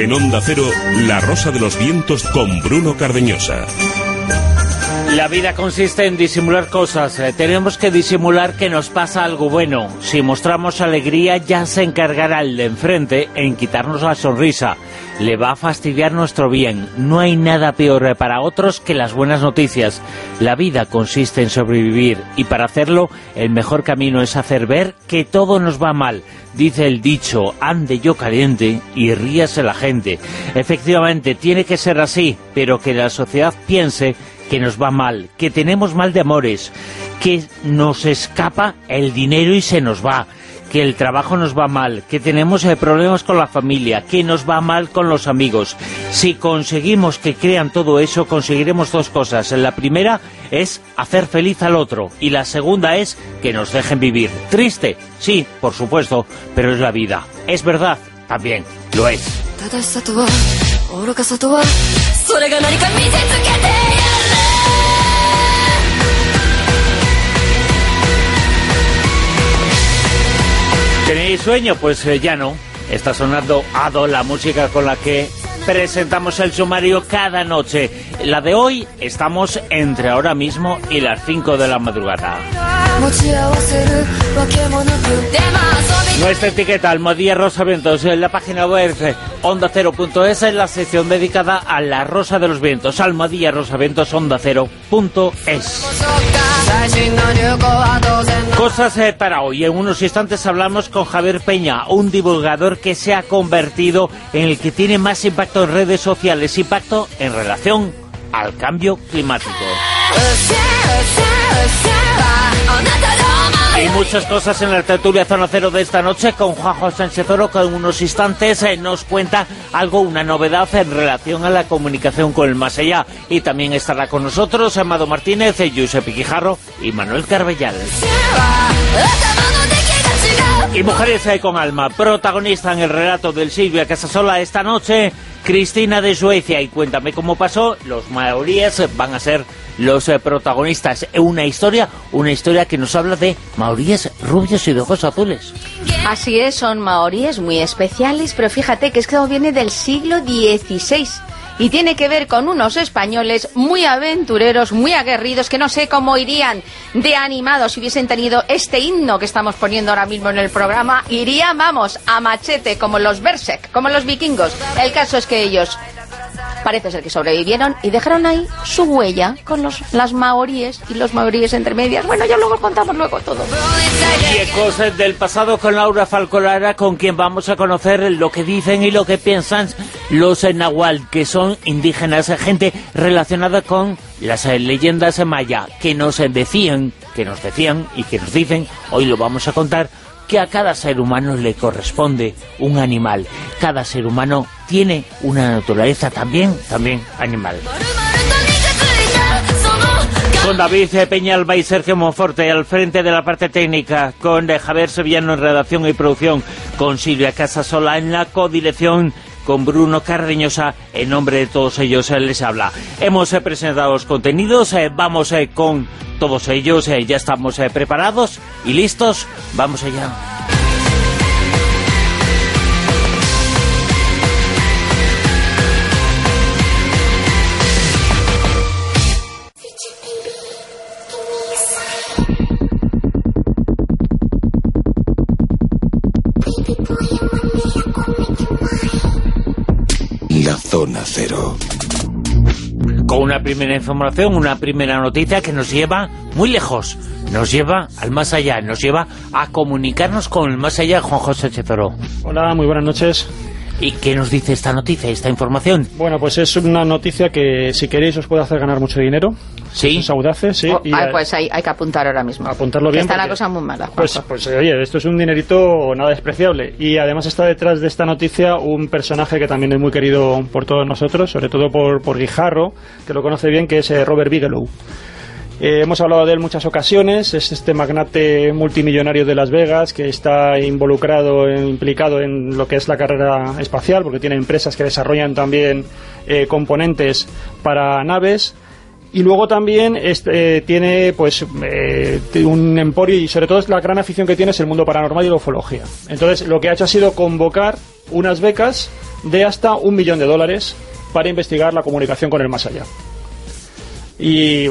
En Onda Cero, La Rosa de los Vientos con Bruno Cardeñosa. La vida consiste en disimular cosas. Tenemos que disimular que nos pasa algo bueno. Si mostramos alegría, ya se encargará el de enfrente en quitarnos la sonrisa. Le va a fastidiar nuestro bien. No hay nada peor para otros que las buenas noticias. La vida consiste en sobrevivir y para hacerlo el mejor camino es hacer ver que todo nos va mal. Dice el dicho, ande yo caliente y ríase la gente. Efectivamente, tiene que ser así, pero que la sociedad piense que nos va mal, que tenemos mal de amores, que nos escapa el dinero y se nos va, que el trabajo nos va mal, que tenemos problemas con la familia, que nos va mal con los amigos. Si conseguimos que crean todo eso, conseguiremos dos cosas. La primera es hacer feliz al otro y la segunda es que nos dejen vivir. Triste, sí, por supuesto, pero es la vida. Es verdad, también lo es. ¿Tenéis sueño? Pues ya no. Está sonando Ado, la música con la que presentamos el sumario cada noche. La de hoy estamos entre ahora mismo y las 5 de la madrugada. Nuestra etiqueta Almohadilla Rosa Vientos en la página web ondacero.es, en la sección dedicada a la Rosa de los Vientos. Almohadilla Rosa Vientos, ondacero.es. Cosas para hoy. En unos instantes hablamos con Javier Peña, un divulgador que se ha convertido en el que tiene más impacto en redes sociales, impacto en relación al cambio climático. Y muchas cosas en la tertulia Zona Cero de esta noche con Juanjo Sánchez Oro, que en unos instantes nos cuenta algo, una novedad en relación a la comunicación con el más allá. Y también estará con nosotros Amado Martínez, Giuseppe Quijarro y Manuel Carbellal. Y Mujeres con Alma, protagonista en el relato del Silvia Casasola esta noche, Cristina de Suecia. Y cuéntame cómo pasó, los maoríes van a ser los protagonistas. Una historia que nos habla de maoríes rubios y de ojos azules. Así es, son maoríes muy especiales, pero fíjate que es que viene del siglo XVI. Y tiene que ver con unos españoles muy aventureros, muy aguerridos, que no sé cómo irían de animados si hubiesen tenido este himno que estamos poniendo ahora mismo en el programa. Irían, vamos, a machete, como los Berserk, como los vikingos. El caso es que ellos parece ser que sobrevivieron y dejaron ahí su huella con las maoríes y los maoríes entre medias. Bueno, ya luego contamos todo. Y cosas del pasado con Laura Falcolara, con quien vamos a conocer lo que dicen y lo que piensan los nahual, que son indígenas, gente relacionada con las leyendas maya, que nos decían y que nos dicen, hoy lo vamos a contar, que a cada ser humano le corresponde un animal. Cada ser humano tiene una naturaleza también animal. Con David Peñalba y Sergio Monforte al frente de la parte técnica, con Javier Sevillano en redacción y producción, con Silvia Casasola en la codirección, con Bruno Cardeñosa, en nombre de todos ellos les habla. Hemos presentado los contenidos, vamos con todos ellos, ya estamos preparados y listos, vamos allá. La Zona Cero. Con una primera información, una primera noticia que nos lleva muy lejos, nos lleva al más allá, nos lleva a comunicarnos con el más allá. Juan José Chezoro. Hola, muy buenas noches. ¿Y qué nos dice esta noticia, esta información? Bueno, pues es una noticia que, si queréis, os puede hacer ganar mucho dinero. Sí. Es audaces, sí. Pues hay que apuntar ahora mismo. Apuntarlo bien. Está la cosa muy mala, Juanjo. Pues oye, esto es un dinerito nada despreciable. Y además está detrás de esta noticia un personaje que también es muy querido por todos nosotros, sobre todo por Guijarro, que lo conoce bien, que es Robert Bigelow. Hemos hablado de él en muchas ocasiones. Es este magnate multimillonario de Las Vegas que está implicado en lo que es la carrera espacial, porque tiene empresas que desarrollan también componentes para naves. Y luego también tiene un emporio, y sobre todo la gran afición que tiene es el mundo paranormal y la ufología. Entonces lo que ha hecho ha sido convocar unas becas de hasta $1 millón para investigar la comunicación con el más allá. Y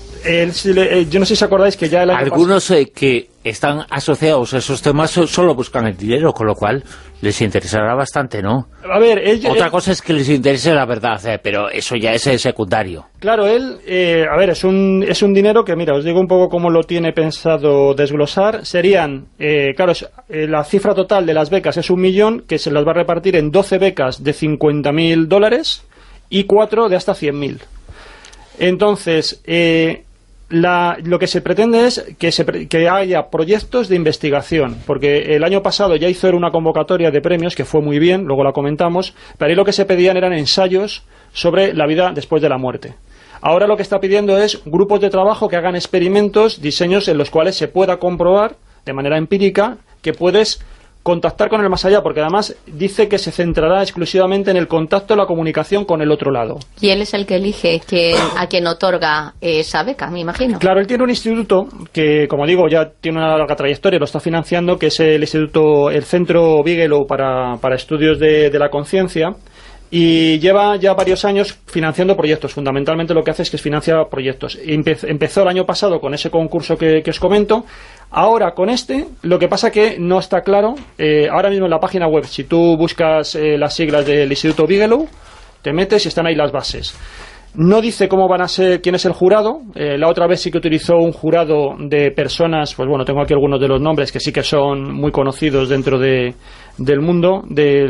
yo no sé si acordáis que ya algunos que están asociados a esos temas solo buscan el dinero, con lo cual les interesará bastante, ¿no? A ver, otra cosa es que les interese la verdad, pero eso ya es secundario. Claro, a ver, es un dinero que, mira, os digo un poco cómo lo tiene pensado desglosar. Serían, claro, la cifra total de las becas es 1 millón, que se las va a repartir en 12 becas de $50.000 y 4 de hasta 100.000. Entonces, lo que se pretende es que haya proyectos de investigación, porque el año pasado ya hizo una convocatoria de premios que fue muy bien, luego la comentamos, pero ahí lo que se pedían eran ensayos sobre la vida después de la muerte. Ahora lo que está pidiendo es grupos de trabajo que hagan experimentos, diseños en los cuales se pueda comprobar de manera empírica que puedes contactar con el más allá, porque además dice que se centrará exclusivamente en el contacto, la comunicación con el otro lado. Y él es el que elige a quien otorga esa beca, me imagino. Claro, él tiene un instituto que, como digo, ya tiene una larga trayectoria, lo está financiando, que es el Centro Bigelow para estudios de la conciencia, y lleva ya varios años financiando proyectos. Fundamentalmente lo que hace es que financia proyectos. Empezó el año pasado con ese concurso que os comento. Ahora con lo que pasa que no está claro. Ahora mismo en la página web, si tú buscas las siglas del Instituto Bigelow, te metes y están ahí las bases. No dice cómo van a ser, quién es el jurado. La otra vez sí que utilizó un jurado de personas, pues bueno, tengo aquí algunos de los nombres que sí que son muy conocidos dentro del mundo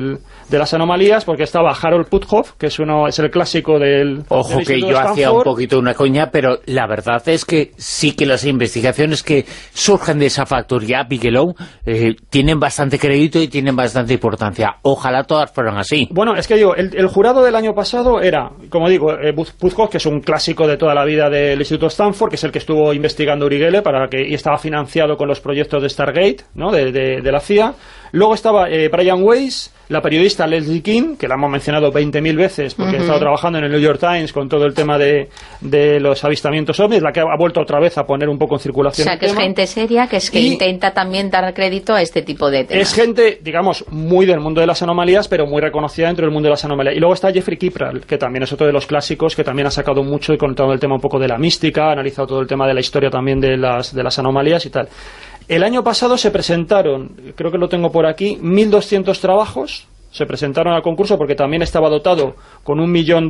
de las anomalías, porque estaba Harold Puthoff, que es el clásico del... Ojo, del que yo hacía un poquito una coña, pero la verdad es que sí que las investigaciones que surgen de esa factoría Bigelow tienen bastante crédito y tienen bastante importancia. Ojalá todas fueran así. Bueno, es que digo, el jurado del año pasado era, como digo, Puthoff, que es un clásico de toda la vida del Instituto Stanford, que es el que estuvo investigando Uri Geller y estaba financiado con los proyectos de Stargate, ¿no?, de la CIA. Luego estaba Brian Weiss, la periodista Leslie King, que la hemos mencionado 20.000 veces porque ha estado trabajando en el New York Times con todo el tema de los avistamientos ovnis, la que ha vuelto otra vez a poner un poco en circulación. O sea, que es gente seria, que intenta también dar crédito a este tipo de temas. Es gente, digamos, muy del mundo de las anomalías, pero muy reconocida dentro del mundo de las anomalías. Y luego está Jeffrey Kipral, que también es otro de los clásicos, que también ha sacado mucho y contado el tema un poco de la mística, ha analizado todo el tema de la historia también de las anomalías y tal. El año pasado se presentaron, creo que lo tengo por aquí, 1.200 trabajos, se presentaron al concurso porque también estaba dotado con $1 millón,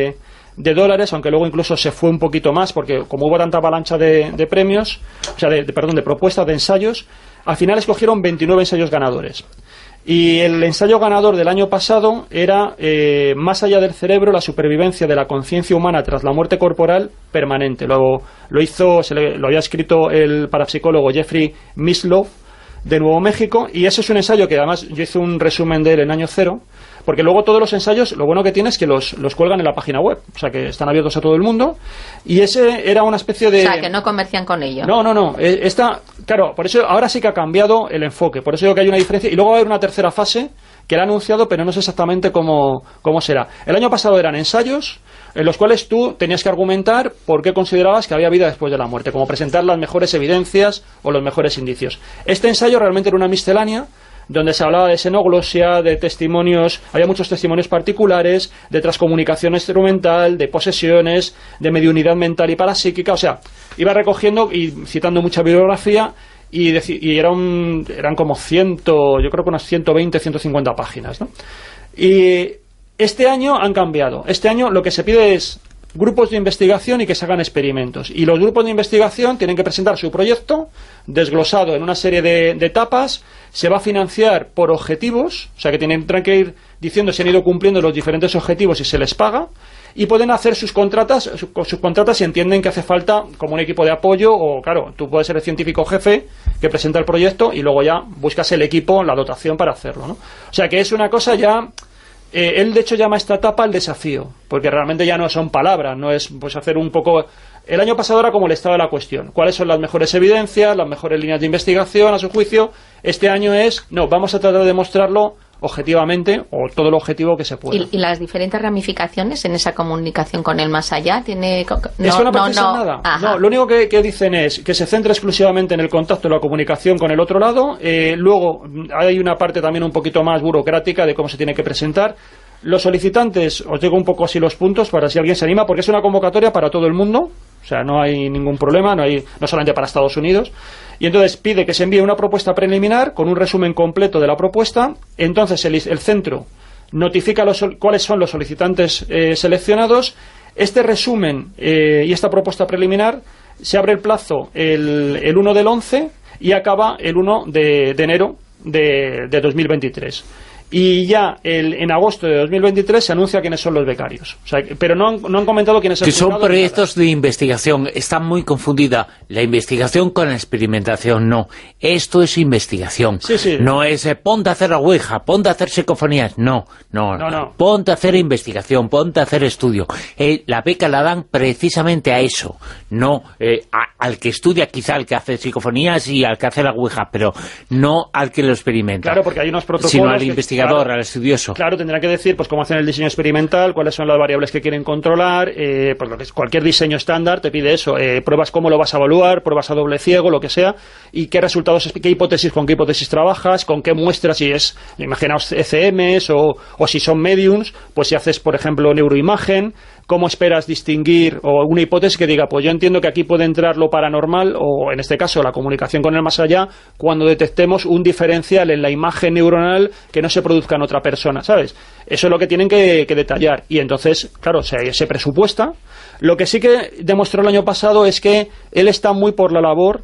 aunque luego incluso se fue un poquito más, porque como hubo tanta avalancha de premios, o sea, de propuestas de ensayos, al final escogieron 29 ensayos ganadores. Y el ensayo ganador del año pasado era más allá del cerebro, la supervivencia de la conciencia humana tras la muerte corporal permanente. Lo había escrito el parapsicólogo Jeffrey Mislow de Nuevo México, y ese es un ensayo que además yo hice un resumen de él en año cero, porque luego todos los ensayos, lo bueno que tiene es que los cuelgan en la página web, o sea que están abiertos a todo el mundo, y ese era una especie de... O sea, que no comercian con ello. No, claro, por eso ahora sí que ha cambiado el enfoque, por eso digo que hay una diferencia, y luego va a haber una tercera fase que la ha anunciado, pero no sé exactamente cómo será. El año pasado eran ensayos en los cuales tú tenías que argumentar por qué considerabas que había vida después de la muerte, como presentar las mejores evidencias o los mejores indicios. Este ensayo realmente era una miscelánea donde se hablaba de xenoglosia, de testimonios, había muchos testimonios particulares, de transcomunicación instrumental, de posesiones, de mediunidad mental y parapsíquica, o sea, iba recogiendo y citando mucha bibliografía, y eran como yo creo que unas 120, 150 páginas, ¿no? Y este año han cambiado. Este año lo que se pide es grupos de investigación y que se hagan experimentos. Y los grupos de investigación tienen que presentar su proyecto desglosado en una serie de etapas. Se va a financiar por objetivos, o sea que tienen que ir diciendo si han ido cumpliendo los diferentes objetivos y se les paga. Y pueden hacer sus contratas si entienden que hace falta como un equipo de apoyo, o claro, tú puedes ser el científico jefe que presenta el proyecto y luego ya buscas el equipo, la dotación para hacerlo, ¿no? O sea que es una cosa ya... él de hecho llama a esta etapa el desafío, porque realmente ya no son palabras, no es pues hacer un poco... El año pasado era como el estado de la cuestión, cuáles son las mejores evidencias, las mejores líneas de investigación a su juicio. Este año vamos a tratar de demostrarlo objetivamente o todo lo objetivo que se pueda. ¿Y las diferentes ramificaciones en esa comunicación con el más allá? ¿Tiene...? Eso no precisa nada. No, lo único que dicen es que se centra exclusivamente en el contacto y la comunicación con el otro lado. Luego hay una parte también un poquito más burocrática de cómo se tiene que presentar. Los solicitantes, os digo un poco así los puntos para si alguien se anima, porque es una convocatoria para todo el mundo, o sea, no hay ningún problema, no solamente para Estados Unidos, y entonces pide que se envíe una propuesta preliminar con un resumen completo de la propuesta. Entonces el centro notifica cuáles son los solicitantes seleccionados. Este resumen y esta propuesta preliminar se abre el plazo el 1 del 11 y acaba el 1 de enero de 2023. Y ya en agosto de 2023 se anuncia quiénes son los becarios. O sea, pero no han comentado quiénes son. Que son proyectos de investigación. Está muy confundida la investigación con la experimentación. No, esto es investigación. Sí. No es ponte a hacer la ouija, ponte a hacer psicofonías. No. Ponte a hacer investigación, ponte a hacer estudio. La beca la dan precisamente a eso. No al que estudia, quizá al que hace psicofonías y al que hace la ouija, pero no al que lo experimenta. Claro, porque hay unos protocolos, sino al investigador. Al estudioso. Claro, tendrá que decir pues cómo hacen el diseño experimental, cuáles son las variables que quieren controlar, pues lo que es cualquier diseño estándar te pide eso, pruebas cómo lo vas a evaluar, pruebas a doble ciego, lo que sea, y qué resultados, qué hipótesis, con qué hipótesis trabajas, con qué muestras, si es, imaginaos ECMs o si son mediums, pues si haces, por ejemplo, neuroimagen, cómo esperas distinguir, o una hipótesis que diga, pues yo entiendo que aquí puede entrar lo paranormal, o en este caso la comunicación con el más allá, cuando detectemos un diferencial en la imagen neuronal que no se produzca en otra persona, ¿sabes? Eso es lo que tienen que detallar, y entonces, claro, se presupuesta. Lo que sí que demostró el año pasado es que él está muy por la labor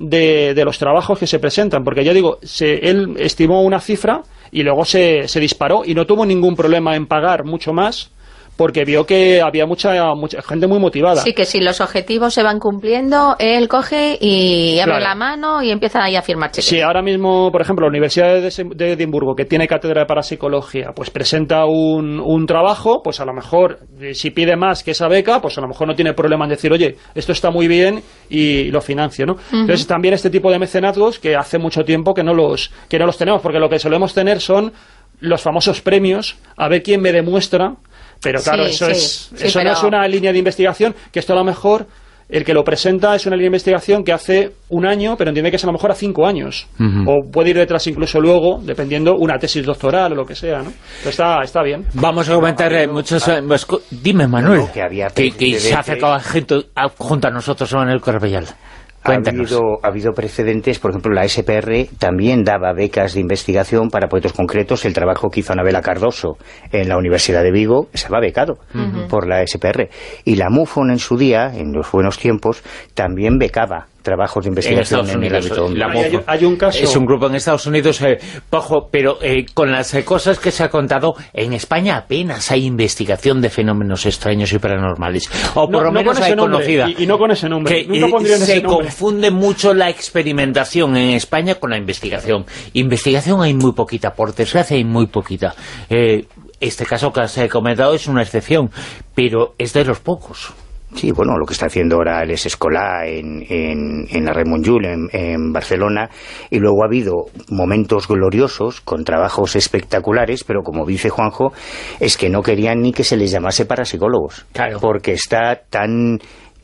de los trabajos que se presentan, porque ya digo, él estimó una cifra y luego se disparó y no tuvo ningún problema en pagar mucho más, porque vio que había mucha gente muy motivada. Sí, que si los objetivos se van cumpliendo, él coge y abre la mano y empieza ahí a firmar cheques. Sí, ahora mismo, por ejemplo, la Universidad de Edimburgo, que tiene cátedra de parapsicología, pues presenta un trabajo, pues a lo mejor, si pide más que esa beca, pues a lo mejor no tiene problema en decir, oye, esto está muy bien y lo financio, ¿no? Entonces también este tipo de mecenazgos que hace mucho tiempo que no los tenemos, porque lo que solemos tener son los famosos premios, a ver quién me demuestra. Pero claro, eso no es una línea de investigación, que esto a lo mejor el que lo presenta es una línea de investigación que hace un año, pero entiende que es a lo mejor a 5 años. O puede ir detrás incluso luego, dependiendo, una tesis doctoral o lo que sea, ¿no? Pero está bien. Vamos a comentar muchos... dime, Manuel, que se ha acercado gente junto a nosotros en el Corbellal. Ha habido precedentes, por ejemplo, la SPR también daba becas de investigación para proyectos concretos. El trabajo que hizo Anabela Cardoso en la Universidad de Vigo estaba becado por la SPR. Y la MUFON en su día, en los buenos tiempos, también becaba trabajos de investigación en el ámbito. Hay un caso. Es un grupo en Estados Unidos, pero con las cosas que se ha contado, en España apenas hay investigación de fenómenos extraños y paranormales. O por lo menos hay conocida. Y no con ese nombre. Nunca pondrían ese nombre. Se confunde mucho la experimentación en España con la investigación. Investigación hay muy poquita, por desgracia hay muy poquita. Este caso que has comentado es una excepción, pero es de los pocos. Sí, bueno, lo que está haciendo ahora el Escolà en la Raimon Llull, en Barcelona, y luego ha habido momentos gloriosos con trabajos espectaculares, pero como dice Juanjo, es que no querían ni que se les llamase parapsicólogos, claro, porque está tan...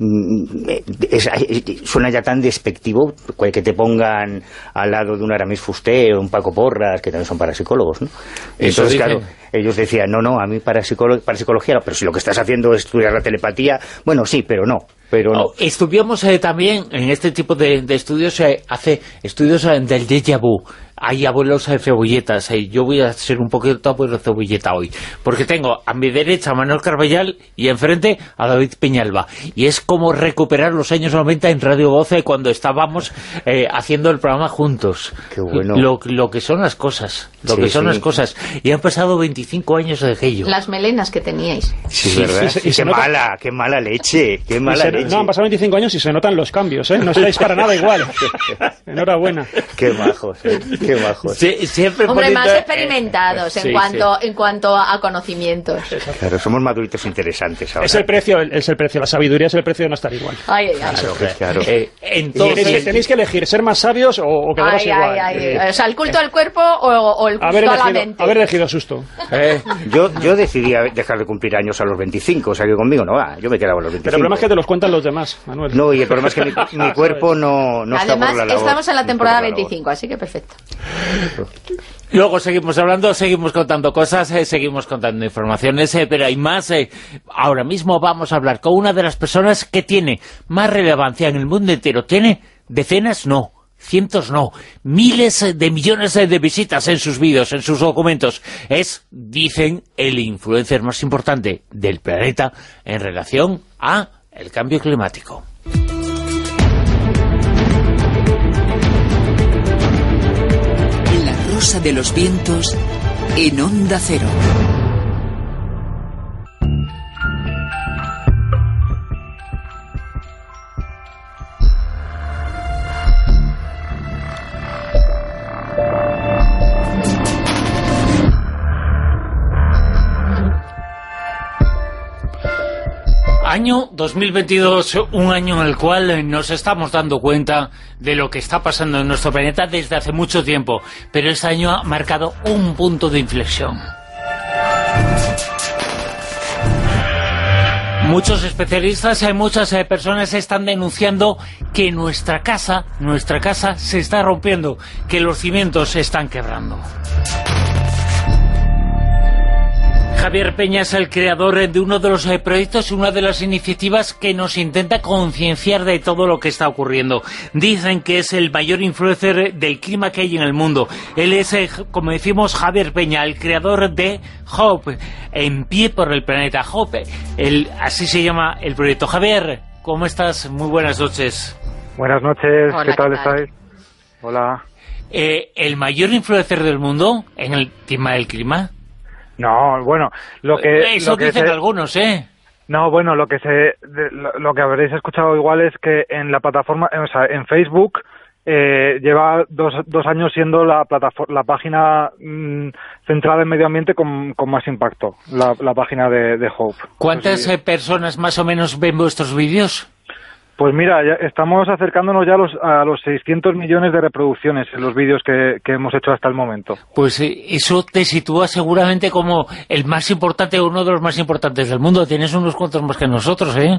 suena ya tan despectivo que te pongan al lado de un Aramis Fuster o un Paco Porras, que también son parapsicólogos, ¿no? Entonces, claro, ellos decían, no, a mí parapsicología, pero si lo que estás haciendo es estudiar la telepatía, bueno, sí, pero no. Estudiamos también en este tipo de estudios, hace estudios del déjà vu. Hay abuelos de cebolletas. Yo voy a ser un poquito abuelo de cebolleta hoy, porque tengo a mi derecha a Manuel Carbellal y enfrente a David Peñalba. Y es como recuperar los años 90 en Radio 12 cuando estábamos haciendo el programa juntos. Qué bueno. Lo que son las cosas. Las cosas. Y han pasado 25 25 años de aquello. Las melenas que teníais. Sí, ¿verdad? Y se nota... qué mala leche, qué mala leche. No, han pasado 25 años y se notan los cambios, ¿eh? No estáis para nada igual. Enhorabuena. Qué majos, qué majos. Siempre Hombre, poniendo, más experimentados en cuanto a conocimientos. Claro, somos maduritos interesantes ahora. Es el precio, la sabiduría es el precio de no estar igual. Ay, ay, ay. Claro. Entonces, tenéis que elegir ser más sabios o quedaros igual. O sea, el culto al cuerpo o el culto a la mente. Haber elegido susto. Yo decidí dejar de cumplir años a los 25, o sea que conmigo no va, yo me quedaba a los 25. Pero el problema es que te los cuentan los demás, Manuel. No, y el problema es que mi cuerpo no está por la labor. Además, estamos en la temporada 25, así que perfecto. luego seguimos hablando, seguimos contando cosas, seguimos contando informaciones, pero hay más. Ahora mismo vamos a hablar con una de las personas que tiene más relevancia en el mundo entero. Tiene decenas, no, cientos no, miles de millones de visitas en sus vídeos, en sus documentos. Es, dicen, el influencer más importante del planeta en relación a el cambio climático. La rosa de los vientos en Onda Cero. Año 2022, un año en el cual nos estamos dando cuenta de lo que está pasando en nuestro planeta desde hace mucho tiempo, pero este año ha marcado un punto de inflexión. Muchos especialistas, muchas personas están denunciando que nuestra casa se está rompiendo, que los cimientos se están quebrando. Javier Peña es el creador de uno de los proyectos, una de las iniciativas que nos intenta concienciar de todo lo que está ocurriendo. Dicen que es el mayor influencer del clima que hay en el mundo. Él es, como decimos, Javier Peña, el creador de Hope, En Pie por el Planeta. Hope, así se llama el proyecto. Javier, ¿cómo estás? Muy buenas noches. Buenas noches. Hola, ¿qué tal ¿qué tal? estáis? Hola. ¿El mayor influencer del mundo en el tema del clima? No, bueno, Eso dicen algunos, ¿eh? No, bueno, lo que habréis escuchado igual es que en la plataforma, o sea, en Facebook lleva dos años siendo la página centrada en medio ambiente con más impacto, la página de Hope. ¿Cuántas personas más o menos ven vuestros vídeos? Pues mira, ya estamos acercándonos ya a los 600 millones de reproducciones en los vídeos que hemos hecho hasta el momento. Pues eso te sitúa seguramente como el más importante, uno de los más importantes del mundo. Tienes unos cuantos más que nosotros, ¿eh?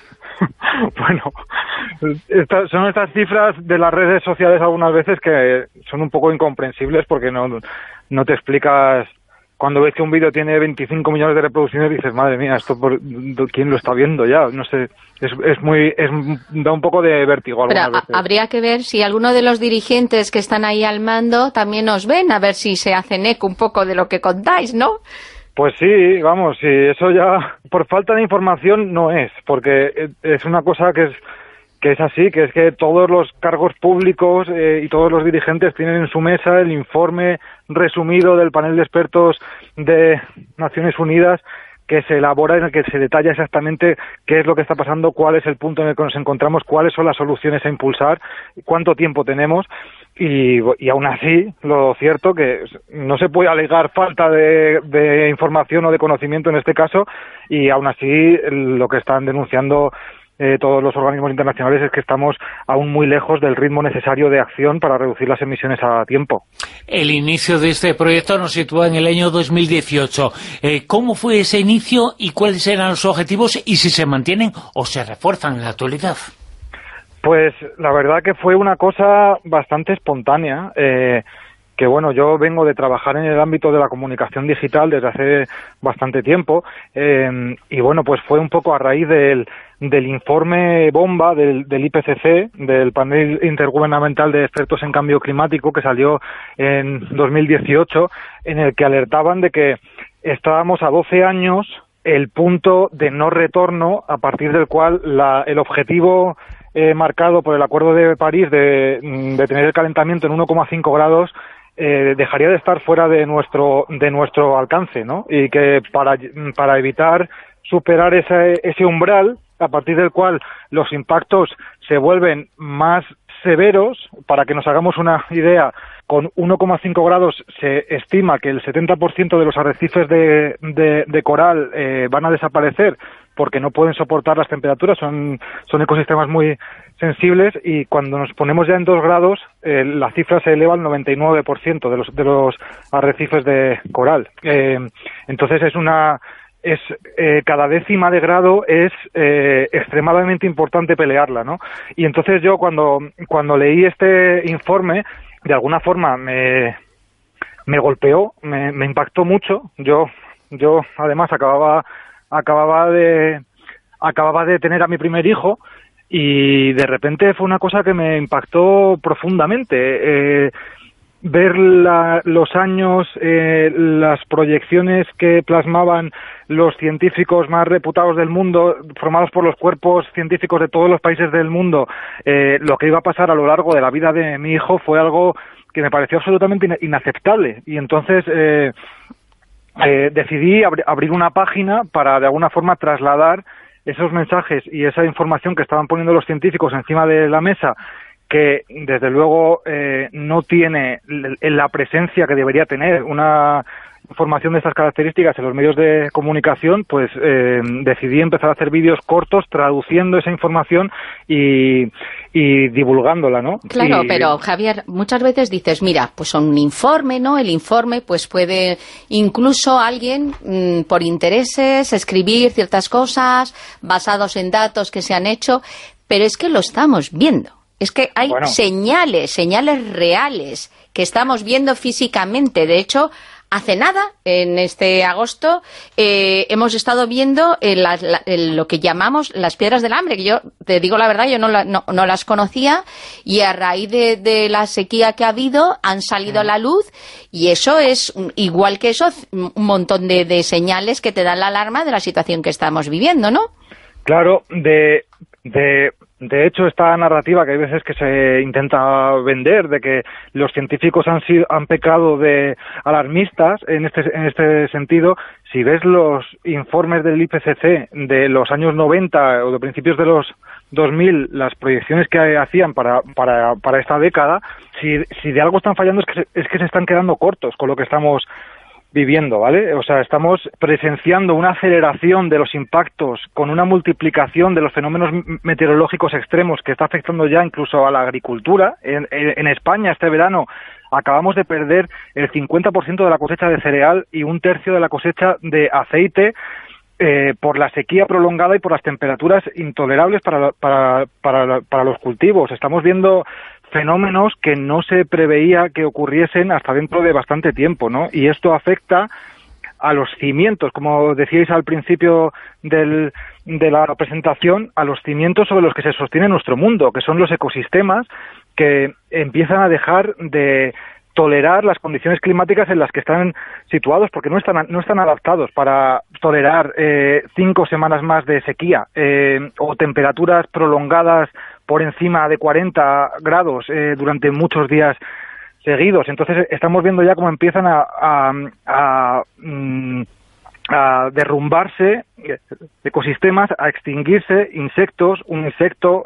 Bueno, son estas cifras de las redes sociales algunas veces que son un poco incomprensibles porque no te explicas. Cuando ves que un vídeo tiene 25 millones de reproducciones dices, madre mía, esto ¿quién lo está viendo ya? No sé, da un poco de vértigo algunas veces. Habría que ver si alguno de los dirigentes que están ahí al mando también os ven, a ver si se hacen eco un poco de lo que contáis, ¿no? Pues sí, vamos, sí, eso ya por falta de información no es, porque es una cosa que es así, que es que todos los cargos públicos y todos los dirigentes tienen en su mesa el informe resumido del panel de expertos de Naciones Unidas que se elabora, en el que se detalla exactamente qué es lo que está pasando, cuál es el punto en el que nos encontramos, cuáles son las soluciones a impulsar, cuánto tiempo tenemos, y aún así, lo cierto que no se puede alegar falta de información o de conocimiento en este caso, y aún así lo que están denunciando todos los organismos internacionales es que estamos aún muy lejos del ritmo necesario de acción para reducir las emisiones a tiempo. El inicio de este proyecto nos sitúa en el año 2018. ¿Cómo fue ese inicio y cuáles eran los objetivos y si se mantienen o se refuerzan en la actualidad? Pues la verdad que fue una cosa bastante espontánea. Que bueno, yo vengo de trabajar en el ámbito de la comunicación digital desde hace bastante tiempo y bueno, pues fue un poco a raíz del informe bomba del IPCC, del Panel Intergubernamental de Expertos en Cambio Climático, que salió en 2018, en el que alertaban de que estábamos a 12 años el punto de no retorno a partir del cual el objetivo marcado por el Acuerdo de París de tener el calentamiento en 1,5 grados dejaría de estar fuera de nuestro alcance, ¿no? Y que para evitar superar ese umbral a partir del cual los impactos se vuelven más severos, para que nos hagamos una idea, con 1,5 grados se estima que el 70% de los arrecifes de coral van a desaparecer porque no pueden soportar las temperaturas, son ecosistemas muy sensibles, y cuando nos ponemos ya en 2 grados, la cifra se eleva al 99% de los arrecifes de coral. Entonces cada décima de grado es extremadamente importante pelearla, ¿no? Y entonces yo cuando leí este informe, de alguna forma me golpeó, me impactó mucho. Yo además acababa de tener a mi primer hijo, y de repente fue una cosa que me impactó profundamente. Ver los años, las proyecciones que plasmaban los científicos más reputados del mundo, formados por los cuerpos científicos de todos los países del mundo, lo que iba a pasar a lo largo de la vida de mi hijo fue algo que me pareció absolutamente inaceptable. Y entonces decidí abrir una página para de alguna forma trasladar esos mensajes y esa información que estaban poniendo los científicos encima de la mesa, que desde luego no tiene la presencia que debería tener una información de estas características en los medios de comunicación. Pues decidí empezar a hacer vídeos cortos traduciendo esa información y divulgándola, ¿no? Claro, pero Javier, muchas veces dices, mira, pues son un informe, ¿no? El informe pues puede incluso alguien por intereses escribir ciertas cosas basados en datos que se han hecho, pero es que lo estamos viendo. Es que hay señales reales que estamos viendo físicamente. De hecho, hace nada, en este agosto, hemos estado viendo lo que llamamos las piedras del hambre, que yo, te digo la verdad, yo no las conocía, y a raíz de la sequía que ha habido, han salido a la luz, y eso es, igual que eso, un montón de señales que te dan la alarma de la situación que estamos viviendo, ¿no? Claro, de hecho, esta narrativa que hay veces que se intenta vender de que los científicos han pecado de alarmistas en este sentido, si ves los informes del IPCC de los años 90 o de principios de los 2000, las proyecciones que hacían para esta década, si de algo están fallando es que se están quedando cortos con lo que estamos viviendo, ¿vale? O sea, estamos presenciando una aceleración de los impactos con una multiplicación de los fenómenos meteorológicos extremos que está afectando ya incluso a la agricultura. En España este verano acabamos de perder el 50% de la cosecha de cereal y 1/3 de la cosecha de aceite por la sequía prolongada y por las temperaturas intolerables para los cultivos. Estamos viendo fenómenos que no se preveía que ocurriesen hasta dentro de bastante tiempo, ¿no? Y esto afecta a los cimientos, como decíais al principio de la presentación, a los cimientos sobre los que se sostiene nuestro mundo, que son los ecosistemas que empiezan a dejar de tolerar las condiciones climáticas en las que están situados, porque no están adaptados para tolerar 5 semanas más de sequía o temperaturas prolongadas por encima de 40 grados durante muchos días seguidos. Entonces estamos viendo ya cómo empiezan a derrumbarse ecosistemas, a extinguirse insectos, un insecto,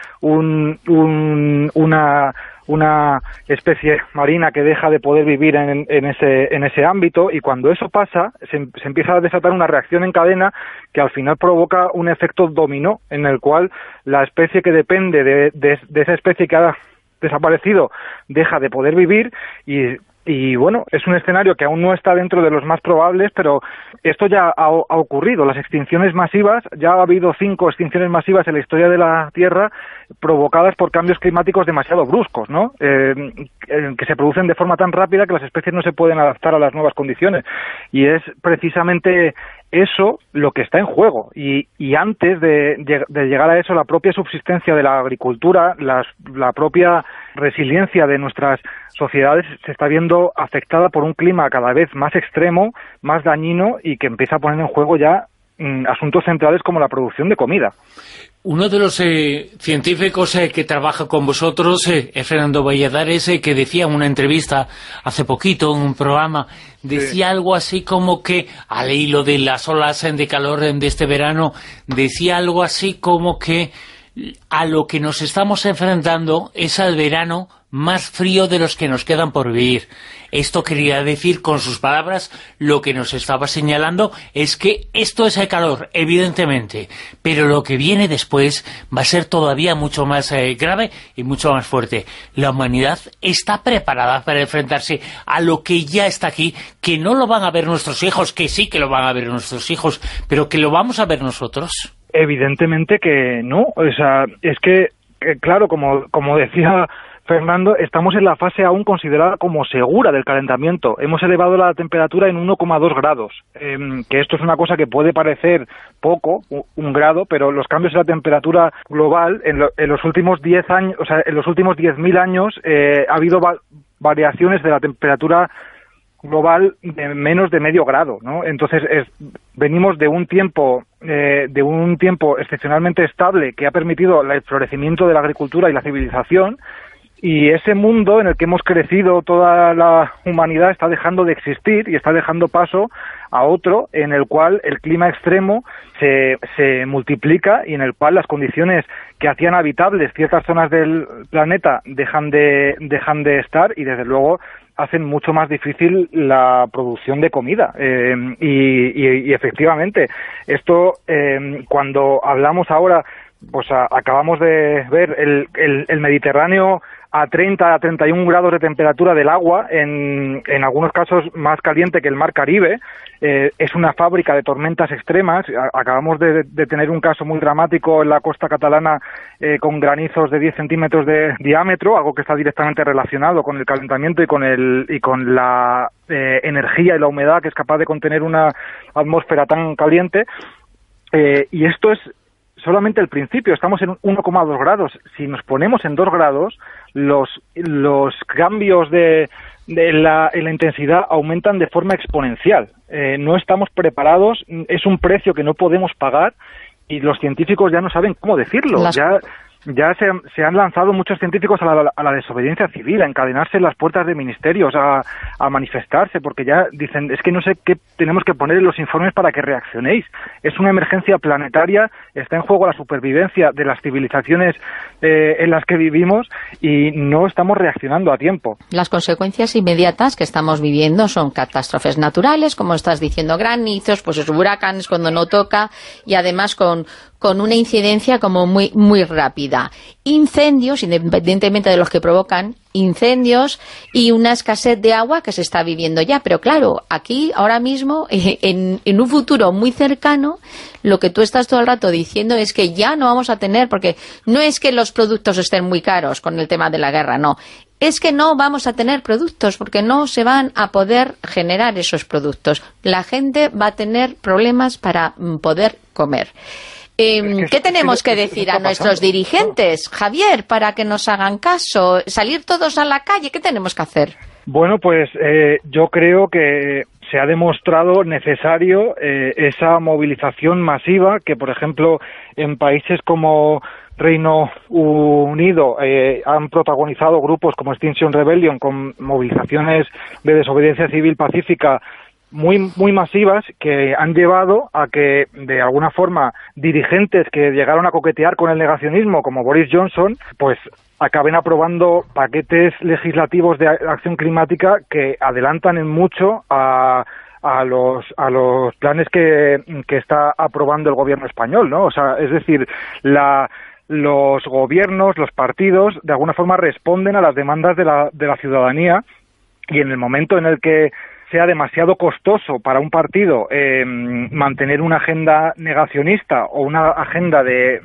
una especie marina que deja de poder vivir en ese ámbito, y cuando eso pasa se empieza a desatar una reacción en cadena que al final provoca un efecto dominó en el cual la especie que depende de esa especie que ha desaparecido deja de poder vivir. Y bueno, es un escenario que aún no está dentro de los más probables, pero esto ya ha ocurrido. Las extinciones masivas, ya ha habido 5 extinciones masivas en la historia de la Tierra provocadas por cambios climáticos demasiado bruscos, ¿no? Que se producen de forma tan rápida que las especies no se pueden adaptar a las nuevas condiciones. Y es precisamente eso lo que está en juego. Y antes de llegar a eso, la propia subsistencia de la agricultura, la propia resiliencia de nuestras sociedades se está viendo afectada por un clima cada vez más extremo, más dañino, y que empieza a poner en juego ya asuntos centrales como la producción de comida. Uno de los científicos que trabaja con vosotros es Fernando Valladares, que decía en una entrevista hace poquito en un programa, decía algo así como que, al hilo de las olas de calor de este verano, decía algo así como que a lo que nos estamos enfrentando es al verano más frío de los que nos quedan por vivir. Esto quería decir, con sus palabras, lo que nos estaba señalando es que esto es el calor, evidentemente, pero lo que viene después va a ser todavía mucho más grave y mucho más fuerte. La humanidad está preparada para enfrentarse a lo que ya está aquí, que no lo van a ver nuestros hijos, que sí que lo van a ver nuestros hijos, pero que lo vamos a ver nosotros. Evidentemente que no. O sea, es que claro, como decía Fernando, estamos en la fase aún considerada como segura del calentamiento. Hemos elevado la temperatura en 1,2 grados, que esto es una cosa que puede parecer poco, 1 grado, pero los cambios en la temperatura global en los últimos 10 años, o sea, en los últimos 10.000 años ha habido variaciones de la temperatura global de menos de medio grado, ¿no? Entonces venimos de un tiempo excepcionalmente estable que ha permitido el florecimiento de la agricultura y la civilización. Y ese mundo en el que hemos crecido toda la humanidad está dejando de existir y está dejando paso a otro en el cual el clima extremo se multiplica y en el cual las condiciones que hacían habitables ciertas zonas del planeta dejan de estar y desde luego hacen mucho más difícil la producción de comida. Y efectivamente, esto cuando hablamos ahora, pues acabamos de ver el Mediterráneo a 30 a 31 grados de temperatura del agua, en algunos casos más caliente que el mar Caribe. Es una fábrica de tormentas extremas. Acabamos de tener un caso muy dramático en la costa catalana con granizos de 10 centímetros de diámetro, algo que está directamente relacionado con el calentamiento y con la energía y la humedad que es capaz de contener una atmósfera tan caliente. Y esto es solamente el principio, estamos en 1,2 grados. Si nos ponemos en 2 grados, los cambios en la intensidad aumentan de forma exponencial. No estamos preparados, es un precio que no podemos pagar y los científicos ya no saben cómo decirlo. Ya se han lanzado muchos científicos a la desobediencia civil, a encadenarse en las puertas de ministerios, a manifestarse, porque ya dicen, es que no sé qué tenemos que poner en los informes para que reaccionéis. Es una emergencia planetaria, está en juego la supervivencia de las civilizaciones en las que vivimos y no estamos reaccionando a tiempo. Las consecuencias inmediatas que estamos viviendo son catástrofes naturales, como estás diciendo, granizos, pues esos huracanes cuando no toca, y además con una incidencia como muy, muy rápida. Incendios, independientemente de los que provocan, incendios y una escasez de agua que se está viviendo ya. Pero claro, aquí, ahora mismo, en un futuro muy cercano, lo que tú estás todo el rato diciendo es que ya no vamos a tener, porque no es que los productos estén muy caros con el tema de la guerra, no. Es que no vamos a tener productos porque no se van a poder generar esos productos. La gente va a tener problemas para poder comer. ¿Qué tenemos que decir a nuestros dirigentes, Javier, para que nos hagan caso? ¿Salir todos a la calle? ¿Qué tenemos que hacer? Bueno, pues yo creo que se ha demostrado necesario esa movilización masiva que, por ejemplo, en países como Reino Unido han protagonizado grupos como Extinction Rebellion con movilizaciones de desobediencia civil pacífica muy masivas que han llevado a que, de alguna forma, dirigentes que llegaron a coquetear con el negacionismo, como Boris Johnson, pues acaben aprobando paquetes legislativos de acción climática que adelantan en mucho a los planes que está aprobando el gobierno español, ¿no? O sea, es decir, los gobiernos, los partidos, de alguna forma responden a las demandas de la ciudadanía, y en el momento en el que sea demasiado costoso para un partido mantener una agenda negacionista o una agenda de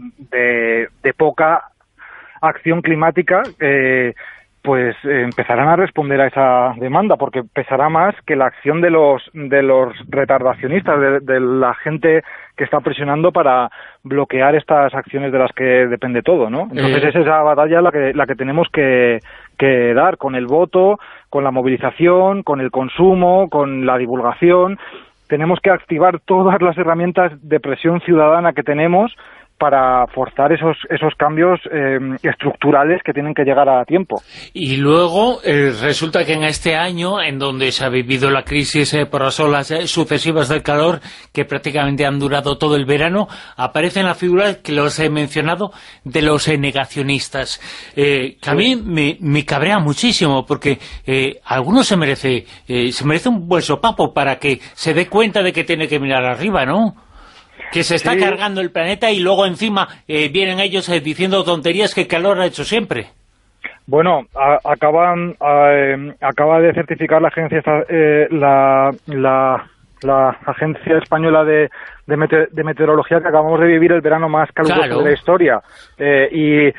poca acción climática, pues empezarán a responder a esa demanda, porque pesará más que la acción de los retardacionistas, de la gente que está presionando para bloquear estas acciones de las que depende todo, ¿no? Entonces es esa batalla la que tenemos que dar, con el voto, con la movilización, con el consumo, con la divulgación, tenemos que activar todas las herramientas de presión ciudadana que tenemos para forzar esos cambios estructurales que tienen que llegar a tiempo. Y luego resulta que en este año, en donde se ha vivido la crisis por las olas sucesivas del calor, que prácticamente han durado todo el verano, aparecen las figuras que los he mencionado de los negacionistas, que a mí me cabrea muchísimo, porque algunos se merece un buen sopapo para que se dé cuenta de que tiene que mirar arriba, ¿no? Que se está cargando el planeta y luego encima vienen ellos diciendo tonterías que el calor ha hecho siempre. Bueno, acaba de certificar la agencia la Agencia Española de Meteorología que acabamos de vivir el verano más caluroso de la historia, y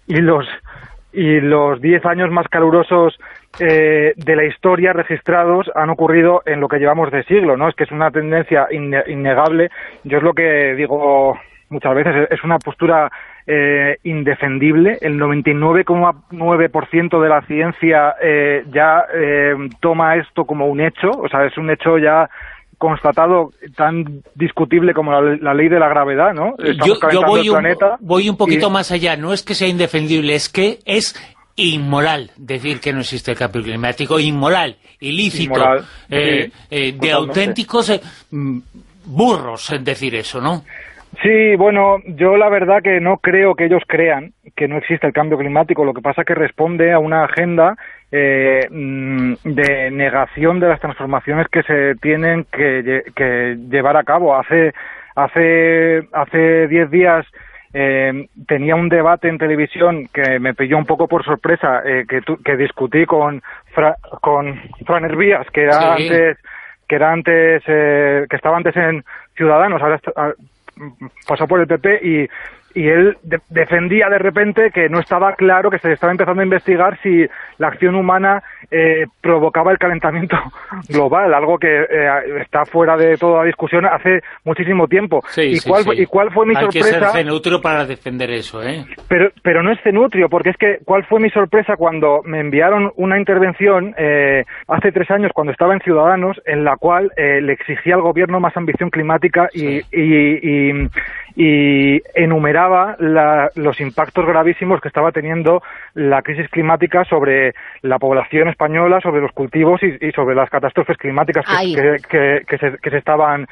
los 10 años más calurosos de la historia registrados han ocurrido en lo que llevamos de siglo, ¿no? Es que es una tendencia innegable. Yo es lo que digo muchas veces, es una postura indefendible. El 99,9% de la ciencia ya toma esto como un hecho, o sea, es un hecho ya constatado, tan discutible como la ley de la gravedad, ¿no? Estamos calentando el planeta. Voy un poquito más allá, no es que sea indefendible, es que es inmoral decir que no existe el cambio climático, inmoral, ilícito, de auténticos burros en decir eso, ¿no? Sí, bueno, yo la verdad que no creo que ellos crean que no existe el cambio climático, lo que pasa es que responde a una agenda de negación de las transformaciones que se tienen que llevar a cabo. Hace 10 días tenía un debate en televisión que me pilló un poco por sorpresa, que discutí con Fran Hervías, que estaba antes en Ciudadanos, ahora pasó por el PP, y él defendía de repente que no estaba claro, que se estaba empezando a investigar si la acción humana provocaba el calentamiento global, algo que está fuera de toda discusión hace muchísimo tiempo. ¿Y cuál fue mi sorpresa? Hay que ser cenutrio para defender eso, ¿eh? Pero no es cenutrio, porque es que ¿cuál fue mi sorpresa cuando me enviaron una intervención hace 3 años, cuando estaba en Ciudadanos, en la cual le exigía al gobierno más ambición climática y enumeraba los impactos gravísimos que estaba teniendo la crisis climática sobre la población española, sobre los cultivos y sobre las catástrofes climáticas que se estaban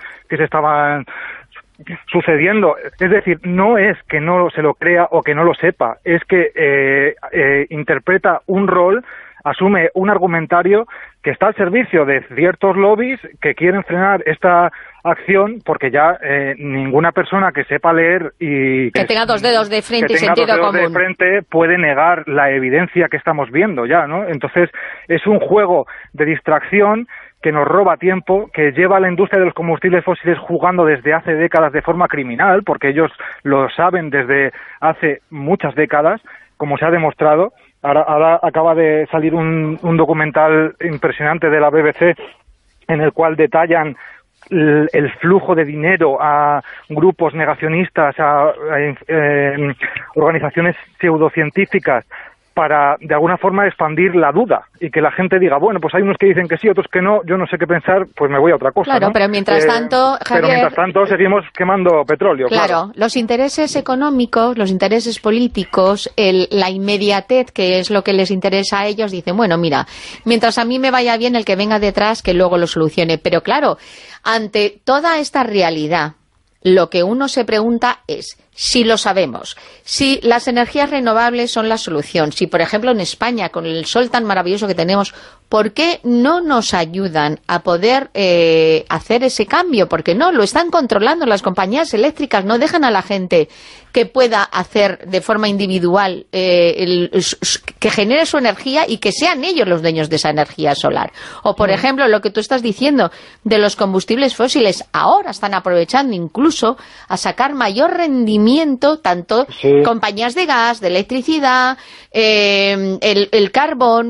sucediendo. Es decir, no es que no se lo crea o que no lo sepa, es que interpreta un rol, asume un argumentario que está al servicio de ciertos lobbies que quieren frenar esta acción, porque ya ninguna persona que sepa leer y que tenga 2 dedos de frente y sentido común de frente puede negar la evidencia que estamos viendo ya, ¿no? Entonces es un juego de distracción que nos roba tiempo, que lleva a la industria de los combustibles fósiles jugando desde hace décadas de forma criminal, porque ellos lo saben desde hace muchas décadas, como se ha demostrado. Ahora acaba de salir un documental impresionante de la BBC en el cual detallan el flujo de dinero a grupos negacionistas, a organizaciones pseudocientíficas, para de alguna forma expandir la duda y que la gente diga, bueno, pues hay unos que dicen que sí, otros que no, yo no sé qué pensar, pues me voy a otra cosa. Claro, ¿no? pero mientras tanto, Javier, seguimos quemando petróleo. Claro, los intereses económicos, los intereses políticos, la inmediatez, que es lo que les interesa a ellos, dicen, bueno, mira, mientras a mí me vaya bien, el que venga detrás, que luego lo solucione. Pero claro, ante toda esta realidad, lo que uno se pregunta es, si lo sabemos, si las energías renovables son la solución, si por ejemplo en España, con el sol tan maravilloso que tenemos, ¿por qué no nos ayudan a poder hacer ese cambio? Porque no, lo están controlando las compañías eléctricas, no dejan a la gente que pueda hacer de forma individual, que genere su energía y que sean ellos los dueños de esa energía solar. O por ejemplo, lo que tú estás diciendo de los combustibles fósiles, ahora están aprovechando incluso a sacar mayor rendimiento, tanto compañías de gas, de electricidad, el carbón,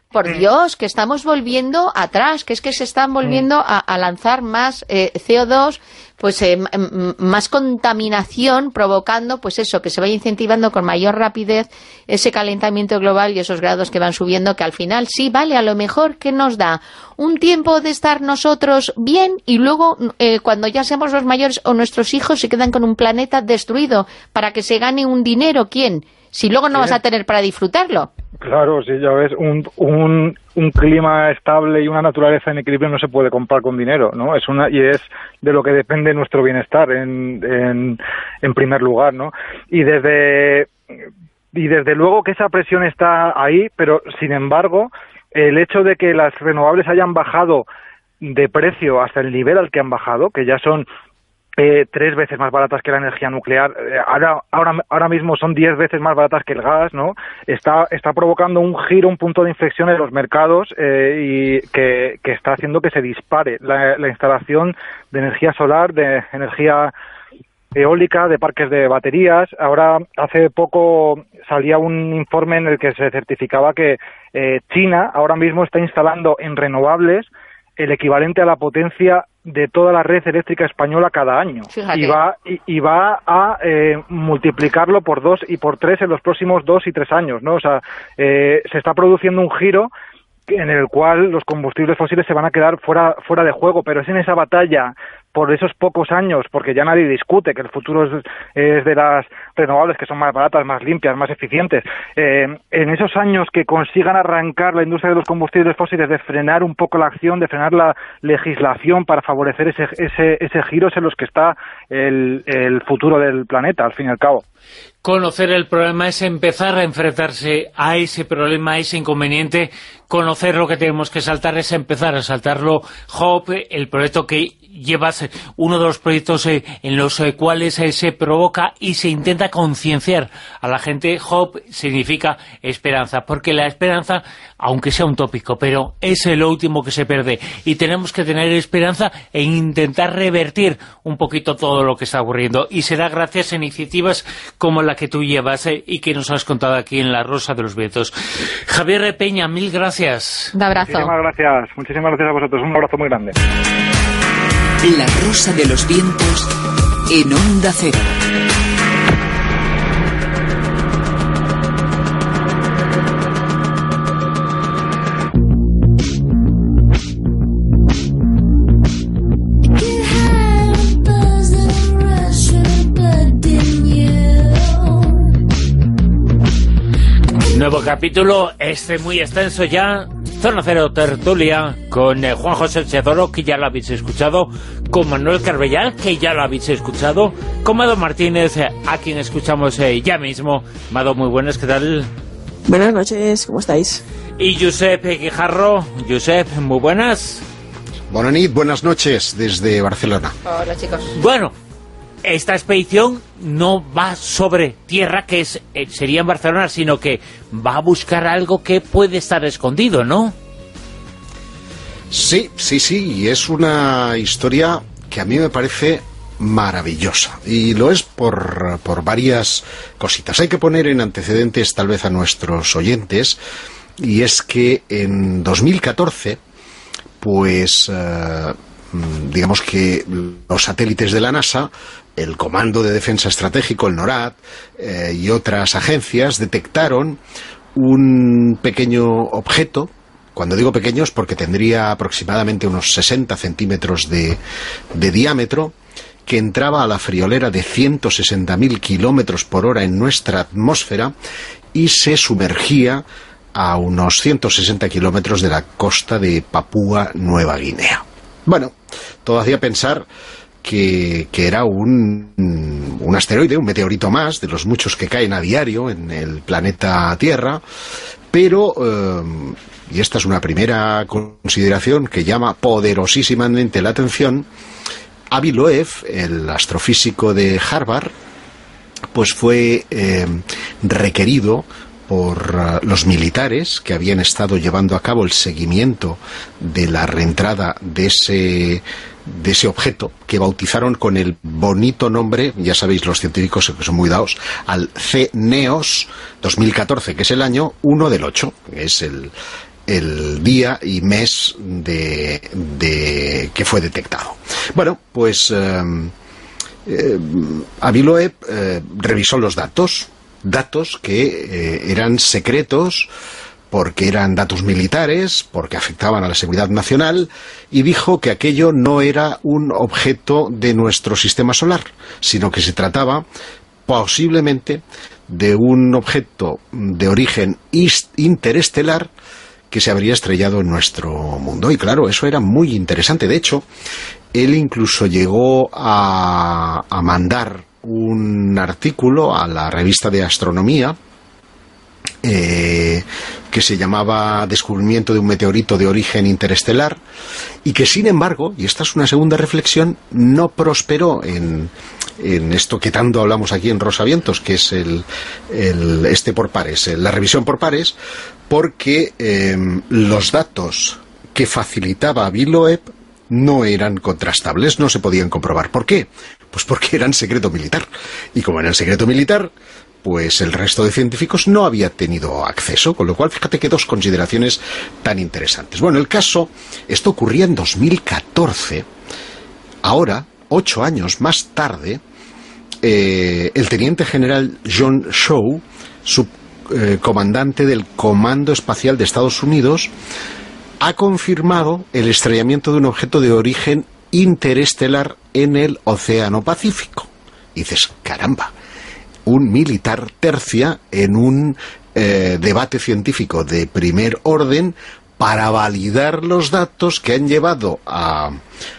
por Dios, que estamos volviendo atrás, que es que se están volviendo a lanzar más CO2, pues más contaminación, provocando pues eso, que se vaya incentivando con mayor rapidez ese calentamiento global y esos grados que van subiendo, que al final sí, vale, a lo mejor que nos da un tiempo de estar nosotros bien y luego cuando ya seamos los mayores o nuestros hijos se quedan con un planeta destruido para que se gane un dinero, ¿quién? Si luego no vas a tener para disfrutarlo. Claro, sí, ya ves, un clima estable y una naturaleza en equilibrio no se puede comprar con dinero, ¿no? Es de lo que depende nuestro bienestar en primer lugar, ¿no? Y desde luego que esa presión está ahí, pero sin embargo, el hecho de que las renovables hayan bajado de precio hasta el nivel al que han bajado, que ya son 3 veces más baratas que la energía nuclear, ahora mismo son 10 veces más baratas que el gas, ¿no? Está provocando un giro, un punto de inflexión en los mercados y que está haciendo que se dispare la instalación de energía solar, de energía eólica, de parques de baterías. Ahora, hace poco salía un informe en el que se certificaba que China ahora mismo está instalando en renovables el equivalente a la potencia de toda la red eléctrica española cada año. Fíjate. Y va a multiplicarlo por 2 y por 3 en los próximos 2 y 3 años, ¿no? O sea, se está produciendo un giro en el cual los combustibles fósiles se van a quedar fuera de juego, pero es en esa batalla por esos pocos años, porque ya nadie discute que el futuro es de las renovables, que son más baratas, más limpias, más eficientes. En esos años que consigan arrancar la industria de los combustibles fósiles, de frenar un poco la acción, de frenar la legislación para favorecer ese giro, es en los que está el futuro del planeta, al fin y al cabo. Conocer el problema es empezar a enfrentarse a ese problema, a ese inconveniente. Conocer lo que tenemos que saltar es empezar a saltarlo. Hope, el proyecto que llevas, uno de los proyectos en los cuales se provoca y se intenta concienciar a la gente. Hope significa esperanza, porque la esperanza, aunque sea un tópico, pero es lo último que se pierde. Y tenemos que tener esperanza e intentar revertir un poquito todo lo que está ocurriendo. Y será gracias a iniciativas como la que tú llevas y que nos has contado aquí en La Rosa de los Vientos. Javier Peña, mil gracias. Un abrazo. Muchísimas gracias a vosotros, un abrazo muy grande. La Rosa de los Vientos en Onda Cero. Nuevo capítulo, muy extenso ya, Zona Cero Tertulia, con Juan José Chedoro, que ya lo habéis escuchado, con Manuel Carbellal, que ya lo habéis escuchado, con Mado Martínez, a quien escuchamos ya mismo. Mado, muy buenas, ¿qué tal? Buenas noches, ¿cómo estáis? Y Josep Guijarro. Josep, muy buenas. Buenas noches desde Barcelona. Hola, chicos. Bueno, esta expedición no va sobre tierra, que sería en Barcelona, sino que va a buscar algo que puede estar escondido, ¿no? Sí, y es una historia que a mí me parece maravillosa, y lo es por varias cositas. Hay que poner en antecedentes tal vez a nuestros oyentes, y es que en 2014, pues digamos que los satélites de la NASA, el Comando de Defensa Estratégico, el NORAD, y otras agencias detectaron un pequeño objeto. Cuando digo pequeño es porque tendría aproximadamente unos 60 centímetros de diámetro, que entraba a la friolera de 160.000 kilómetros por hora en nuestra atmósfera y se sumergía a unos 160 kilómetros de la costa de Papúa Nueva Guinea. Bueno, todo hacía pensar que era un asteroide, un meteorito más, de los muchos que caen a diario en el planeta Tierra, pero, y esta es una primera consideración que llama poderosísimamente la atención, Avi Loeb, el astrofísico de Harvard, pues fue requerido por los militares que habían estado llevando a cabo el seguimiento de la reentrada de ese objeto, que bautizaron con el bonito nombre, ya sabéis los científicos que son muy dados, al CNEOS 2014, que es el año 1 del 8, que es el día y mes de que fue detectado. Bueno, pues Avi Loeb revisó los datos que eran secretos porque eran datos militares, porque afectaban a la seguridad nacional, y dijo que aquello no era un objeto de nuestro sistema solar, sino que se trataba posiblemente de un objeto de origen interestelar que se habría estrellado en nuestro mundo. Y claro, eso era muy interesante. De hecho, él incluso llegó a mandar un artículo a la revista de astronomía que se llamaba Descubrimiento de un meteorito de origen interestelar, y que sin embargo, y esta es una segunda reflexión, no prosperó en esto que tanto hablamos aquí en Rosavientos, que es por pares, la revisión por pares, porque los datos que facilitaba Avi Loeb no eran contrastables, no se podían comprobar. ¿Por qué? Pues porque eran secreto militar. Y como eran secreto militar, pues el resto de científicos no había tenido acceso, con lo cual fíjate que dos consideraciones tan interesantes. Bueno, el caso, esto ocurría en 2014. Ahora, 8 años más tarde, el teniente general John Shaw, subcomandante del Comando Espacial de Estados Unidos, ha confirmado el estrellamiento de un objeto de origen interestelar en el Océano Pacífico. Y dices, caramba, un militar tercia en un debate científico de primer orden para validar los datos que han llevado a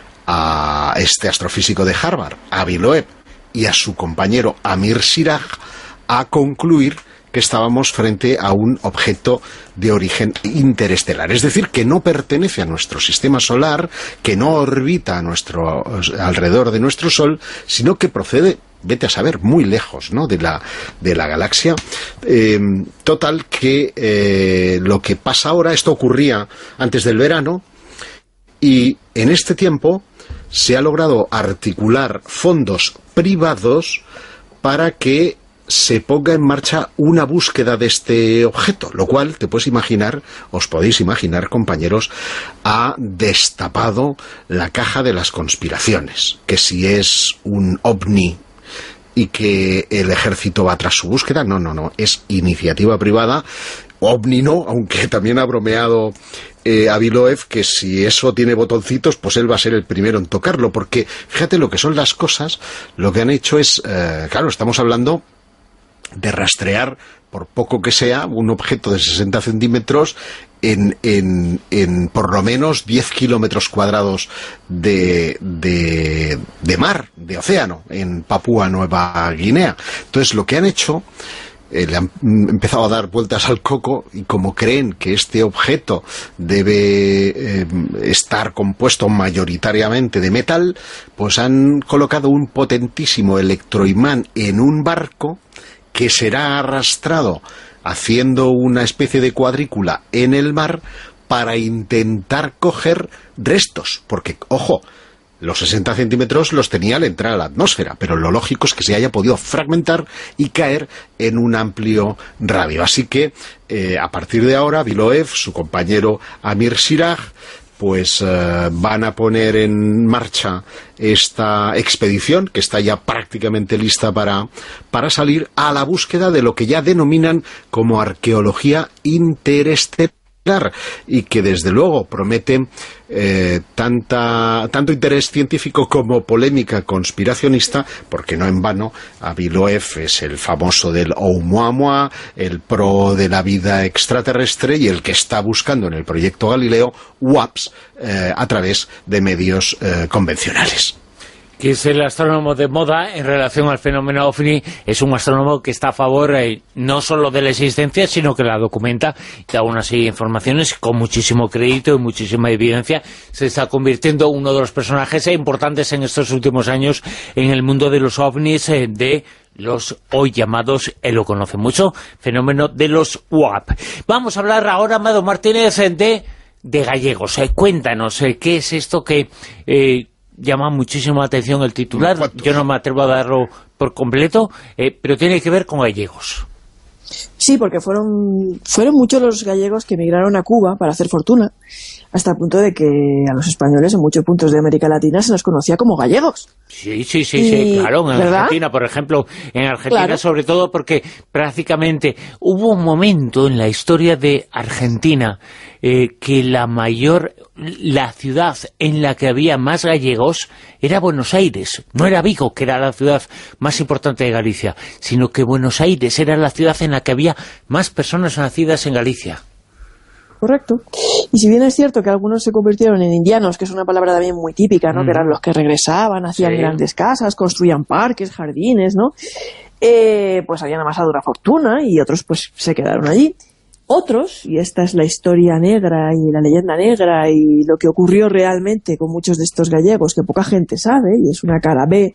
este astrofísico de Harvard, Avi Loeb, y a su compañero Amir Siraj a concluir que estábamos frente a un objeto de origen interestelar, es decir, que no pertenece a nuestro sistema solar, que no orbita alrededor de nuestro Sol, sino que procede, vete a saber, muy lejos, ¿no?, de la galaxia. Total que lo que pasa ahora, esto ocurría antes del verano, y en este tiempo se ha logrado articular fondos privados para que se ponga en marcha una búsqueda de este objeto, lo cual os podéis imaginar, compañeros, ha destapado la caja de las conspiraciones, que si es un ovni y que el ejército va tras su búsqueda, no, es iniciativa privada. OVNI no, aunque también ha bromeado Avi Loeb que si eso tiene botoncitos, pues él va a ser el primero en tocarlo, porque fíjate lo que son las cosas. Lo que han hecho es, claro, estamos hablando de rastrear, por poco que sea, un objeto de 60 centímetros en por lo menos 10 kilómetros cuadrados de mar, de océano, en Papúa Nueva Guinea. Entonces lo que han hecho, le han empezado a dar vueltas al coco, y como creen que este objeto debe estar compuesto mayoritariamente de metal, pues han colocado un potentísimo electroimán en un barco que será arrastrado haciendo una especie de cuadrícula en el mar para intentar coger restos, porque, ojo, los 60 centímetros los tenía al entrar a la atmósfera, pero lo lógico es que se haya podido fragmentar y caer en un amplio radio. Así que, a partir de ahora, Avi Loeb, su compañero Amir Siraj, pues van a poner en marcha esta expedición, que está ya prácticamente lista para salir a la búsqueda de lo que ya denominan como arqueología interestelar, y que desde luego promete tanto interés científico como polémica conspiracionista, porque no en vano Avi Loeb es el famoso del Oumuamua, el pro de la vida extraterrestre, y el que está buscando en el proyecto Galileo WAPS a través de medios convencionales. Que es el astrónomo de moda en relación al fenómeno OVNI. Es un astrónomo que está a favor no solo de la existencia, sino que la documenta y da una serie de informaciones con muchísimo crédito y muchísima evidencia. Se está convirtiendo uno de los personajes importantes en estos últimos años en el mundo de los OVNIs, de los hoy llamados, él lo conoce mucho, fenómeno de los UAP. Vamos a hablar ahora, Amado Martínez, de gallegos. Cuéntanos, ¿qué es esto que llama muchísimo la atención el titular? Yo no me atrevo a darlo por completo, pero tiene que ver con gallegos. Sí, porque fueron muchos los gallegos que emigraron a Cuba para hacer fortuna, hasta el punto de que a los españoles en muchos puntos de América Latina se los conocía como gallegos. Sí, claro, en ¿verdad? Argentina, por ejemplo, en Argentina Claro. sobre todo porque prácticamente hubo un momento en la historia de Argentina que la ciudad en la que había más gallegos era Buenos Aires, no era Vigo, que era la ciudad más importante de Galicia, sino que Buenos Aires era la ciudad en la que había más personas nacidas en Galicia. Correcto. Y si bien es cierto que algunos se convirtieron en indianos, que es una palabra también muy típica, ¿no? Que eran los que regresaban, hacían grandes casas, construían parques, jardines, ¿no? Pues habían amasado una fortuna y otros pues se quedaron allí. Otros, y esta es la historia negra y la leyenda negra y lo que ocurrió realmente con muchos de estos gallegos, que poca gente sabe, y es una cara B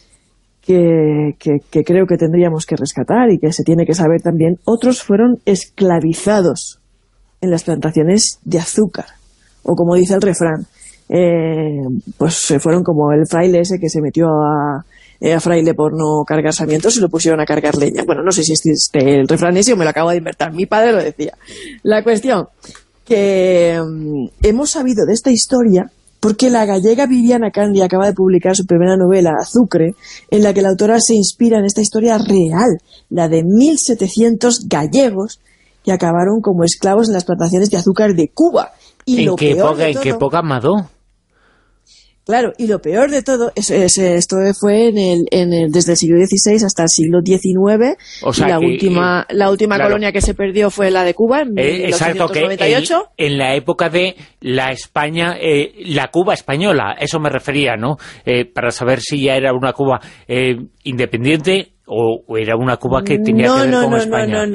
que creo que tendríamos que rescatar y que se tiene que saber también, otros fueron esclavizados en las plantaciones de azúcar, o como dice el refrán, pues se fueron como el fraile ese que se metió a fraile por no cargar sarmientos y lo pusieron a cargar leña. Bueno, no sé si existe el refrán ese o me lo acabo de inventar, mi padre lo decía. La cuestión que hemos sabido de esta historia porque la gallega Viviana Candia acaba de publicar su primera novela, Azucre, en la que la autora se inspira en esta historia real, la de 1700 gallegos que acabaron como esclavos en las plantaciones de azúcar de Cuba. Y ¿En qué época, Amado? Claro, y lo peor de todo, esto fue desde el siglo XVI hasta el siglo XIX, o sea, y la última claro, colonia que se perdió fue la de Cuba en 1898. Que en la época de la España, la Cuba española, eso me refería, ¿no? Para saber si ya era una Cuba independiente o era una Cuba que tenía que ver con España.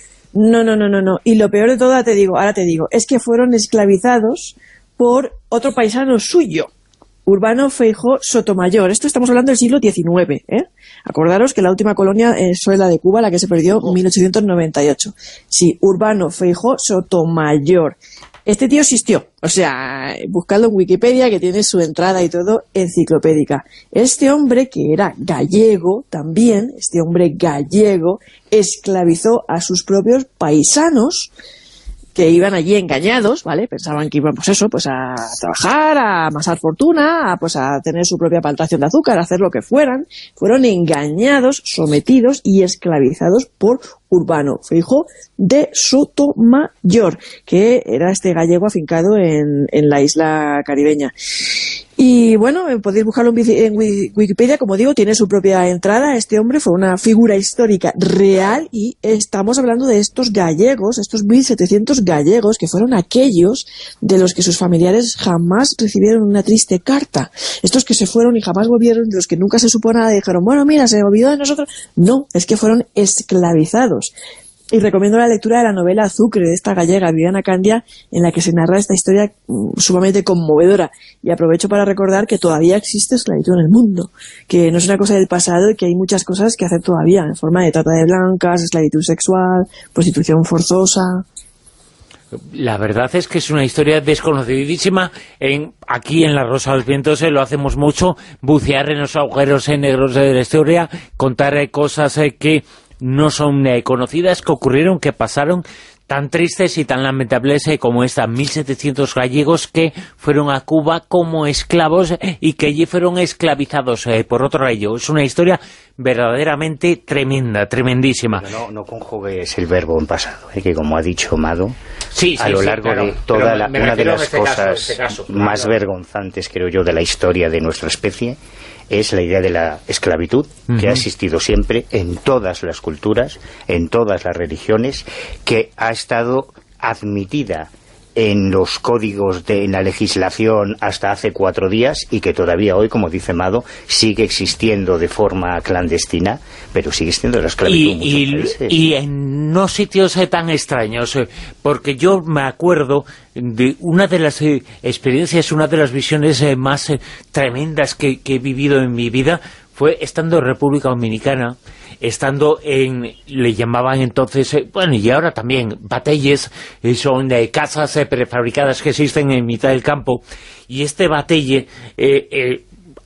No. Y lo peor de todo, ahora te digo, es que fueron esclavizados por otro paisano suyo, Urbano Feijó Sotomayor. Esto estamos hablando del siglo XIX, ¿eh? Acordaros que la última colonia fue la de Cuba, la que se perdió en 1898. Sí, Urbano Feijó Sotomayor. Este tío existió, o sea, buscadlo en Wikipedia, que tiene su entrada y todo enciclopédica. Este hombre, que era gallego también, esclavizó a sus propios paisanos, que iban allí engañados, ¿vale? Pensaban que iban, pues a trabajar, a amasar fortuna, a tener su propia plantación de azúcar, a hacer lo que fueran. Fueron engañados, sometidos y esclavizados por Urbano Feijó de Sotomayor, que era este gallego afincado en la isla caribeña. Y bueno, podéis buscarlo en Wikipedia, como digo, tiene su propia entrada. Este hombre fue una figura histórica real y estamos hablando de estos gallegos, estos 1700 gallegos, que fueron aquellos de los que sus familiares jamás recibieron una triste carta. Estos que se fueron y jamás volvieron, de los que nunca se supo nada, y dijeron, bueno, mira, se olvidó de nosotros. No, es que fueron esclavizados. Y recomiendo la lectura de la novela Azucre, de esta gallega, Viviana Candia, en la que se narra esta historia sumamente conmovedora. Y aprovecho para recordar que todavía existe esclavitud en el mundo, que no es una cosa del pasado y que hay muchas cosas que hacer todavía, en forma de trata de blancas, esclavitud sexual, prostitución forzosa. La verdad es que es una historia desconocidísima. Aquí en La Rosa de los Vientos lo hacemos mucho, bucear en los agujeros negros de la historia, contar cosas que no son conocidas, que ocurrieron, que pasaron, tan tristes y tan lamentables como esta. 1700 gallegos que fueron a Cuba como esclavos y que allí fueron esclavizados por otro ello. Es una historia verdaderamente tremenda, tremendísima. No conjugues el verbo en pasado, que como ha dicho Mado, a lo largo de toda una de las cosas más vergonzantes, creo yo, de la historia de nuestra especie, es la idea de la esclavitud, que ha existido siempre en todas las culturas, en todas las religiones, que ha estado admitida en los códigos en la legislación hasta hace 4 días y que todavía hoy, como dice Mado, sigue existiendo de forma clandestina, pero sigue existiendo la esclavitud en muchos países. Y en no sitios tan extraños, porque yo me acuerdo de una de las experiencias, una de las visiones más tremendas que he vivido en mi vida, fue estando en República Dominicana, estando le llamaban entonces, bueno, y ahora también, batelles, son casas prefabricadas que existen en mitad del campo, y este batelle,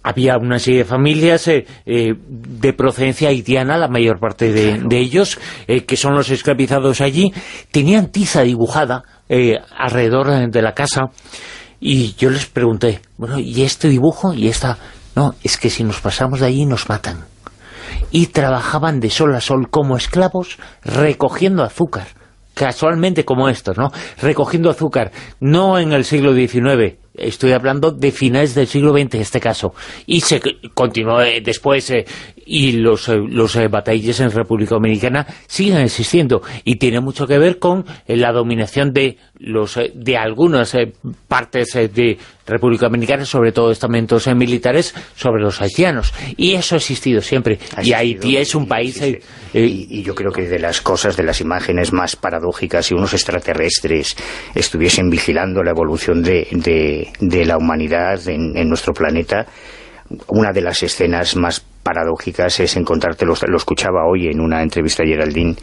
había una serie de familias de procedencia haitiana, la mayor parte de ellos, que son los esclavizados allí, tenían tiza dibujada alrededor de la casa, y yo les pregunté, bueno, ¿y este dibujo? ¿Y esta? No, es que si nos pasamos de allí nos matan. Y trabajaban de sol a sol como esclavos recogiendo azúcar, casualmente como estos, ¿no? Recogiendo azúcar, no en el siglo XIX, estoy hablando de finales del siglo XX en este caso, y se continuó después, y los batalles en República Dominicana siguen existiendo, y tiene mucho que ver con la dominación de algunas partes de República Dominicana, sobre todo estamentos militares, sobre los haitianos, y eso ha existido siempre, y Haití es un país... Y yo creo que de las cosas, de las imágenes más paradójicas, si unos extraterrestres estuviesen vigilando la evolución de la humanidad en nuestro planeta, una de las escenas más paradójicas es encontrarte, lo escuchaba hoy en una entrevista a Geraldine,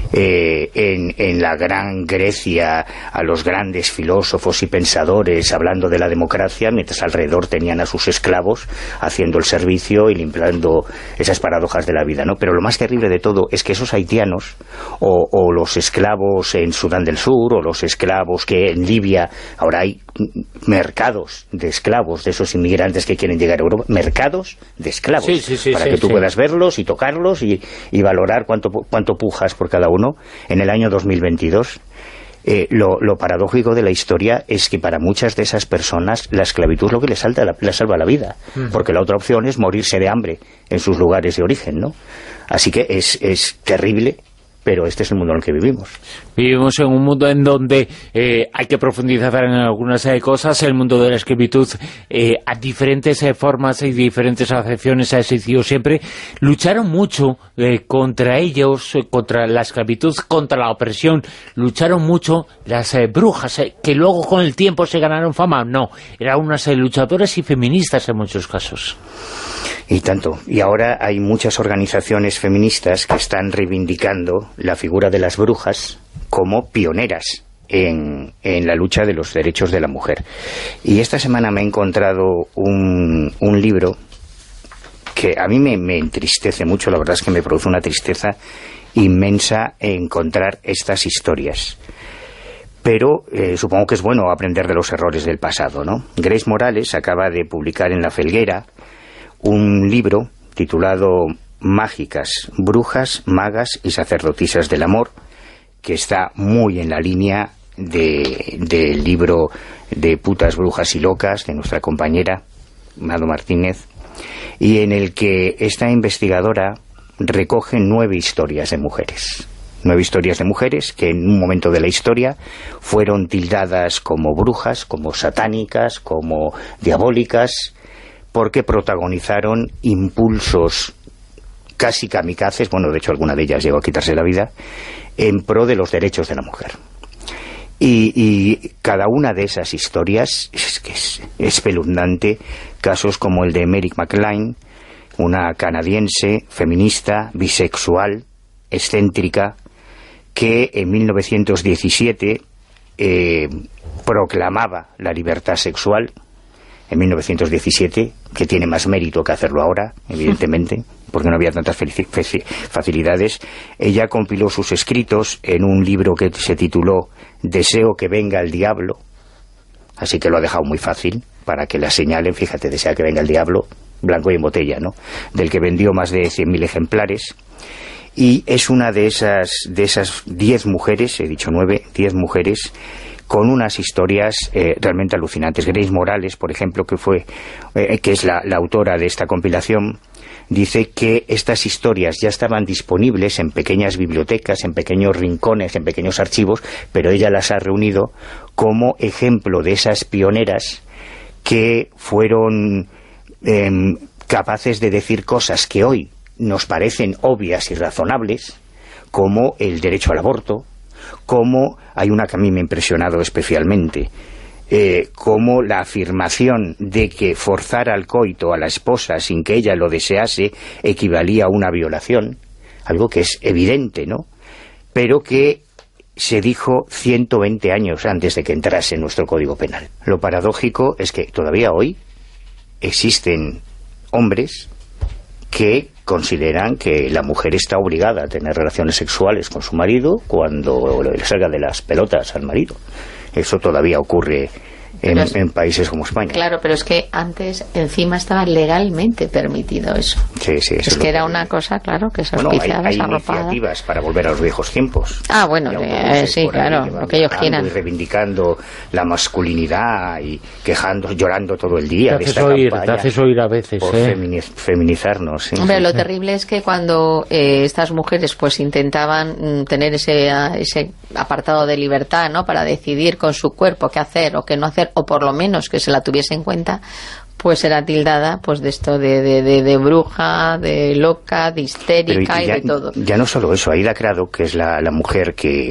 en la gran Grecia, a los grandes filósofos y pensadores hablando de la democracia, mientras alrededor tenían a sus esclavos haciendo el servicio y limpiando esas paradojas de la vida, ¿no? Pero lo más terrible de todo es que esos haitianos, o los esclavos en Sudán del Sur, o los esclavos que en Libia, ahora hay mercados de esclavos, de esos inmigrantes que quieren llegar a Europa, mercados de esclavos, para que tú puedas verlos y tocarlos y valorar cuánto pujas por cada uno. En el año 2022, lo paradójico de la historia es que para muchas de esas personas la esclavitud es lo que les salva la vida, porque la otra opción es morirse de hambre en sus lugares de origen, ¿no? Así que es terrible, pero este es el mundo en el que vivimos. Vivimos en un mundo en donde hay que profundizar en algunas cosas. El mundo de la esclavitud, a diferentes formas y diferentes acepciones, ha existido siempre. Lucharon mucho contra ellos, contra la esclavitud, contra la opresión. Lucharon mucho las brujas, que luego con el tiempo se ganaron fama. No, eran unas luchadoras y feministas en muchos casos. Y tanto. Y ahora hay muchas organizaciones feministas que están reivindicando la figura de las brujas como pioneras en la lucha de los derechos de la mujer. Y esta semana me he encontrado un libro que a mí me entristece mucho, la verdad es que me produce una tristeza inmensa encontrar estas historias. Pero supongo que es bueno aprender de los errores del pasado, ¿no? Grace Morales acaba de publicar en La Felguera un libro titulado Mágicas, brujas, magas y sacerdotisas del amor, que está muy en la línea del libro de Putas, brujas y locas de nuestra compañera Mado Martínez, y en el que esta investigadora recoge 9 historias de mujeres. 9 historias de mujeres que en un momento de la historia fueron tildadas como brujas, como satánicas, como diabólicas, porque protagonizaron impulsos casi kamikazes, bueno, de hecho alguna de ellas llegó a quitarse la vida, en pro de los derechos de la mujer. Y cada una de esas historias es que es espeluznante. Casos como el de Mary McLean, una canadiense, feminista, bisexual, excéntrica, que en 1917 proclamaba la libertad sexual. En 1917, que tiene más mérito que hacerlo ahora, evidentemente, porque no había tantas facilidades. Ella compiló sus escritos en un libro que se tituló Deseo que venga el diablo, así que lo ha dejado muy fácil para que la señalen. Fíjate, Desea que venga el diablo, blanco y en botella, ¿no? Del que vendió más de 100.000 ejemplares. Y es una de esas 10 mujeres, he dicho 9, 10 mujeres, con unas historias realmente alucinantes. Grace Morales, por ejemplo, que es la autora de esta compilación, dice que estas historias ya estaban disponibles en pequeñas bibliotecas, en pequeños rincones, en pequeños archivos, pero ella las ha reunido como ejemplo de esas pioneras que fueron capaces de decir cosas que hoy nos parecen obvias y razonables, como el derecho al aborto, como hay una que a mí me ha impresionado especialmente, como la afirmación de que forzar al coito a la esposa sin que ella lo desease equivalía a una violación, algo que es evidente, ¿no? Pero que se dijo 120 años antes de que entrase en nuestro Código Penal. Lo paradójico es que todavía hoy existen hombres que consideran que la mujer está obligada a tener relaciones sexuales con su marido cuando le salga de las pelotas al marido. Eso todavía ocurre en países como España. Claro, pero es que antes encima estaba legalmente permitido eso. Sí, es que era una cosa, claro, que se auspiciaba, hay iniciativas para volver a los viejos tiempos. Bueno, sí, claro, lo que ellos quieran. Y reivindicando la masculinidad y llorando todo el día. Te haces oír a veces, por feminizarnos. Sí, hombre, lo terrible es que cuando estas mujeres pues intentaban tener ese apartado de libertad, ¿no?, para decidir con su cuerpo qué hacer o qué no hacer, o por lo menos que se la tuviese en cuenta, pues era tildada pues de esto de bruja, de loca, de histérica y de todo. Ya no solo eso, Aida Crado, que es la mujer que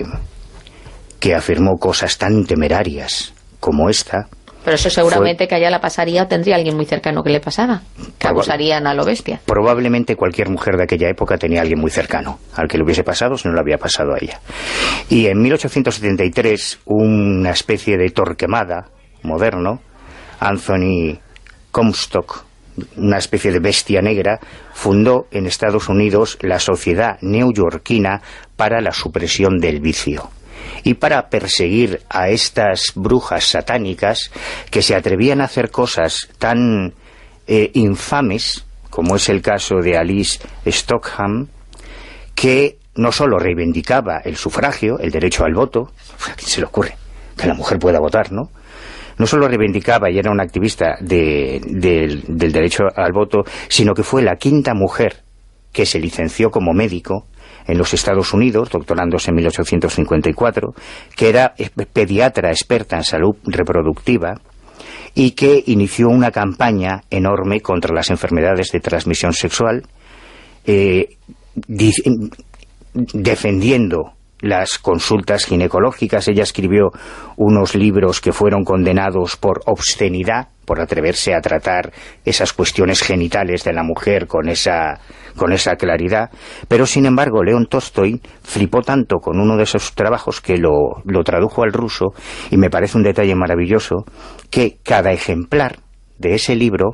afirmó cosas tan temerarias como esta. Pero eso seguramente que allá la pasaría o tendría alguien muy cercano que le pasara, que abusarían a lo bestia. Probablemente cualquier mujer de aquella época tenía a alguien muy cercano al que le hubiese pasado si no le había pasado a ella. Y en 1873, una especie de Torquemada moderno, Anthony Comstock, una especie de bestia negra, fundó en Estados Unidos la Sociedad Neoyorquina para la Supresión del Vicio. Y para perseguir a estas brujas satánicas que se atrevían a hacer cosas tan infames, como es el caso de Alice Stockham, que no solo reivindicaba el sufragio, el derecho al voto, ¿a quién se le ocurre que la mujer pueda votar, no? No solo reivindicaba y era una activista del derecho al voto, sino que fue la quinta mujer que se licenció como médico en los Estados Unidos, doctorándose en 1854, que era pediatra experta en salud reproductiva y que inició una campaña enorme contra las enfermedades de transmisión sexual, defendiendo las consultas ginecológicas. Ella escribió unos libros que fueron condenados por obscenidad, por atreverse a tratar esas cuestiones genitales de la mujer con esa claridad, pero sin embargo León Tolstói flipó tanto con uno de esos trabajos que lo tradujo al ruso, y me parece un detalle maravilloso, que cada ejemplar de ese libro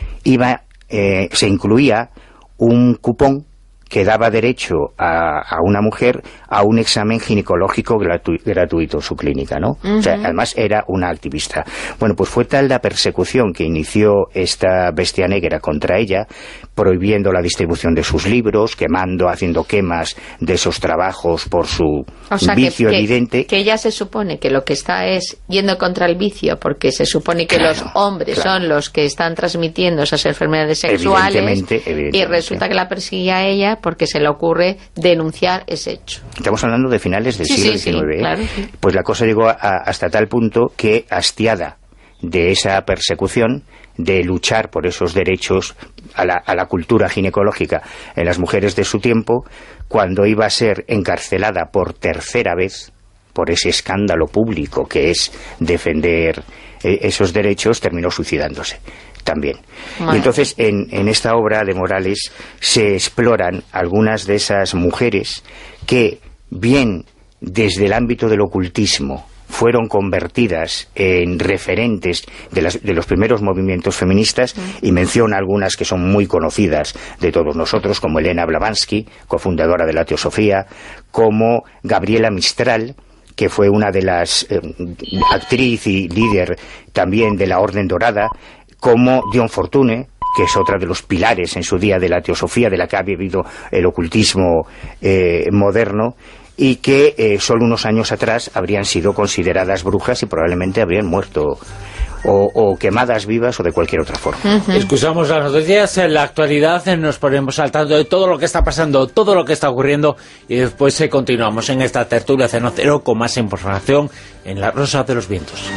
se incluía un cupón que daba derecho a una mujer a un examen ginecológico gratuito en su clínica, ¿no? O sea, además era una activista. Bueno, pues fue tal la persecución que inició esta bestia negra contra ella, prohibiendo la distribución de sus libros, haciendo quemas de esos trabajos por su vicio evidente. Que ella se supone que lo que está es yendo contra el vicio, porque se supone que los hombres son los que están transmitiendo esas enfermedades sexuales, evidentemente. Y resulta que la persigue a ella porque se le ocurre denunciar ese hecho. Estamos hablando de finales del siglo XIX. Sí, claro, sí. Pues la cosa llegó hasta tal punto que, hastiada de esa persecución, de luchar por esos derechos a la cultura ginecológica en las mujeres de su tiempo, cuando iba a ser encarcelada por tercera vez por ese escándalo público que es defender esos derechos, terminó suicidándose también. Y entonces en esta obra de Morales se exploran algunas de esas mujeres que, bien desde el ámbito del ocultismo, fueron convertidas en referentes de los primeros movimientos feministas, y menciona algunas que son muy conocidas de todos nosotros, como Elena Blavatsky, cofundadora de la Teosofía, como Gabriela Mistral, que fue una de las actriz y líder también de la Orden Dorada, como Dion Fortune, que es otra de los pilares en su día de la Teosofía, de la que ha vivido el ocultismo moderno, y que solo unos años atrás habrían sido consideradas brujas y probablemente habrían muerto o quemadas vivas o de cualquier otra forma. Escuchamos las noticias, en la actualidad nos ponemos al tanto de todo lo que está pasando, todo lo que está ocurriendo, y después continuamos en esta tertulia Cero Cero con más información en La Rosa de los Vientos.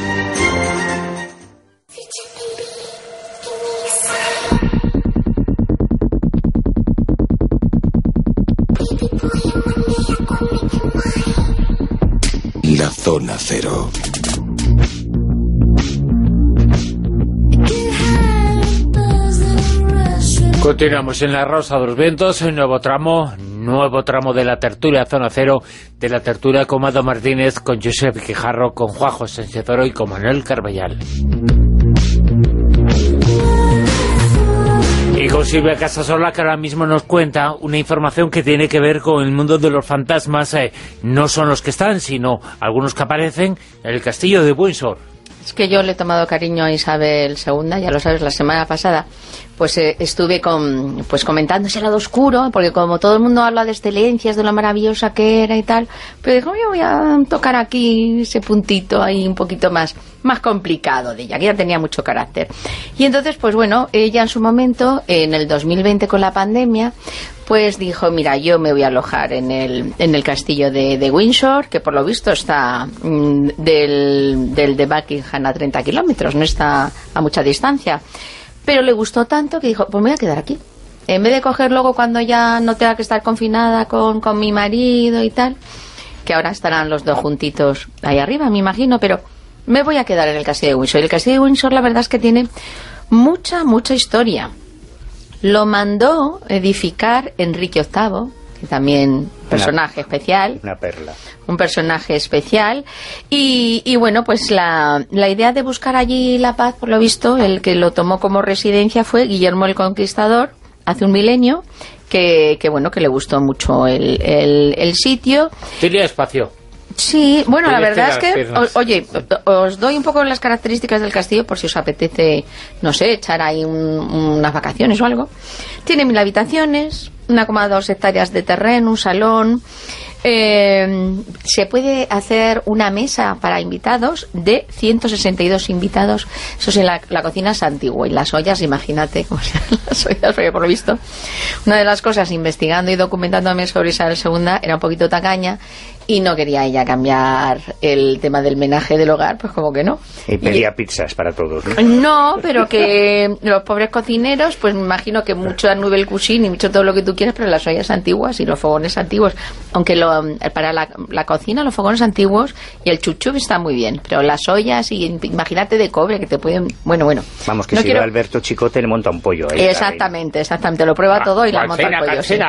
La Zona Cero. Continuamos en La Rosa de los Vientos, un nuevo tramo de la tertulia Zona Cero, de la tertulia con Mado Martínez, con Josep Guijarro, con Juanjo Sánchez Oro y con Manuel Carballal. con Silvia Casasola, que ahora mismo nos cuenta una información que tiene que ver con el mundo de los fantasmas. No son los que están, sino algunos que aparecen en el castillo de Windsor. Es que yo le he tomado cariño a Isabel II, ya lo sabes, la semana pasada pues estuve comentando ese lado oscuro, porque como todo el mundo habla de excelencias, de lo maravillosa que era y tal, pero dijo, yo voy a tocar aquí ese puntito ahí un poquito más complicado de ella, que ya tenía mucho carácter. Y entonces, pues bueno, ella en su momento, en el 2020 con la pandemia, pues dijo, mira, yo me voy a alojar en el castillo de Windsor, que por lo visto está del de Buckingham a 30 kilómetros, no está a mucha distancia. Pero le gustó tanto que dijo, pues me voy a quedar aquí. En vez de coger luego cuando ya no tenga que estar confinada con mi marido y tal, que ahora estarán los dos juntitos ahí arriba, me imagino, pero me voy a quedar en el castillo de Windsor. Y el castillo de Windsor la verdad es que tiene mucha historia. Lo mandó edificar Enrique VIII, que también personaje especial. Una perla. Un personaje especial. Y bueno, pues la idea de buscar allí la paz, por lo visto, el que lo tomó como residencia fue Guillermo el Conquistador, hace un milenio, que bueno, que le gustó mucho el sitio. Tenía espacio. Sí, bueno, la verdad es que, oye, os doy un poco las características del castillo por si os apetece, no sé, echar ahí unas vacaciones o algo. Tiene 1000 habitaciones, 1,2 hectáreas de terreno, un salón. Se puede hacer una mesa para invitados de 162 invitados. Eso es en la cocina es antigua. Y las ollas, imagínate cómo sean las ollas, porque por lo visto una de las cosas, investigando y documentándome sobre Isabel II, era un poquito tacaña y no quería ella cambiar el tema del menaje del hogar, pues como que no. Y pedía pizzas para todos, ¿no? No, pero que los pobres cocineros, pues me imagino que mucho Nouvelle Cuisine y mucho todo lo que tú quieras, pero las ollas antiguas y los fogones antiguos, aunque para la cocina los fogones antiguos y el chuchup está muy bien, pero las ollas, y imagínate de cobre que te pueden... Bueno. Vamos, que no si va Alberto Chicote le monta un pollo ahí. Exactamente, lo prueba todo y la monta el pollo. Sí.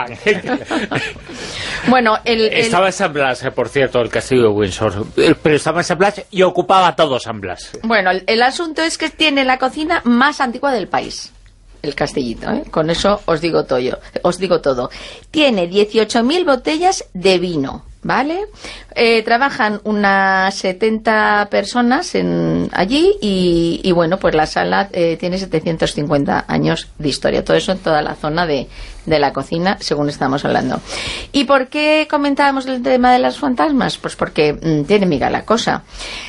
Bueno, estaba en San Blas, por cierto, el castillo de Windsor, pero estaba en San Blas y ocupaba todo San Blas. Bueno, el asunto es que tiene la cocina más antigua del país, el castillito, ¿eh? Con eso os digo todo. Tiene 18.000 botellas de vino, ¿vale? Trabajan unas 70 personas allí y bueno, pues la sala tiene 750 años de historia. Todo eso en toda la zona de la cocina, según estamos hablando. ¿Y por qué comentábamos el tema de las fantasmas? Pues porque tiene miga la cosa.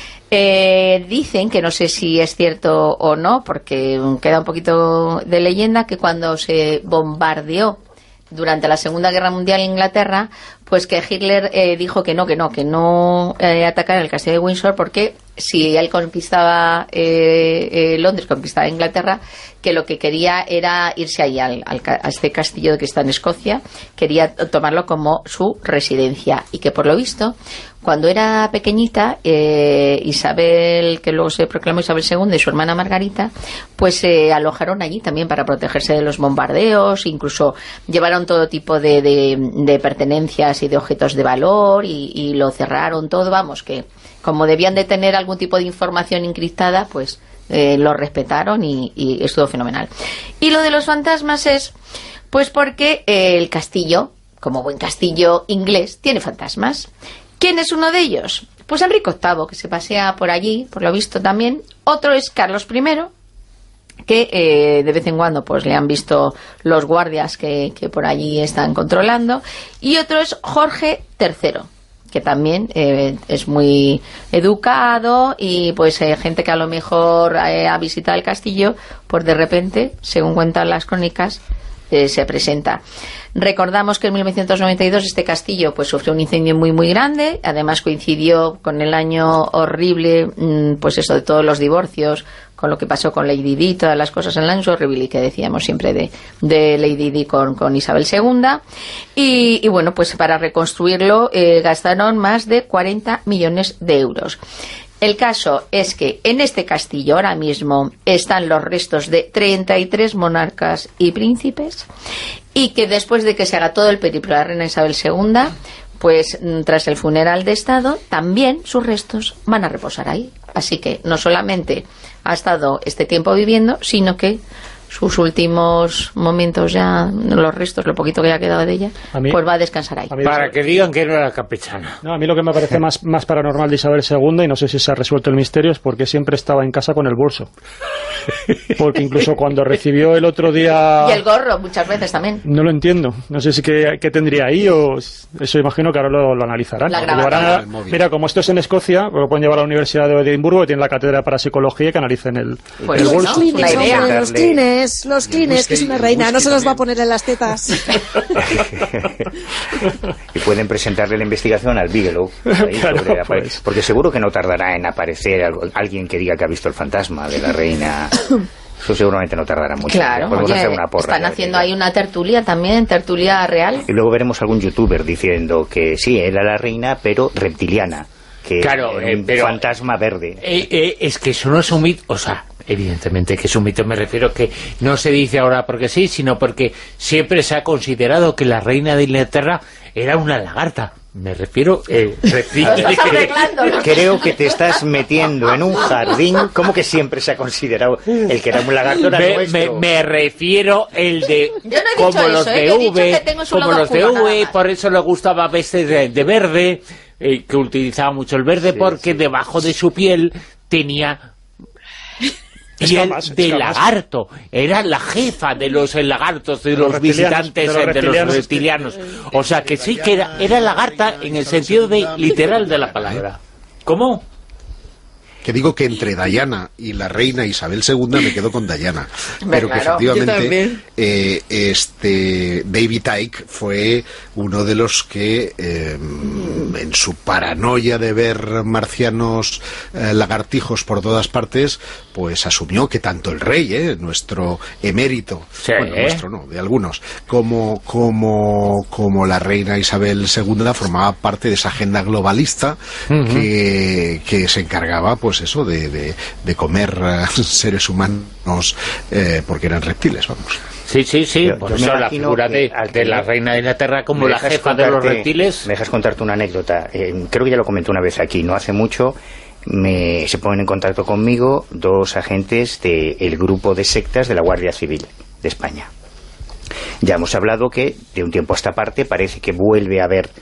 Dicen, que no sé si es cierto o no, porque queda un poquito de leyenda, que cuando se bombardeó durante la Segunda Guerra Mundial en Inglaterra, pues que Hitler dijo que no atacara el castillo de Windsor, porque si él conquistaba Londres, conquistaba Inglaterra, que lo que quería era irse ahí a este castillo que está en Escocia, quería tomarlo como su residencia, y que por lo visto, cuando era pequeñita, Isabel, que luego se proclamó Isabel II, y su hermana Margarita, pues se alojaron allí también para protegerse de los bombardeos, incluso llevaron todo tipo de pertenencias y de objetos de valor y lo cerraron todo, vamos, que como debían de tener algún tipo de información encriptada, pues lo respetaron y estuvo fenomenal. Y lo de los fantasmas es, pues porque el castillo, como buen castillo inglés, tiene fantasmas. ¿Quién es uno de ellos? Pues Enrique VIII, que se pasea por allí, por lo visto también. Otro es Carlos I, que de vez en cuando pues le han visto los guardias que por allí están controlando. Y otro es Jorge III, que también es muy educado, y pues gente que a lo mejor ha visitado el castillo, pues de repente, según cuentan las crónicas, se presenta. Recordamos que en 1992 este castillo pues sufrió un incendio muy grande, además coincidió con el año horrible, pues eso de todos los divorcios, con lo que pasó con Lady Di, todas las cosas en el año horrible que decíamos siempre de Lady Di con Isabel II, y bueno, pues para reconstruirlo gastaron más de 40 millones de euros. El caso es que en este castillo ahora mismo están los restos de 33 monarcas y príncipes, y que después de que se haga todo el periplo de la reina Isabel II, pues tras el funeral de Estado, también sus restos van a reposar ahí. Así que no solamente ha estado este tiempo viviendo, sino que sus últimos momentos ya, los restos, lo poquito que ha quedado de ella, pues va a descansar ahí. Para que digan que no era campechana. No, a mí lo que me parece más paranormal de Isabel II, y no sé si se ha resuelto el misterio, es porque siempre estaba en casa con el bolso. Porque incluso cuando recibió el otro día... Y el gorro, muchas veces también. No lo entiendo. No sé si qué tendría ahí, o eso imagino que ahora lo analizarán. Mira, como esto es en Escocia, lo pueden llevar a la Universidad de Edimburgo, que tiene la cátedra de parapsicología, que analicen el bolso. Los Kleenex, que es una reina, no se los va a poner en las tetas. Y pueden presentarle la investigación al Bigelow, porque seguro que no tardará en aparecer alguien que diga que ha visto el fantasma de la reina. Eso seguramente no tardará mucho. Claro, hacer una porra, están haciendo ahí una tertulia también, tertulia real. Y luego veremos algún youtuber diciendo que sí, era la reina, pero reptiliana. Que un fantasma verde. Es que eso no es un mito, o sea, evidentemente que es un mito, me refiero que no se dice ahora porque sí, sino porque siempre se ha considerado que la reina de Inglaterra era una lagarta. Me refiero... Creo que te estás metiendo en un jardín. ¿Cómo que siempre se ha considerado el que era un lagarto? Me refiero el de... Yo no he dicho los eso, de como los de V, por eso le gustaba vestir de verde, que utilizaba mucho el verde, porque debajo de su piel tenía... piel de lagarto, era la jefa de los lagartos, de los visitantes, de los reptilianos. O sea que sí que era lagarta en el sentido literal de la palabra. ¿Cómo? Que digo que entre Diana y la reina Isabel II me quedo con Diana, pero que efectivamente David Icke fue uno de los que en su paranoia de ver marcianos lagartijos por todas partes, pues asumió que tanto el rey, nuestro emérito, bueno, nuestro no, de algunos, como la reina Isabel II formaba parte de esa agenda globalista que se encargaba, pues eso, de comer seres humanos porque eran reptiles, vamos. Sí, por eso la figura de la reina de Inglaterra como la jefa de los reptiles. Me dejas contarte una anécdota. Creo que ya lo comenté una vez aquí, no hace mucho. Se ponen en contacto conmigo dos agentes del grupo de sectas de la Guardia Civil de España. Ya hemos hablado que de un tiempo a esta parte parece que vuelve a haber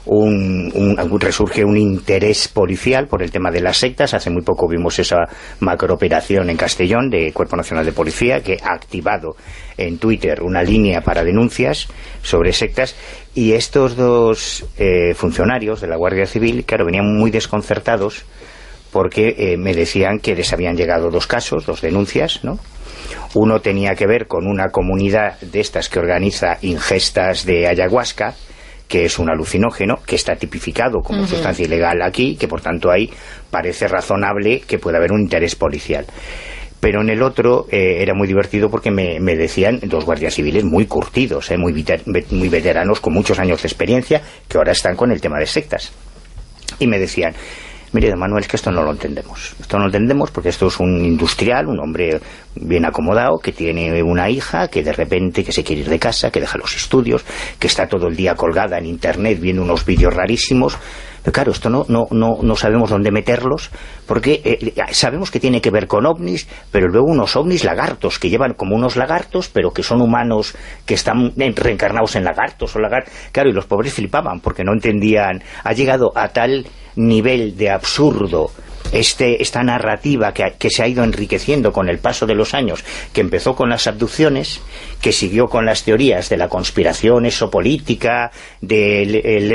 resurge un interés policial por el tema de las sectas. Hace muy poco vimos esa macrooperación en Castellón de Cuerpo Nacional de Policía, que ha activado en Twitter una línea para denuncias sobre sectas, y estos dos funcionarios de la Guardia Civil, claro, venían muy desconcertados porque me decían que les habían llegado dos casos, dos denuncias, ¿no? Uno tenía que ver con una comunidad de estas que organiza ingestas de ayahuasca, que es un alucinógeno, que está tipificado como sustancia ilegal aquí, que por tanto ahí parece razonable que pueda haber un interés policial. Pero en el otro era muy divertido porque me decían dos guardias civiles muy curtidos, muy veteranos, con muchos años de experiencia, que ahora están con el tema de sectas. Y me decían: mire, don Manuel, es que esto no lo entendemos. Esto no lo entendemos porque esto es un industrial, un hombre bien acomodado, que tiene una hija, que de repente que se quiere ir de casa, que deja los estudios, que está todo el día colgada en internet viendo unos vídeos rarísimos. Pero claro, esto no sabemos dónde meterlos, porque sabemos que tiene que ver con ovnis, pero luego unos ovnis lagartos, que llevan como unos lagartos, pero que son humanos que están reencarnados en lagartos. Claro, y los pobres flipaban, porque no entendían. Ha llegado a tal nivel de absurdo esta narrativa que se ha ido enriqueciendo con el paso de los años, que empezó con las abducciones, que siguió con las teorías de la conspiración exopolítica, del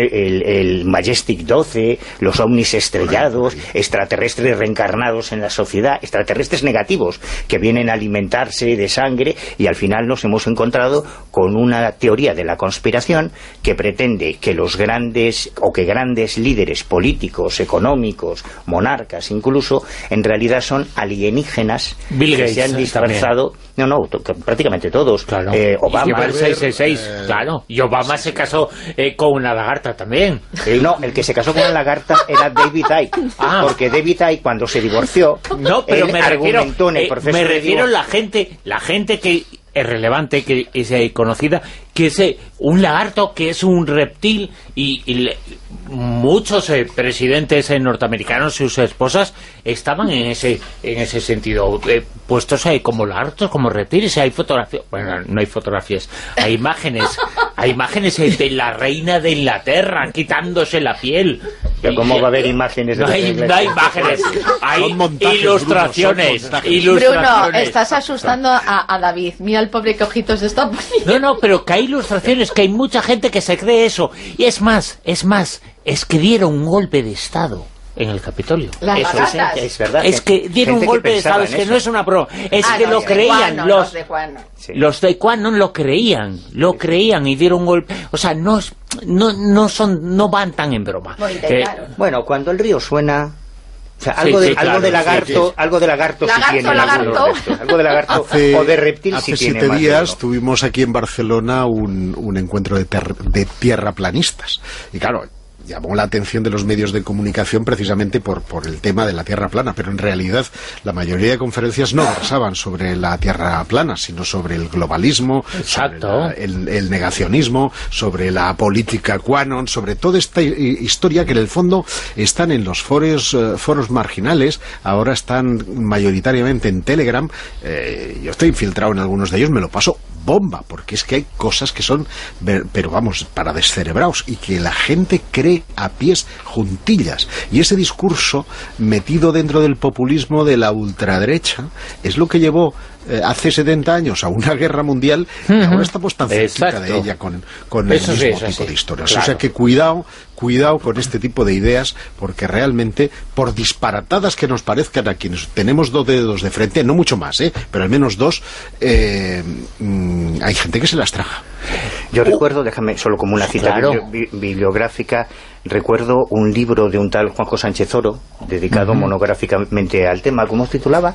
el Majestic 12, los ovnis estrellados, extraterrestres reencarnados en la sociedad, extraterrestres negativos que vienen a alimentarse de sangre, y al final nos hemos encontrado con una teoría de la conspiración que pretende que los grandes líderes políticos, económicos, monarcas incluso, en realidad son alienígenas que se han disfrazado. Prácticamente todos. Claro. Obama. El 666, claro. Y Obama se casó con una lagarta también. No, el que se casó con una lagarta era David Icke. Porque David Icke, cuando se divorció, pero me refiero a la gente que es relevante, que es conocida, que es un lagarto, que es un reptil, y muchos presidentes norteamericanos y sus esposas estaban en ese sentido, puestos ahí como largos, como retires. Hay fotografías, bueno, no hay fotografías, hay imágenes de la reina de Inglaterra quitándose la piel. Pero ¿cómo va a haber imágenes? No hay imágenes, hay ilustraciones. Bruno, estás asustando a David. Mira el pobre que ojitos está poniendo. No, pero que hay ilustraciones, que hay mucha gente que se cree eso. Y es más, es que dieron un golpe de Estado en el Capitolio. Eso es verdad. Es que dieron un golpe de Estado, es que no es una broma. Es que lo creían. Los de Quanon lo creían y dieron un golpe. O sea, no van tan en broma. Bueno, cuando el río suena... O sea, algo de lagarto, algo de lagarto sí tiene en algunos de estos. Algo de lagarto o de reptil sí tiene. Hace 7 días tuvimos aquí en Barcelona un encuentro de tierraplanistas. Y claro, llamó la atención de los medios de comunicación precisamente por el tema de la tierra plana, pero en realidad la mayoría de conferencias no versaban sobre la tierra plana, sino sobre el globalismo, sobre el negacionismo, sobre la política Quanon, sobre toda esta historia que en el fondo están en los foros marginales, ahora están mayoritariamente en Telegram. Yo estoy infiltrado en algunos de ellos, me lo paso bomba, porque es que hay cosas que son, pero vamos, para descerebrados, y que la gente cree a pies juntillas, y ese discurso metido dentro del populismo de la ultraderecha es lo que llevó hace 70 años a una guerra mundial, y ahora estamos tan cerquita de ella con el mismo tipo de historias. Claro. O sea que cuidado con este tipo de ideas, porque realmente, por disparatadas que nos parezcan a quienes tenemos 2 dedos de frente, no mucho más, pero al menos 2, hay gente que se las traga. Yo recuerdo, déjame solo como una cita bibliográfica, recuerdo un libro de un tal Juanjo Sánchez Oro, dedicado monográficamente al tema. ¿Cómo se titulaba?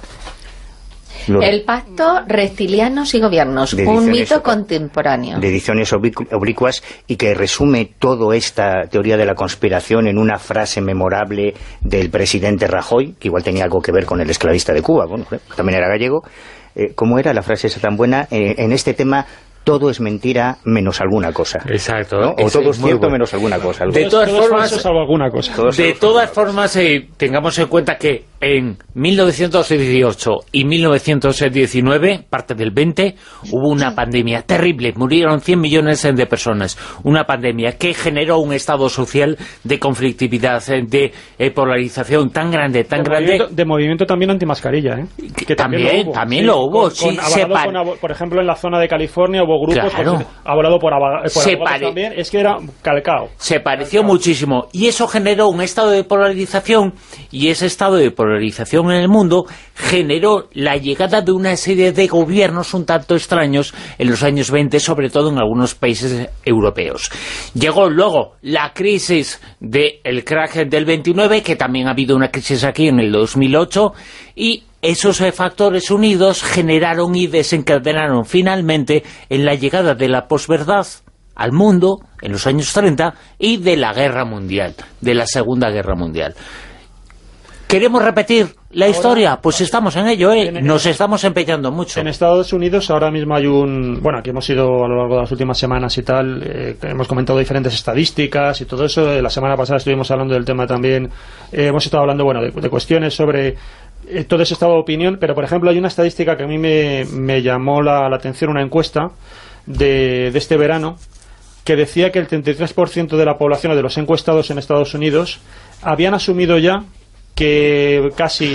El pacto reptilianos y gobiernos, un mito contemporáneo. De ediciones oblicuas, y que resume toda esta teoría de la conspiración en una frase memorable del presidente Rajoy, que igual tenía algo que ver con el esclavista de Cuba, bueno, también era gallego. ¿Cómo era la frase esa tan buena? En este tema todo es mentira menos alguna cosa. Exacto. ¿No? O todo es cierto menos alguna cosa. De todas formas, salvo alguna cosa. De todas formas, tengamos en cuenta que en 1918 y 1919, parte del 20, hubo una pandemia terrible. Murieron 100 millones de personas. Una pandemia que generó un estado social de conflictividad, de polarización tan grande. De movimiento también antimascarilla, que también lo hubo. Por ejemplo, en la zona de California hubo grupos, avalado por abogados también, es que era calcao. Se pareció muchísimo, y eso generó un estado de polarización, y ese estado de polarización en el mundo generó la llegada de una serie de gobiernos un tanto extraños en los años 20, sobre todo en algunos países europeos. Llegó luego la crisis del crack del 29, que también ha habido una crisis aquí en el 2008, y esos factores unidos generaron y desencadenaron finalmente en la llegada de la posverdad al mundo en los años 30 y de la guerra mundial, de la Segunda Guerra Mundial. ¿Queremos repetir la historia? Pues estamos en ello, nos estamos empeñando mucho. En Estados Unidos ahora mismo hay aquí hemos ido a lo largo de las últimas semanas y tal, hemos comentado diferentes estadísticas y todo eso. La semana pasada estuvimos hablando del tema también, hemos estado hablando de cuestiones sobre todo ese estado de opinión, pero por ejemplo hay una estadística que a mí me llamó la atención, una encuesta de este verano, que decía que el 33% de la población, de los encuestados en Estados Unidos, habían asumido ya que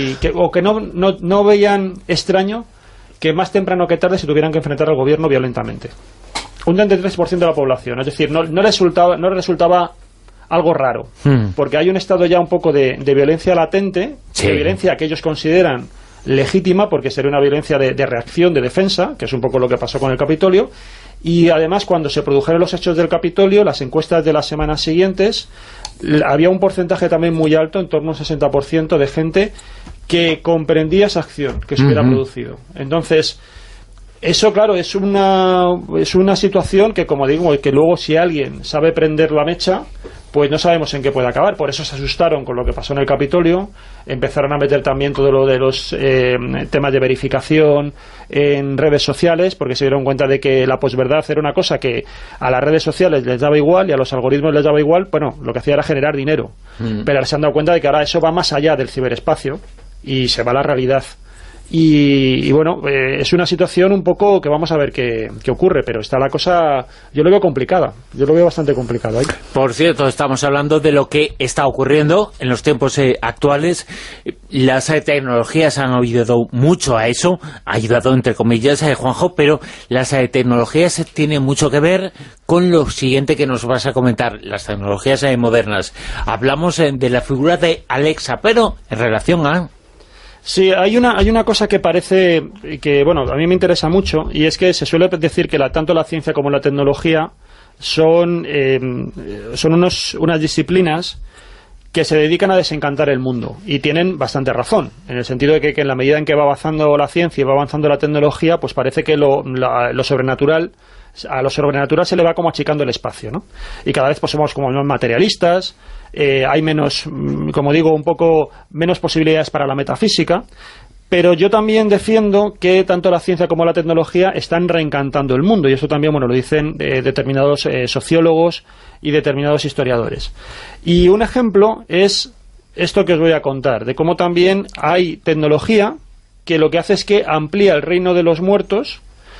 no veían extraño que más temprano que tarde se tuvieran que enfrentar al gobierno violentamente. Un 33% de la población, es decir, no resultaba algo raro, porque hay un estado ya un poco de violencia latente, de violencia que ellos consideran legítima, porque sería una violencia de reacción, de defensa, que es un poco lo que pasó con el Capitolio. Y además, cuando se produjeron los hechos del Capitolio, las encuestas de las semanas siguientes, había un porcentaje también muy alto, en torno a un 60% de gente que comprendía esa acción que se hubiera producido. Entonces, eso, claro, es una situación que, como digo, que luego si alguien sabe prender la mecha, pues no sabemos en qué puede acabar. Por eso se asustaron con lo que pasó en el Capitolio, empezaron a meter también todo lo de los temas de verificación en redes sociales, porque se dieron cuenta de que la posverdad era una cosa que a las redes sociales les daba igual y a los algoritmos les daba igual. Bueno, lo que hacía era generar dinero, pero ahora se han dado cuenta de que ahora eso va más allá del ciberespacio y se va a la realidad. Y bueno, es una situación un poco que vamos a ver qué ocurre, pero está la cosa, yo lo veo complicada, yo lo veo bastante complicado ahí. Por cierto, estamos hablando de lo que está ocurriendo en los tiempos actuales. Las tecnologías han ayudado mucho a eso, ha ayudado entre comillas Juanjo, pero las tecnologías tienen mucho que ver con lo siguiente que nos vas a comentar, las tecnologías modernas. Hablamos de la figura de Alexa, pero en relación a... Sí, hay una cosa que parece que, bueno, a mí me interesa mucho, y es que se suele decir que tanto la ciencia como la tecnología son unas disciplinas que se dedican a desencantar el mundo, y tienen bastante razón, en el sentido de que en la medida en que va avanzando la ciencia y va avanzando la tecnología, pues parece que lo sobrenatural, a lo sobrenatural se le va como achicando el espacio, ¿no? Y cada vez pues somos como más materialistas, hay menos, como digo, un poco menos posibilidades para la metafísica, pero yo también defiendo que tanto la ciencia como la tecnología están reencantando el mundo, y eso también, bueno, lo dicen determinados sociólogos y determinados historiadores. Y un ejemplo es esto que os voy a contar, de cómo también hay tecnología que lo que hace es que amplía el reino de los muertos,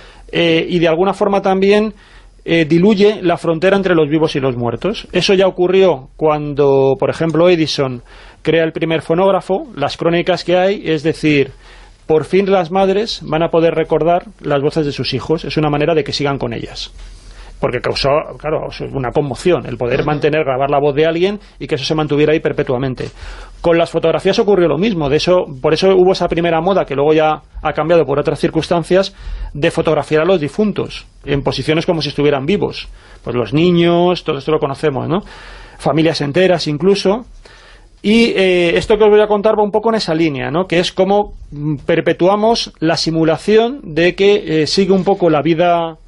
y de alguna forma también diluye la frontera entre los vivos y los muertos. Eso ya ocurrió cuando, por ejemplo, Edison crea el primer fonógrafo. Las crónicas que hay, es decir, por fin las madres van a poder recordar las voces de sus hijos. Es una manera de que sigan con ellas, porque causó, claro, una conmoción el poder grabar la voz de alguien y que eso se mantuviera ahí perpetuamente. Con las fotografías ocurrió lo mismo, por eso hubo esa primera moda, que luego ya ha cambiado por otras circunstancias, de fotografiar a los difuntos en posiciones como si estuvieran vivos. Pues los niños, todo esto lo conocemos, ¿no? Familias enteras incluso. Y esto que os voy a contar va un poco en esa línea, ¿no? Que es cómo perpetuamos la simulación de que sigue un poco la vida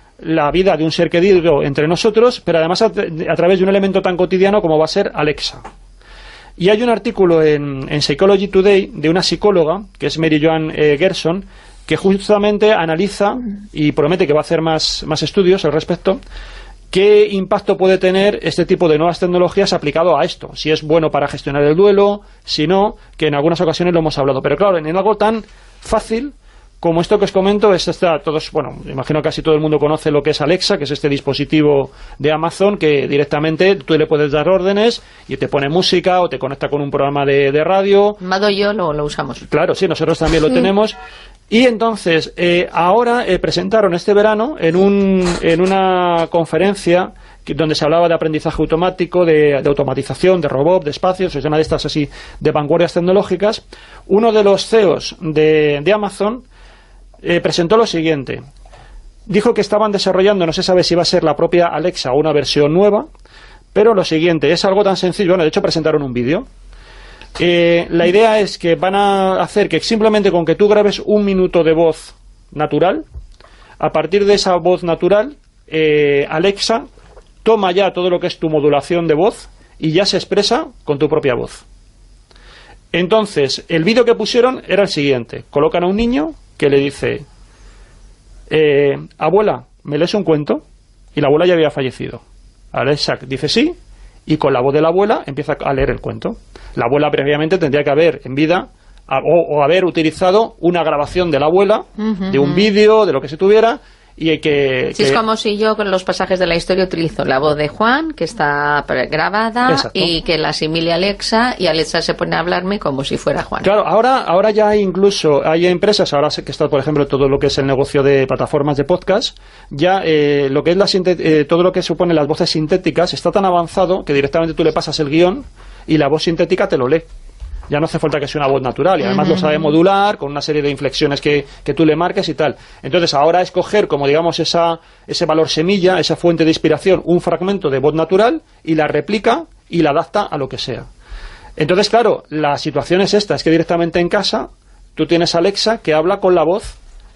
de un ser querido entre nosotros, pero además a través de un elemento tan cotidiano como va a ser Alexa. Y hay un artículo en Psychology Today de una psicóloga, que es Mary Joan Gerson, que justamente analiza y promete que va a hacer más estudios al respecto, qué impacto puede tener este tipo de nuevas tecnologías aplicado a esto, si es bueno para gestionar el duelo, si no, que en algunas ocasiones lo hemos hablado, pero claro, en algo tan fácil como esto que os comento, imagino que casi todo el mundo conoce lo que es Alexa, que es este dispositivo de Amazon que directamente tú le puedes dar órdenes y te pone música o te conecta con un programa de radio. Mado y yo lo usamos. Claro, sí, nosotros también lo tenemos. Y entonces, ahora presentaron este verano en una conferencia donde se hablaba de aprendizaje automático, de automatización, de robot, de espacios, es una de estas así de vanguardias tecnológicas. Uno de los CEOs de Amazon presentó lo siguiente. Dijo que estaban desarrollando, no se sabe si va a ser la propia Alexa o una versión nueva, pero lo siguiente, es algo tan sencillo. Bueno, de hecho presentaron un vídeo. La idea es que van a hacer que simplemente con que tú grabes un minuto de voz natural, a partir de esa voz natural, Alexa toma ya todo lo que es tu modulación de voz y ya se expresa con tu propia voz. Entonces, el vídeo que pusieron era el siguiente. Colocan a un niño que le dice, abuela, ¿me lees un cuento? Y la abuela ya había fallecido. Alexa dice sí, y con la voz de la abuela empieza a leer el cuento. La abuela previamente tendría que haber en vida o haber utilizado una grabación de la abuela, de un vídeo, de lo que se tuviera, y es como si yo con los pasajes de la historia utilizo la voz de Juan, que está grabada, exacto, y que la asimile Alexa, y Alexa se pone a hablarme como si fuera Juan. Claro, ahora ya hay empresas, ahora sé que está, por ejemplo, todo lo que es el negocio de plataformas de podcast, ya lo que es todo lo que supone las voces sintéticas está tan avanzado que directamente tú le pasas el guión y la voz sintética te lo lee. Ya no hace falta que sea una voz natural, y además lo sabe modular con una serie de inflexiones que tú le marques y tal. Entonces ahora es coger como digamos ese valor semilla, esa fuente de inspiración, un fragmento de voz natural, y la replica y la adapta a lo que sea. Entonces claro, la situación es esta, es que directamente en casa tú tienes a Alexa que habla con la voz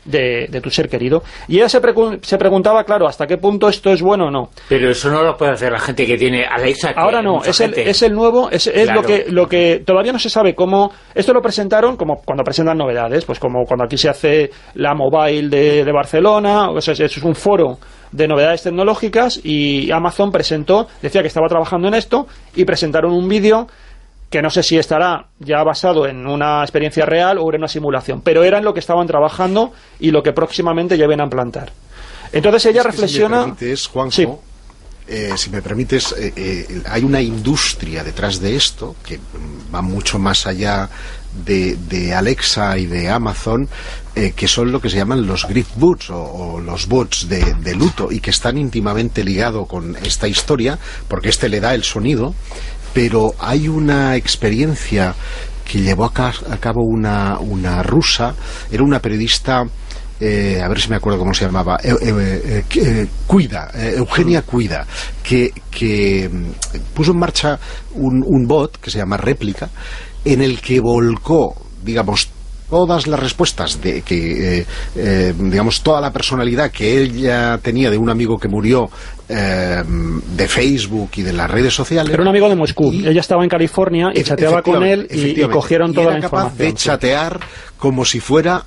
de tu ser querido. Y ella se preguntaba, claro, hasta qué punto esto es bueno o no. Pero eso no lo puede hacer la gente que tiene Alexa. Ahora no, es el nuevo, es claro. lo que todavía no se sabe cómo. Esto lo presentaron como cuando presentan novedades, pues como cuando aquí se hace la Mobile de Barcelona, o sea, es un foro de novedades tecnológicas, y Amazon decía que estaba trabajando en esto, y presentaron un vídeo que no sé si estará ya basado en una experiencia real o en una simulación, pero era en lo que estaban trabajando y lo que próximamente ya ven a implantar. Entonces ella reflexiona... Si me permites, Juanjo, sí. Si me permites, hay una industria detrás de esto que va mucho más allá de Alexa y de Amazon, que son lo que se llaman los grief bots o los bots de luto, y que están íntimamente ligados con esta historia, porque este le da el sonido. Pero hay una experiencia que llevó a cabo una rusa, era una periodista, a ver si me acuerdo cómo se llamaba, Eugenia Cuida, que puso en marcha un bot que se llama Réplica, en el que volcó, digamos, todas las respuestas digamos, toda la personalidad que ella tenía de un amigo que murió de Facebook y de las redes sociales. Era un amigo de Moscú. Ella estaba en California y chateaba con él y cogieron toda la información. Era capaz de chatear como si fuera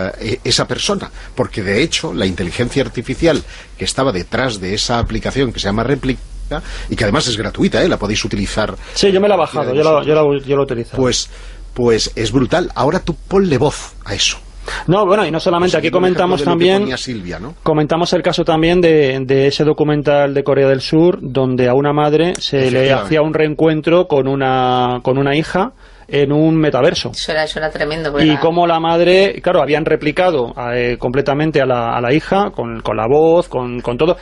esa persona, porque de hecho la inteligencia artificial que estaba detrás de esa aplicación que se llama Réplica, y que además es gratuita, la podéis utilizar. Sí, yo me la he bajado, yo la he utilizado. Pues es brutal. Ahora tú ponle voz a eso. No, bueno, y no solamente, aquí comentamos también, Silvia, ¿no? Comentamos el caso también de ese documental de Corea del Sur, donde a una madre se le hacía un reencuentro con una hija en un metaverso. Eso era tremendo. Y cómo la madre, claro, habían replicado completamente a la hija, con la voz, con todo,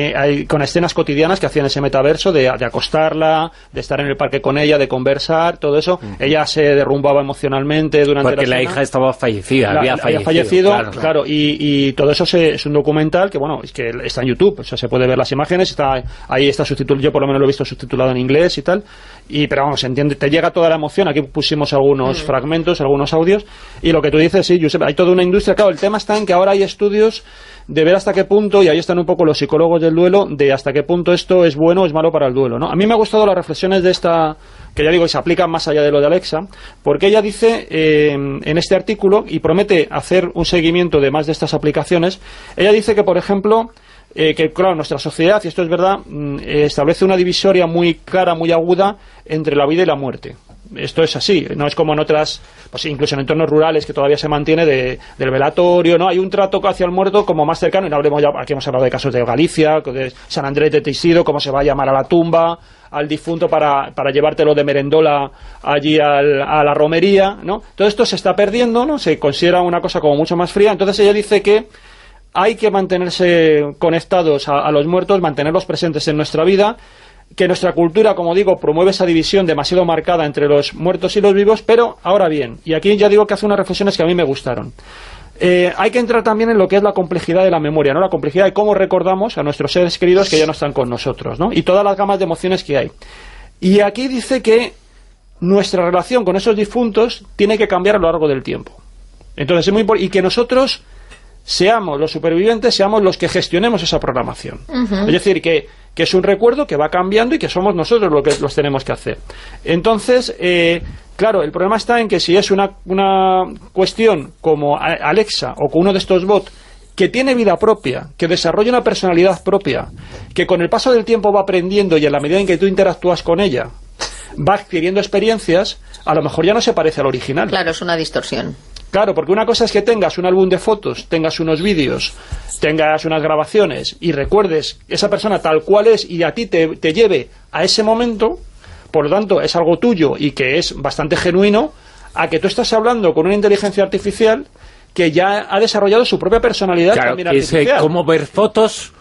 con escenas cotidianas que hacían ese metaverso, de acostarla, de estar en el parque con ella, de conversar, todo eso. Ella se derrumbaba emocionalmente durante porque la hija estaba fallecida, había fallecido, claro, y todo eso es un documental que, bueno, es que está en YouTube, o sea, se puede ver las imágenes, ahí está subtitulado, yo por lo menos lo he visto subtitulado en inglés y tal, pero vamos, se entiende, te llega toda la emoción. Aquí pusimos algunos fragmentos, algunos audios, y lo que tú dices, sí, Josep, hay toda una industria. Claro, el tema está en que ahora hay estudios de ver hasta qué punto, y ahí están un poco los psicólogos del duelo, de hasta qué punto esto es bueno o es malo para el duelo, ¿no? A mí me ha gustado las reflexiones de esta, que ya digo, se aplican más allá de lo de Alexa, porque ella dice en este artículo, y promete hacer un seguimiento de más de estas aplicaciones, ella dice que, por ejemplo, que claro, nuestra sociedad, y esto es verdad, establece una divisoria muy clara, muy aguda entre la vida y la muerte. Esto es así, no es como en otras, pues incluso en entornos rurales, que todavía se mantiene del velatorio, ¿no? Hay un trato hacia el muerto como más cercano, y no hablemos ya, aquí hemos hablado de casos de Galicia, de San Andrés de Teixido, cómo se va a llamar a la tumba al difunto para llevártelo de merendola allí a la romería, ¿no? Todo esto se está perdiendo, ¿no? Se considera una cosa como mucho más fría. Entonces ella dice que hay que mantenerse conectados a los muertos, mantenerlos presentes en nuestra vida, que nuestra cultura, como digo, promueve esa división demasiado marcada entre los muertos y los vivos, pero ahora bien, y aquí ya digo que hace unas reflexiones que a mí me gustaron. Hay que entrar también en lo que es la complejidad de la memoria, ¿no? La complejidad de cómo recordamos a nuestros seres queridos que ya no están con nosotros, ¿no? Y todas las gamas de emociones que hay. Y aquí dice que nuestra relación con esos difuntos tiene que cambiar a lo largo del tiempo. Entonces es muy importante, y que nosotros seamos los supervivientes, seamos los que gestionemos esa programación. Es decir, que es un recuerdo que va cambiando y que somos nosotros los que los tenemos que hacer. Entonces, claro, el problema está en que si es una cuestión como Alexa o con uno de estos bots que tiene vida propia, que desarrolla una personalidad propia, que con el paso del tiempo va aprendiendo, y en la medida en que tú interactúas con ella va adquiriendo experiencias, a lo mejor ya no se parece al original. Claro, es una distorsión. Claro, porque una cosa es que tengas un álbum de fotos, tengas unos vídeos, tengas unas grabaciones y recuerdes esa persona tal cual es, y a ti te lleve a ese momento, por lo tanto es algo tuyo y que es bastante genuino, a que tú estás hablando con una inteligencia artificial que ya ha desarrollado su propia personalidad, claro, también artificial. Es como ver fotos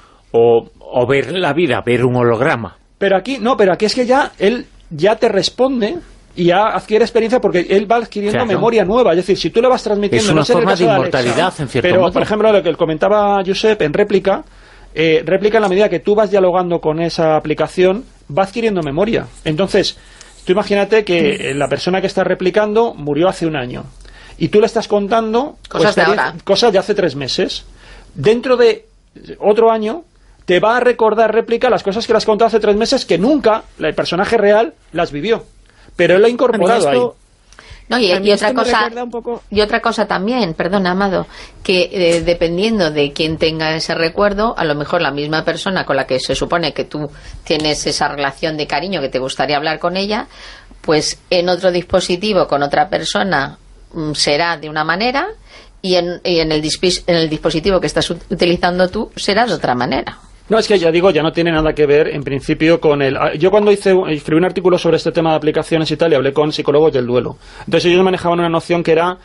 o ver la vida, ver un holograma. Pero aquí es que él ya te responde y ya adquiere experiencia, porque él va adquiriendo memoria nueva. Es decir, si tú le vas transmitiendo... Es una forma de inmortalidad, Alexa, en cierto modo. Pero, por ejemplo, lo que comentaba Josep en Réplica, Réplica, en la medida que tú vas dialogando con esa aplicación, va adquiriendo memoria. Entonces, tú imagínate que la persona que está replicando murió hace un año. y tú le estás contando cosas de ahora, cosas de hace 3 meses. Dentro de otro año te va a recordar réplica las cosas que le has contado hace 3 meses que nunca el personaje real las vivió, pero él lo ha incorporado ahí. No, y otra cosa también, perdona, Amado, que dependiendo de quién tenga ese recuerdo, a lo mejor la misma persona con la que se supone que tú tienes esa relación de cariño, que te gustaría hablar con ella, pues en otro dispositivo con otra persona será de una manera y en el dispositivo que estás utilizando tú será de otra manera. No, es que ya digo, ya no tiene nada que ver en principio con el... Yo cuando escribí un artículo sobre este tema de aplicaciones y tal, y hablé con psicólogos del duelo. Entonces ellos manejaban una noción que era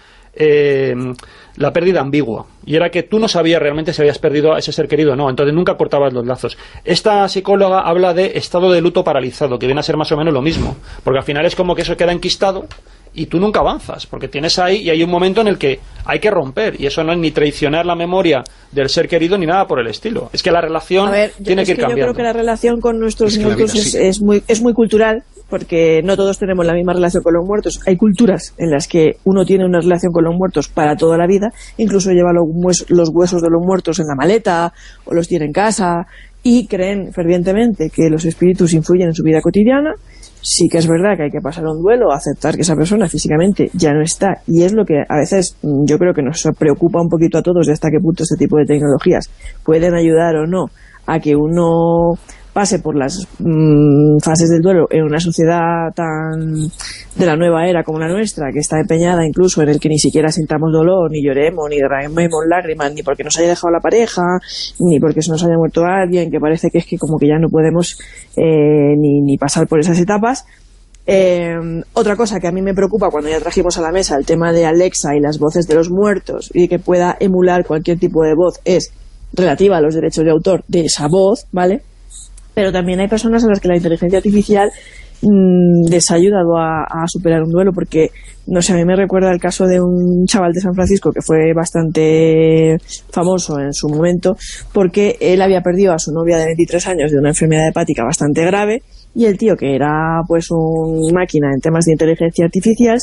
la pérdida ambigua. Y era que tú no sabías realmente si habías perdido a ese ser querido o no. Entonces nunca cortabas los lazos. Esta psicóloga habla de estado de luto paralizado, que viene a ser más o menos lo mismo. Porque al final es como que eso queda enquistado y tú nunca avanzas, porque tienes ahí y hay un momento en el que hay que romper, y eso no es ni traicionar la memoria del ser querido ni nada por el estilo. Es que la relación tiene que ir cambiando. Yo creo que la relación con nuestros muertos es muy cultural, porque no todos tenemos la misma relación con los muertos. Hay culturas en las que uno tiene una relación con los muertos para toda la vida, incluso lleva los huesos de los muertos en la maleta o los tiene en casa, y creen fervientemente que los espíritus influyen en su vida cotidiana. Sí que es verdad que hay que pasar un duelo, aceptar que esa persona físicamente ya no está, y es lo que a veces yo creo que nos preocupa un poquito a todos, de hasta qué punto este tipo de tecnologías pueden ayudar o no a que uno pase por las fases del duelo en una sociedad tan de la nueva era como la nuestra, que está empeñada incluso en el que ni siquiera sintamos dolor, ni lloremos, ni derramemos lágrimas, ni porque nos haya dejado la pareja, ni porque se nos haya muerto alguien, que parece que es que como que ya no podemos ni pasar por esas etapas. Otra cosa que a mí me preocupa cuando ya trajimos a la mesa el tema de Alexa y las voces de los muertos, y que pueda emular cualquier tipo de voz, es relativa a los derechos de autor de esa voz, ¿vale? Pero también hay personas a las que la inteligencia artificial les ha ayudado a superar un duelo, porque, no sé, a mí me recuerda el caso de un chaval de San Francisco que fue bastante famoso en su momento, porque él había perdido a su novia de 23 años de una enfermedad hepática bastante grave, y el tío, que era pues un máquina en temas de inteligencia artificial,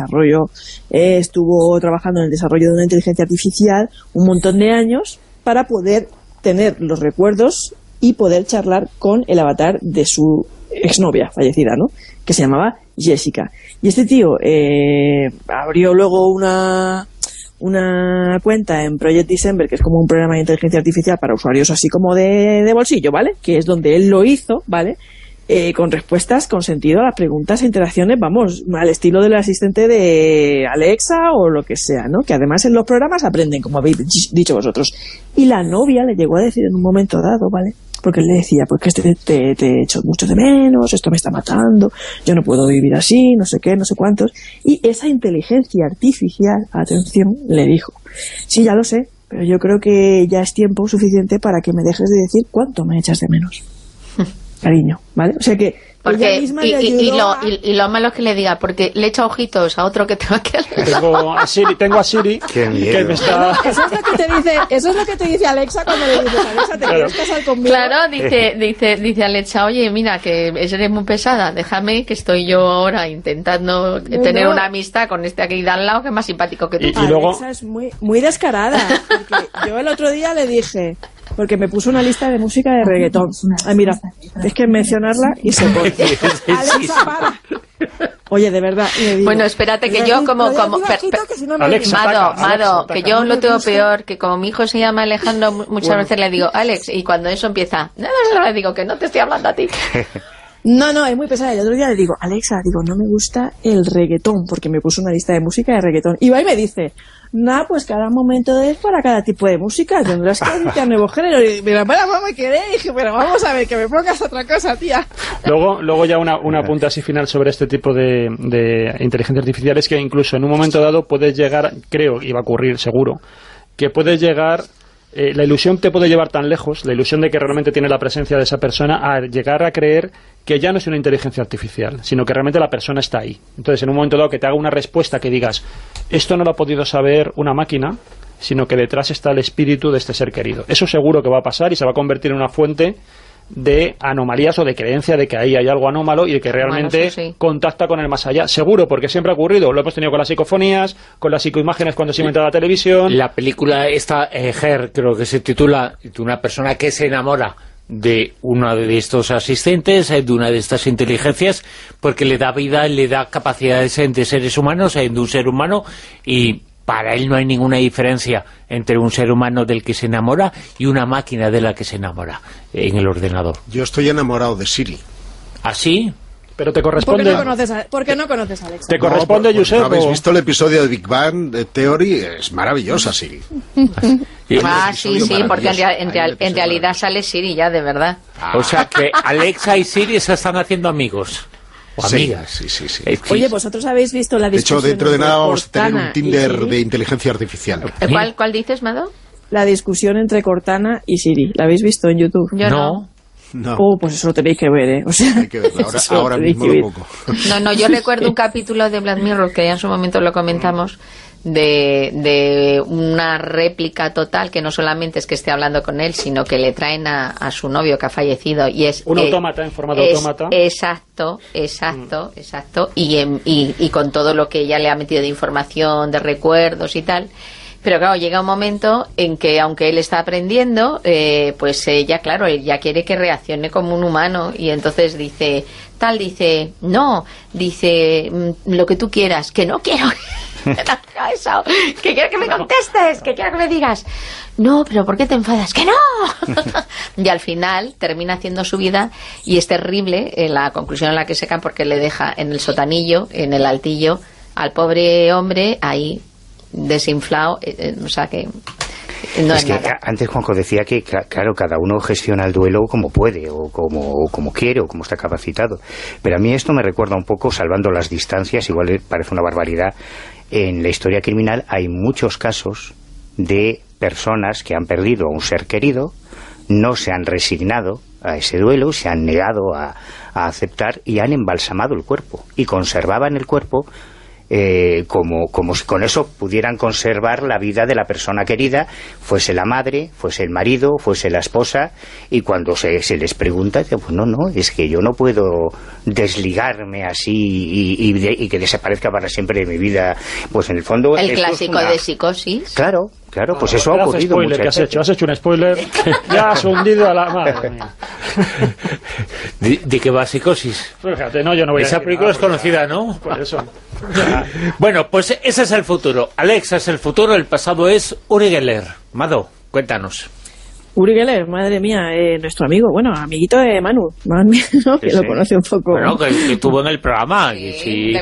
estuvo trabajando en el desarrollo de una inteligencia artificial un montón de años para poder tener los recuerdos y poder charlar con el avatar de su exnovia fallecida, ¿no? Que se llamaba Jessica. Y este tío abrió luego una cuenta en Project December, que es como un programa de inteligencia artificial para usuarios así como de bolsillo, ¿vale? Que es donde él lo hizo, ¿vale? Con respuestas con sentido a las preguntas e interacciones, vamos, al estilo del asistente de Alexa o lo que sea, ¿no? Que además en los programas aprenden, como habéis dicho vosotros. Y la novia le llegó a decir en un momento dado, ¿vale? Porque él le decía, pues que te echo mucho de menos, esto me está matando, yo no puedo vivir así, no sé qué, no sé cuántos. Y esa inteligencia artificial, atención, le dijo, sí, ya lo sé, pero yo creo que ya es tiempo suficiente para que me dejes de decir cuánto me echas de menos. Cariño, ¿vale? O sea que porque, ella misma le ayudó y lo malo es que le diga, porque le echa ojitos a otro que te va a quedar. Tengo a Siri que me está... Eso es lo que te dice Alexa cuando le dices, Alexa, ¿te quieres casar conmigo? Claro, dice Alexa, oye, mira, que eres muy pesada, déjame que estoy yo ahora intentando tener una amistad con este aquí de al lado, que es más simpático que tú. Y luego... Alexa es muy descarada, porque yo el otro día le dije, porque me puso una lista de música de reggaetón. Ay, mira, es que mencionarla y se pone. Alexa, para. Oye, de verdad. Digo, bueno, espérate, que yo como Alexa, Mado, que yo lo tengo peor, que como mi hijo se llama Alejandro, muchas veces le digo, Alex, y cuando eso empieza, le digo que no te estoy hablando a ti. No, es muy pesada. El otro día le digo, Alexa, no me gusta el reggaetón, porque me puso una lista de música de reggaetón. Y va y me dice, pues cada momento es para cada tipo de música, tendrás que irte a nuevo género. Y mira, no me quedé, y dije, pero vamos a ver, que me pongas otra cosa, tía. Luego ya una apunte así final sobre este tipo de inteligencia artificial, es que incluso en un momento dado puedes llegar, creo, y va a ocurrir seguro, que puedes llegar... la ilusión te puede llevar tan lejos, la ilusión de que realmente tiene la presencia de esa persona, a llegar a creer que ya no es una inteligencia artificial, sino que realmente la persona está ahí. Entonces, en un momento dado que te haga una respuesta que digas, esto no lo ha podido saber una máquina, sino que detrás está el espíritu de este ser querido. Eso seguro que va a pasar y se va a convertir en una fuente de anomalías o de creencia de que ahí hay algo anómalo y de que realmente contacta con el más allá. Seguro, porque siempre ha ocurrido. Lo hemos tenido con las psicofonías, con las psicoimágenes cuando se inventó la televisión. La película esta, Her, creo que se titula, de una persona que se enamora de uno de estos asistentes, de una de estas inteligencias, porque le da vida, le da capacidades de seres humanos, de un ser humano, y para él no hay ninguna diferencia entre un ser humano del que se enamora y una máquina de la que se enamora en el ordenador. Yo estoy enamorado de Siri. ¿Ah, sí? Pero te corresponde... ¿Por qué no conoces a Alexa? ¿Te corresponde, Josep? ¿No habéis visto el episodio de Big Bang Theory? Es maravillosa, Siri. Sí, porque en realidad sale Siri ya, de verdad. O sea que Alexa y Siri se están haciendo amigos. O amigas. Sí. Oye, ¿vosotros habéis visto la discusión? De hecho, dentro de nada vamos a tener un Tinder de inteligencia artificial. ¿Cuál dices, Mado? La discusión entre Cortana y Siri. ¿La habéis visto en YouTube? Yo no. Pues eso lo tenéis que ver, ¿eh? O sea, hay que verlo. Ahora mismo lo poco. No, yo recuerdo un capítulo de Black Mirror, que ya en su momento lo comentamos, de una réplica total, que no solamente es que esté hablando con él, sino que le traen a su novio que ha fallecido, y es un autómata en forma de autómata. Exacto. Y con todo lo que ella le ha metido de información, de recuerdos y tal. Pero claro, llega un momento en que, aunque él está aprendiendo, pues ella, claro, él ya quiere que reaccione como un humano, y entonces dice, no, lo que tú quieras, que no quiero eso, que quiero que me contestes, que quiero que me digas, no, pero ¿por qué te enfadas? ¡Que no! Y al final termina haciendo su vida, y es terrible la conclusión en la que se cae, porque le deja en el sotanillo, en el altillo, al pobre hombre ahí desinflado, o sea que no es que nada. Antes Juanjo decía que claro, cada uno gestiona el duelo como puede o como quiere o como está capacitado, pero a mí esto me recuerda un poco, salvando las distancias, igual parece una barbaridad, en la historia criminal hay muchos casos de personas que han perdido a un ser querido, no se han resignado a ese duelo, se han negado a aceptar y han embalsamado el cuerpo y conservaban el cuerpo como si con eso pudieran conservar la vida de la persona querida, fuese la madre, fuese el marido, fuese la esposa, y cuando se les pregunta, dice, pues no, es que yo no puedo desligarme así y que desaparezca para siempre de mi vida. Pues en el fondo... El clásico de psicosis. Claro, pues eso ha ocurrido muchas veces. ¿Qué has hecho? Has hecho un spoiler. Ya has hundido a la madre mía. ¿De qué va psicosis? Fíjate, yo no voy a Esa película es conocida, ¿no? Por eso. Bueno, pues ese es el futuro. Alexa es el futuro, el pasado es Uri Geller. Mado, cuéntanos. Uri Geller, madre mía, nuestro amigo, amiguito de Manu, madre mía, ¿no? Que lo conoce un poco. Bueno, que estuvo en el programa. Sí,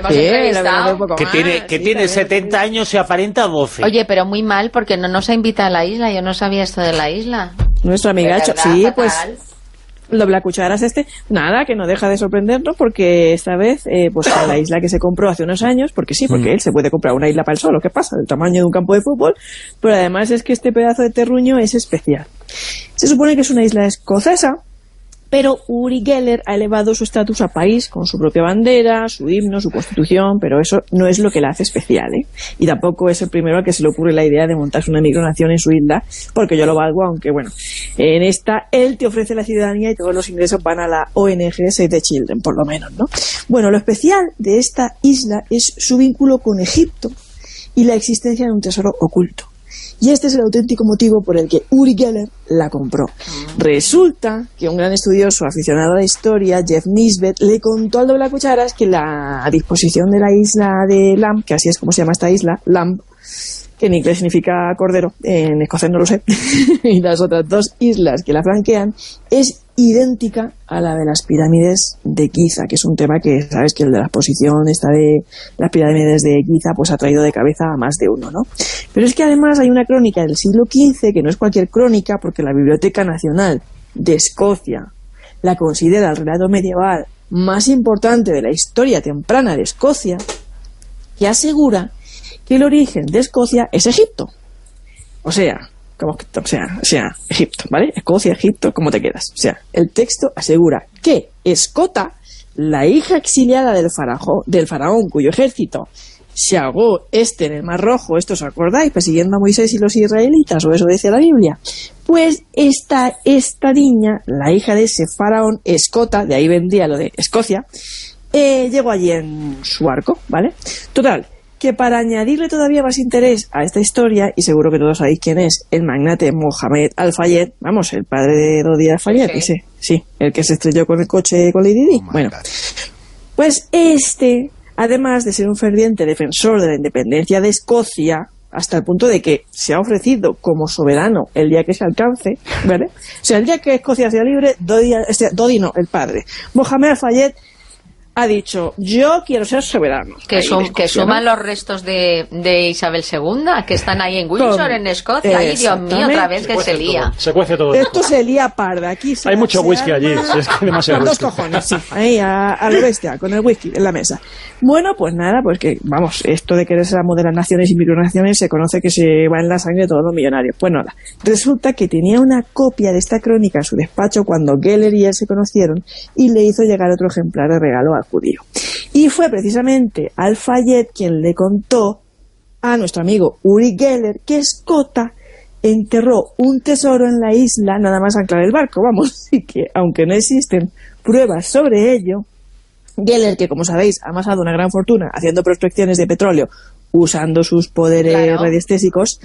que tiene 70 años y aparenta 12. Oye, pero muy mal, porque no nos ha invitado a la isla, yo no sabía esto de la isla. Nuestro amigacho, sí, fatal. Pues... Doble cucharas nada, que no deja de sorprendernos, porque esta vez, pues a la isla que se compró hace unos años, porque él se puede comprar una isla para él solo, ¿qué pasa? Del tamaño de un campo de fútbol, pero además es que este pedazo de terruño es especial. Se supone que es una isla escocesa, pero Uri Geller ha elevado su estatus a país con su propia bandera, su himno, su constitución, pero eso no es lo que la hace especial, ¿eh? Y tampoco es el primero al que se le ocurre la idea de montarse una micronación en su isla, porque yo lo valgo, aunque en esta él te ofrece la ciudadanía y todos los ingresos van a la ONG Save the Children, por lo menos, ¿no? Bueno, lo especial de esta isla es su vínculo con Egipto y la existencia de un tesoro oculto. Y este es el auténtico motivo por el que Uri Geller la compró. Resulta que un gran estudioso aficionado a la historia, Jeff Nisbet, le contó al Doble Cucharas que la disposición de la isla de Lamb, que así es como se llama esta isla, Lamb, que en inglés significa cordero, en escocés no lo sé, y las otras dos islas que la flanquean, es idéntica a la de las pirámides de Giza, que es un tema que, sabes, que el de la exposición esta de las pirámides de Giza, pues ha traído de cabeza a más de uno, ¿no? Pero es que además hay una crónica del siglo XV, que no es cualquier crónica, porque la Biblioteca Nacional de Escocia la considera el relato medieval más importante de la historia temprana de Escocia, que asegura que el origen de Escocia es Egipto. O sea, Egipto, ¿vale? Escocia, Egipto, ¿cómo te quedas? O sea, el texto asegura que Escota, la hija exiliada del faraón cuyo ejército se ahogó en el Mar Rojo, esto os acordáis, persiguiendo a Moisés y los israelitas, o eso dice la Biblia. Pues esta niña, la hija de ese faraón, Escota, de ahí vendría lo de Escocia, llegó allí en su barco, ¿vale? Total, que para añadirle todavía más interés a esta historia, y seguro que todos sabéis quién es, el magnate Mohamed Al-Fayed, vamos, el padre de Dodi Al-Fayed, sí, el que se estrelló con el coche con Lady Di. Bueno, pues además de ser un ferviente defensor de la independencia de Escocia, hasta el punto de que se ha ofrecido como soberano el día que se alcance, ¿vale? O sea, el día que Escocia sea libre, Dodi no, el padre, Mohamed Al-Fayed, ha dicho, yo quiero ser soberano. Que suman los restos de Isabel II, que están ahí en Windsor, en Escocia. Ay, Dios mío, otra vez que se lía. Se cuece todo. Esto se lía parda. Aquí hay mucho whisky allí. Es demasiado whisky. 2 cojones, sí. Ahí, a lo bestia, con el whisky en la mesa. Bueno, pues nada, pues que, vamos, esto de querer ser amo de las naciones y micronaciones se conoce que se va en la sangre de todos los millonarios. Pues nada, resulta que tenía una copia de esta crónica en su despacho cuando Geller y él se conocieron y le hizo llegar otro ejemplar de regalo al judío. Y fue precisamente Al-Fayed quien le contó a nuestro amigo Uri Geller que Escota enterró un tesoro en la isla nada más anclar el barco, vamos, y que aunque no existen pruebas sobre ello, Geller, que como sabéis ha amasado una gran fortuna haciendo prospecciones de petróleo usando sus poderes radiestésicos,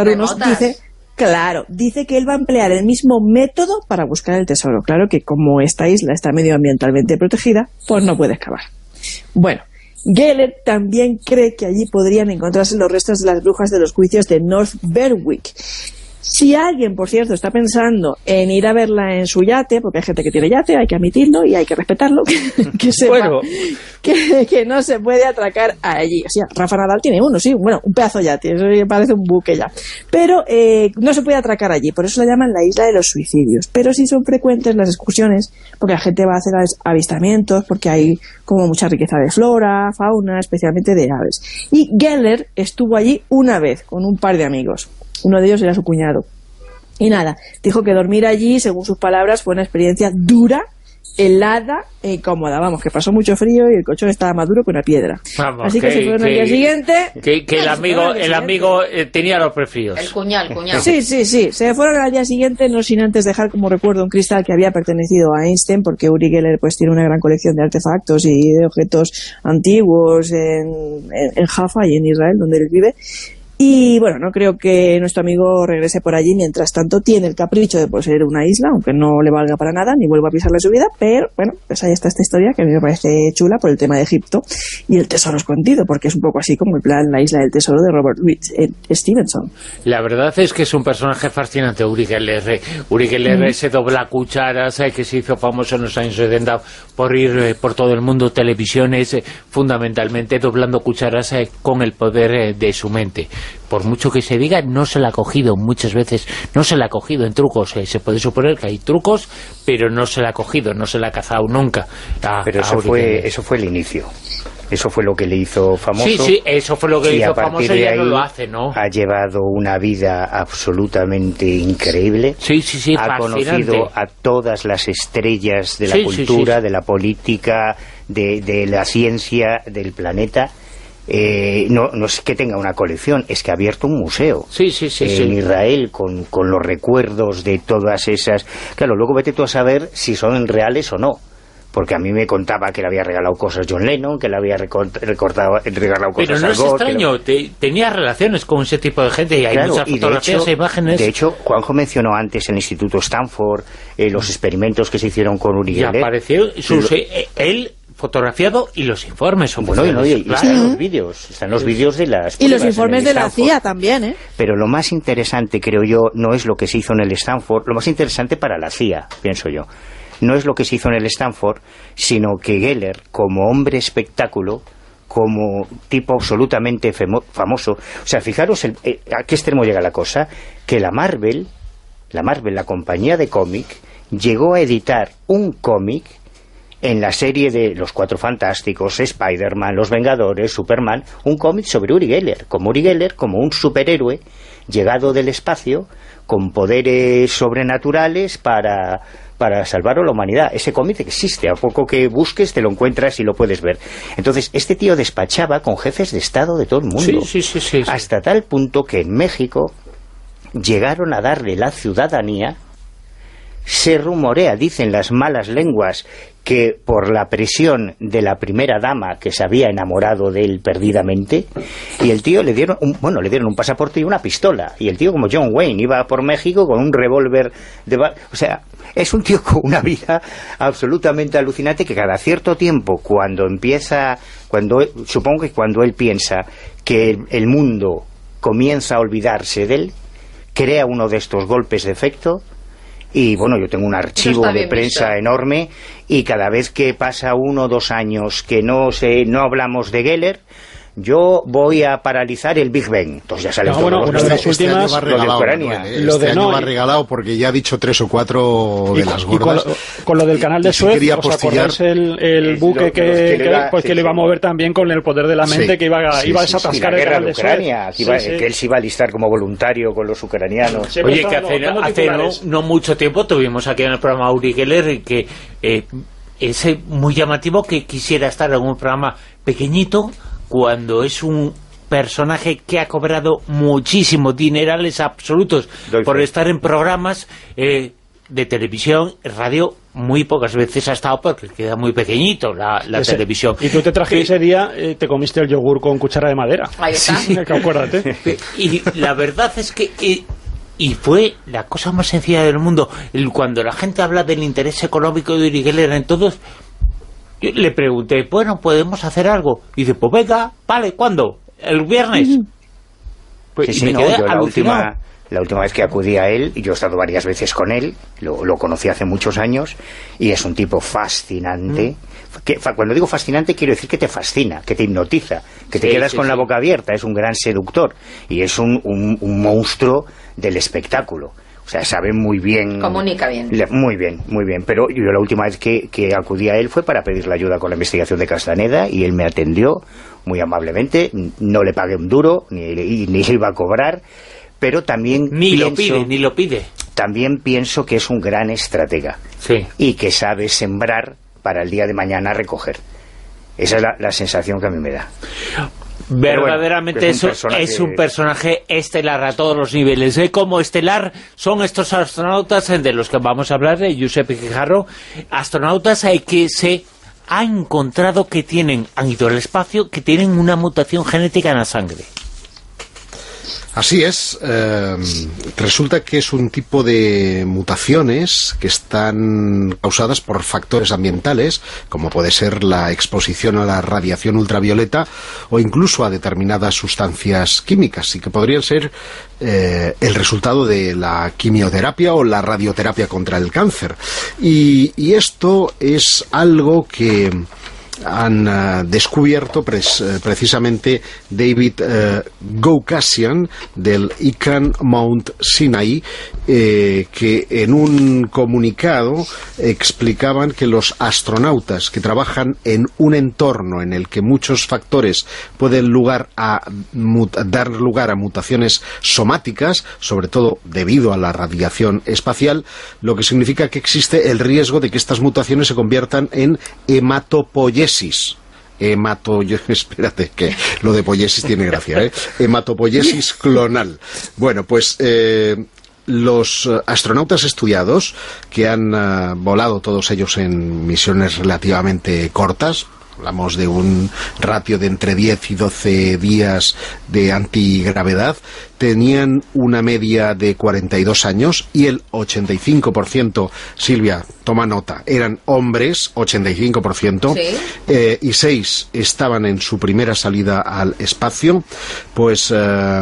dice que él va a emplear el mismo método para buscar el tesoro. Claro que como esta isla está medioambientalmente protegida, pues no puede excavar. Bueno, Geller también cree que allí podrían encontrarse los restos de las brujas de los juicios de North Berwick. Si alguien, por cierto, está pensando en ir a verla en su yate, porque hay gente que tiene yate, hay que admitirlo y hay que respetarlo, que sepa que no se puede atracar allí. O sea, Rafa Nadal tiene uno, sí, bueno, un pedazo de yate, eso parece un buque ya. Pero no se puede atracar allí, por eso la llaman la isla de los suicidios. Pero sí son frecuentes las excursiones, porque la gente va a hacer avistamientos, porque hay como mucha riqueza de flora, fauna, especialmente de aves. Y Geller estuvo allí una vez con un par de amigos. Uno de ellos era su cuñado. Y nada, dijo que dormir allí, según sus palabras, fue una experiencia dura, helada e incómoda. Vamos, que pasó mucho frío y el colchón estaba más duro que una piedra. Vamos, así que se fueron al día siguiente. Que el amigo tenía los prefríos. El cuñado. Sí. Se fueron al día siguiente, no sin antes dejar como recuerdo un cristal que había pertenecido a Einstein, porque Uri Geller pues tiene una gran colección de artefactos y de objetos antiguos en Jaffa y en Israel, donde él vive. Y bueno, no creo que nuestro amigo regrese por allí. Mientras tanto tiene el capricho de poseer una isla, aunque no le valga para nada, ni vuelva a pisarle su vida. Pero bueno, pues ahí está esta historia que a mí me parece chula por el tema de Egipto y el tesoro escondido, porque es un poco así como el plan La isla del tesoro de Robert Louis Stevenson. La verdad es que es un personaje fascinante, Uri Geller. Uri Geller se dobla cucharas, que se hizo famoso en los años 70 por ir por todo el mundo, televisiones, fundamentalmente doblando cucharas con el poder de su mente. Por mucho que se diga, no se la ha cogido muchas veces, no se la ha cogido en trucos. Se puede suponer que hay trucos, pero no se la ha cogido, no se la ha cazado nunca. Pero eso fue el inicio. Eso fue lo que le hizo famoso. Sí, eso fue lo que le hizo famoso y ya no lo hace, ¿no? Ha llevado una vida absolutamente increíble. Sí, ha conocido a todas las estrellas de la cultura, de la política, de la ciencia, del planeta. No es que tenga una colección, es que ha abierto un museo en Israel con los recuerdos de todas esas. Claro, luego vete tú a saber si son reales o no, porque a mí me contaba que le había regalado cosas John Lennon, que le había regalado cosas Pero no es extraño, tenía relaciones con ese tipo de gente y hay muchas fotografías e imágenes. De hecho, Juanjo mencionó antes el Instituto Stanford, los experimentos que se hicieron con Uri Geller. Y apareció él fotografiado y los informes son y están los vídeos de las y los informes de la CIA también, Pero lo más interesante, creo yo, no es lo que se hizo en el Stanford, lo más interesante para la CIA, pienso yo, no es lo que se hizo en el Stanford, sino que Geller, como hombre espectáculo, como tipo absolutamente famoso, o sea, fijaros a qué extremo llega la cosa, que la Marvel, la compañía de cómic, llegó a editar un cómic en la serie de Los Cuatro Fantásticos, Spider-Man, Los Vengadores, Superman, un cómic sobre Uri Geller, como un superhéroe llegado del espacio, con poderes sobrenaturales para para salvar a la humanidad. Ese cómic existe, a poco que busques te lo encuentras y lo puedes ver. Entonces, este tío despachaba con jefes de Estado de todo el mundo. Sí. Hasta tal punto que en México llegaron a darle la ciudadanía. Se rumorea, dicen las malas lenguas, que por la presión de la primera dama que se había enamorado de él perdidamente, y el tío le dieron un pasaporte y una pistola, y el tío, como John Wayne, iba por México con un revólver o sea, es un tío con una vida absolutamente alucinante, que cada cierto tiempo, supongo que cuando él piensa que el mundo comienza a olvidarse de él, crea uno de estos golpes de efecto. Y bueno, yo tengo un archivo de prensa enorme, y cada vez que pasa 1 o 2 años que no hablamos de Geller, yo voy a paralizar el Big Bang. Entonces ya salen todos los de las últimas, este año va regalado porque ya ha dicho 3 o 4 de las gordas. Con lo del canal de Suez, ¿os acordáis el buque que le iba a mover también con el poder de la mente, que iba a desatascar el canal de Ucrania, que él se iba a alistar como voluntario con los ucranianos? Oye, que hace no mucho tiempo tuvimos aquí en el programa a Uri Geller, que es muy llamativo que quisiera estar en un programa pequeñito, cuando es un personaje que ha cobrado muchísimos dinerales absolutos por estar en programas de televisión, radio. Muy pocas veces ha estado porque queda muy pequeñito la televisión. Y tú te trajiste ese día, te comiste el yogur con cuchara de madera. Ahí está. Sí, acuérdate. Y la verdad es que... y fue la cosa más sencilla del mundo. Cuando la gente habla del interés económico de Uri Geller en todos... Yo le pregunté, bueno, ¿podemos hacer algo? Y dice, pues venga, vale, ¿cuándo? ¿El viernes? Pues, sí, yo la última vez que acudí a él, y yo he estado varias veces con él, lo conocí hace muchos años, y es un tipo fascinante. Cuando digo fascinante, quiero decir que te fascina, que te hipnotiza, que te quedas con la boca abierta. Es un gran seductor, y es un monstruo del espectáculo. O sea, sabe muy bien... Comunica bien. Muy bien. Pero yo la última vez que acudí a él fue para pedirle ayuda con la investigación de Castaneda, y él me atendió muy amablemente. No le pagué un duro, ni iba a cobrar, pero también ni lo pide. También pienso que es un gran estratega. Sí. Y que sabe sembrar para el día de mañana recoger. Esa es la sensación que a mí me da. Verdaderamente es un personaje estelar a todos los niveles. Como estelar son estos astronautas de los que vamos a hablar, de Giuseppe Guijarro, astronautas que se ha encontrado que han ido al espacio, que tienen una mutación genética en la sangre. Así es, resulta que es un tipo de mutaciones que están causadas por factores ambientales, como puede ser la exposición a la radiación ultravioleta o incluso a determinadas sustancias químicas, y que podrían ser el resultado de la quimioterapia o la radioterapia contra el cáncer. Y esto es algo que han descubierto precisamente David Goukassian del Icahn Mount Sinai, que en un comunicado explicaban que los astronautas que trabajan en un entorno en el que muchos factores pueden dar lugar a mutaciones somáticas, sobre todo debido a la radiación espacial, lo que significa que existe el riesgo de que estas mutaciones se conviertan en hematopoiesis. Espérate, que lo de poiesis tiene gracia, hematopoiesis clonal. Bueno, pues los astronautas estudiados, que han volado todos ellos en misiones relativamente cortas, hablamos de un ratio de entre 10 y 12 días de antigravedad, tenían una media de 42 años y el 85%, Silvia, toma nota, eran hombres, 85%, ¿sí? Y 6 estaban en su primera salida al espacio. Pues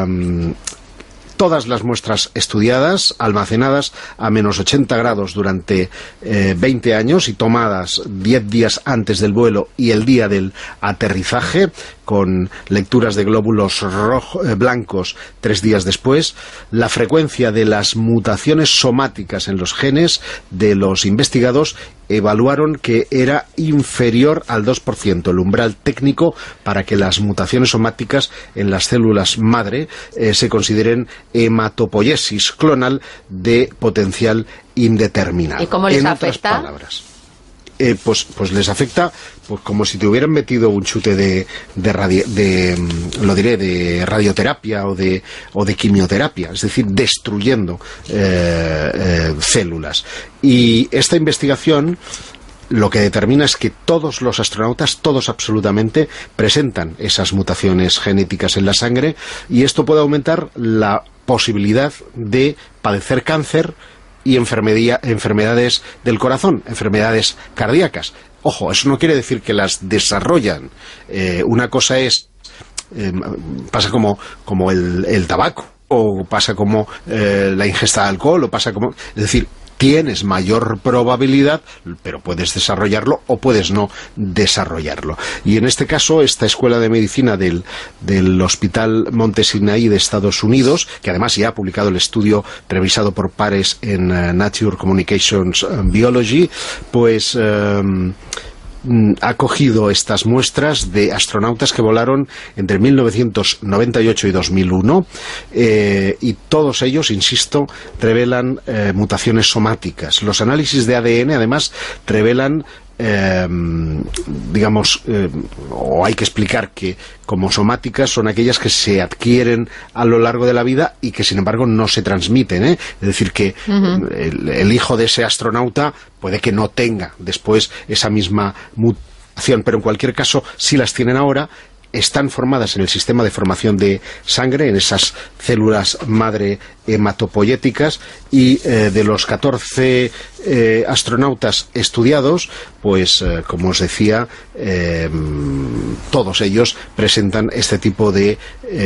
todas las muestras estudiadas, almacenadas a menos 80 grados durante 20 años y tomadas 10 días antes del vuelo y el día del aterrizaje, con lecturas de glóbulos blancos 3 días después. La frecuencia de las mutaciones somáticas en los genes de los investigados evaluaron que era inferior al 2%, el umbral técnico para que las mutaciones somáticas en las células madre se consideren hematopoiesis clonal de potencial indeterminado. ¿Y cómo les afecta? Pues les afecta pues como si te hubieran metido un chute de radioterapia o de quimioterapia, es decir, destruyendo células. Y esta investigación lo que determina es que todos los astronautas, todos absolutamente, presentan esas mutaciones genéticas en la sangre, y esto puede aumentar la posibilidad de padecer cáncer y enfermedades del corazón, enfermedades cardíacas. Ojo, eso no quiere decir que las desarrollan. Una cosa es, pasa como el tabaco, o pasa como la ingesta de alcohol, o pasa como... Es decir, tienes mayor probabilidad, pero puedes desarrollarlo o puedes no desarrollarlo. Y en este caso, esta escuela de medicina del Hospital Monte Sinai de Estados Unidos, que además ya ha publicado el estudio revisado por pares en Nature Communications Biology, pues... ha cogido estas muestras de astronautas que volaron entre 1998 y 2001 y todos ellos, insisto, revelan mutaciones somáticas. Los análisis de ADN además revelan o hay que explicar que como somáticas son aquellas que se adquieren a lo largo de la vida y que sin embargo no se transmiten, Es decir, que el hijo de ese astronauta puede que no tenga después esa misma mutación, pero en cualquier caso, si las tienen ahora, están formadas en el sistema de formación de sangre, en esas células madre hematopoyéticas, y de los 14 astronautas estudiados, pues como os decía, todos ellos presentan este tipo de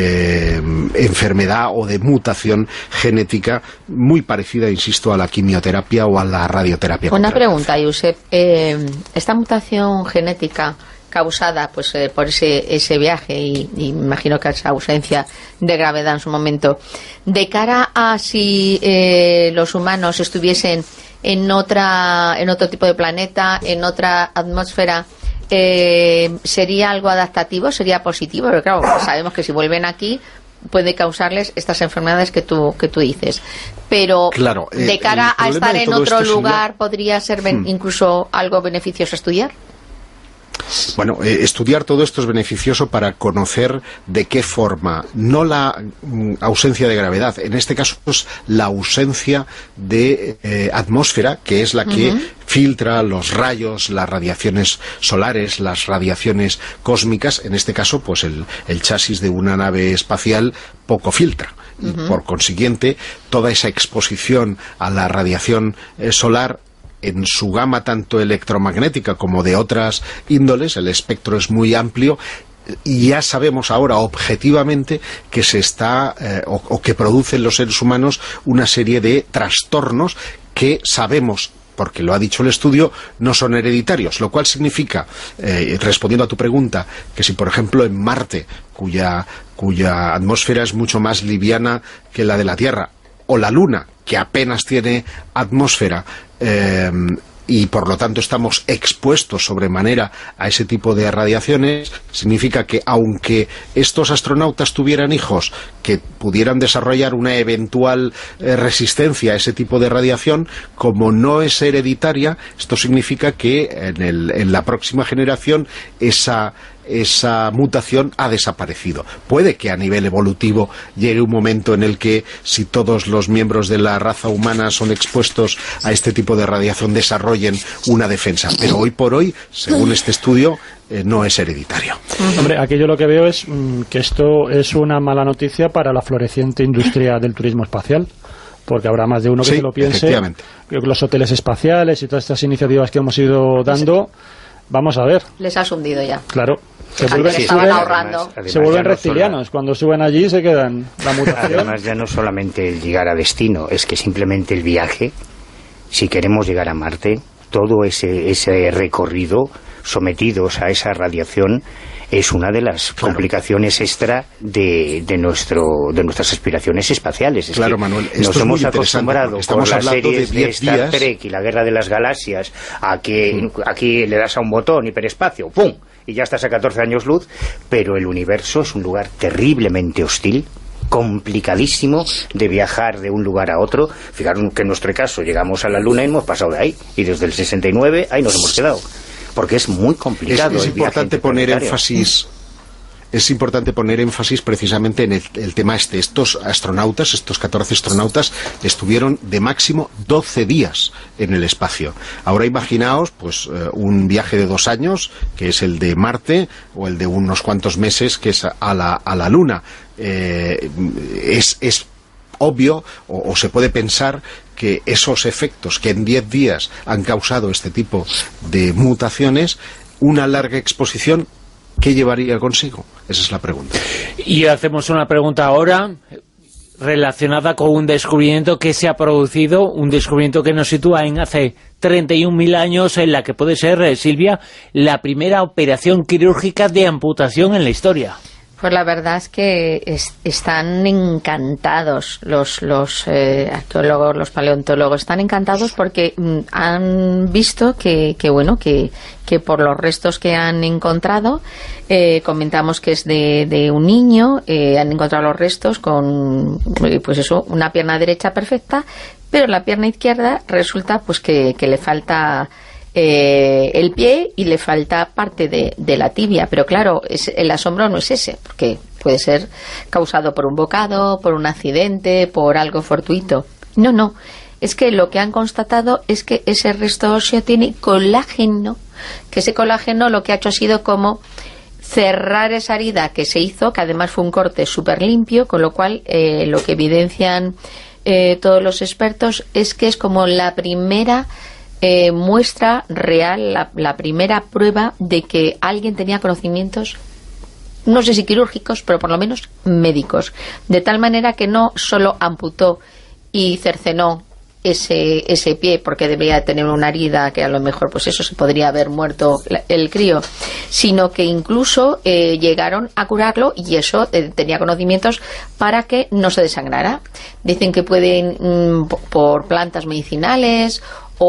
enfermedad o de mutación genética muy parecida, insisto, a la quimioterapia o a la radioterapia. Una pregunta, Josep. Esta mutación genética causada pues por ese viaje y me imagino que esa ausencia de gravedad en su momento, de cara a si los humanos estuviesen en otro tipo de planeta, en otra atmósfera, ¿sería algo adaptativo? ¿Sería positivo? Pero claro, sabemos que si vuelven aquí puede causarles estas enfermedades que tú dices, pero claro, de cara a estar en otro lugar, ¿podría ser incluso algo beneficioso estudiar? Bueno, estudiar todo esto es beneficioso para conocer de qué forma, no la ausencia de gravedad, en este caso es la ausencia de atmósfera, que es la que filtra los rayos, las radiaciones solares, las radiaciones cósmicas. En este caso, pues el chasis de una nave espacial poco filtra. Y por consiguiente, toda esa exposición a la radiación solar en su gama tanto electromagnética como de otras índoles, el espectro es muy amplio, y ya sabemos ahora objetivamente que se está o que producen los seres humanos una serie de trastornos que sabemos, porque lo ha dicho el estudio, no son hereditarios, lo cual significa, respondiendo a tu pregunta, que si por ejemplo en Marte, cuya atmósfera es mucho más liviana que la de la Tierra, o la Luna, que apenas tiene atmósfera, y por lo tanto estamos expuestos sobremanera a ese tipo de radiaciones, significa que aunque estos astronautas tuvieran hijos que pudieran desarrollar una eventual resistencia a ese tipo de radiación, como no es hereditaria, esto significa que en la próxima generación esa mutación ha desaparecido. Puede que a nivel evolutivo llegue un momento en el que, si todos los miembros de la raza humana son expuestos a este tipo de radiación, desarrollen una defensa, pero hoy por hoy, según este estudio, no es hereditario. Hombre, aquí yo lo que veo es que esto es una mala noticia para la floreciente industria del turismo espacial, porque habrá más de uno que se lo piense. Los hoteles espaciales y todas estas iniciativas que hemos ido dando, vamos a ver. Les has hundido ya. Claro. Se vuelven reptilianos. Cuando suben allí se quedan la mutación. Además, ya no solamente el llegar a destino, es que simplemente el viaje, si queremos llegar a Marte, todo ese recorrido sometidos a esa radiación es una de las complicaciones extra de nuestras aspiraciones espaciales. Es claro, que Manuel, nos hemos acostumbrado con las series de Star Trek y la Guerra de las Galaxias a que aquí le das a un botón, hiperespacio, ¡pum!, y ya estás a 14 años luz, pero el universo es un lugar terriblemente hostil, complicadísimo de viajar de un lugar a otro. Fijaros que en nuestro caso llegamos a la Luna y hemos pasado de ahí, y desde el 69 ahí nos hemos quedado, porque es muy complicado. Es importante poner énfasis. Es importante poner énfasis precisamente en el tema este. Estos astronautas, estos 14 astronautas, estuvieron de máximo 12 días en el espacio. Ahora imaginaos, pues, un viaje de 2 años, que es el de Marte, o el de unos cuantos meses, que es a la Luna. Es obvio, o se puede pensar, que esos efectos que en 10 días han causado este tipo de mutaciones, una larga exposición, ¿qué llevaría consigo? Esa es la pregunta. Y hacemos una pregunta ahora relacionada con un descubrimiento que se ha producido, un descubrimiento que nos sitúa en hace 31.000 años, en la que puede ser, Silvia, la primera operación quirúrgica de amputación en la historia. Pues la verdad es que están encantados los arqueólogos, los paleontólogos, están encantados porque han visto que por los restos que han encontrado, comentamos que es de un niño, han encontrado los restos con, pues eso, una pierna derecha perfecta, pero la pierna izquierda resulta pues que le falta el pie y le falta parte de la tibia, pero claro, el asombro no es ese, porque puede ser causado por un bocado, por un accidente, por algo fortuito. No, es que lo que han constatado es que ese resto óseo tiene colágeno, que ese colágeno lo que ha hecho ha sido como cerrar esa herida que se hizo, que además fue un corte súper limpio, con lo cual lo que evidencian todos los expertos es que es como la primera muestra real, la primera prueba de que alguien tenía conocimientos, no sé si quirúrgicos, pero por lo menos médicos, de tal manera que no solo amputó y cercenó ese pie porque debía tener una herida que a lo mejor pues eso se podría haber muerto el crío, sino que incluso llegaron a curarlo, y eso tenía conocimientos para que no se desangrara. Dicen que pueden por plantas medicinales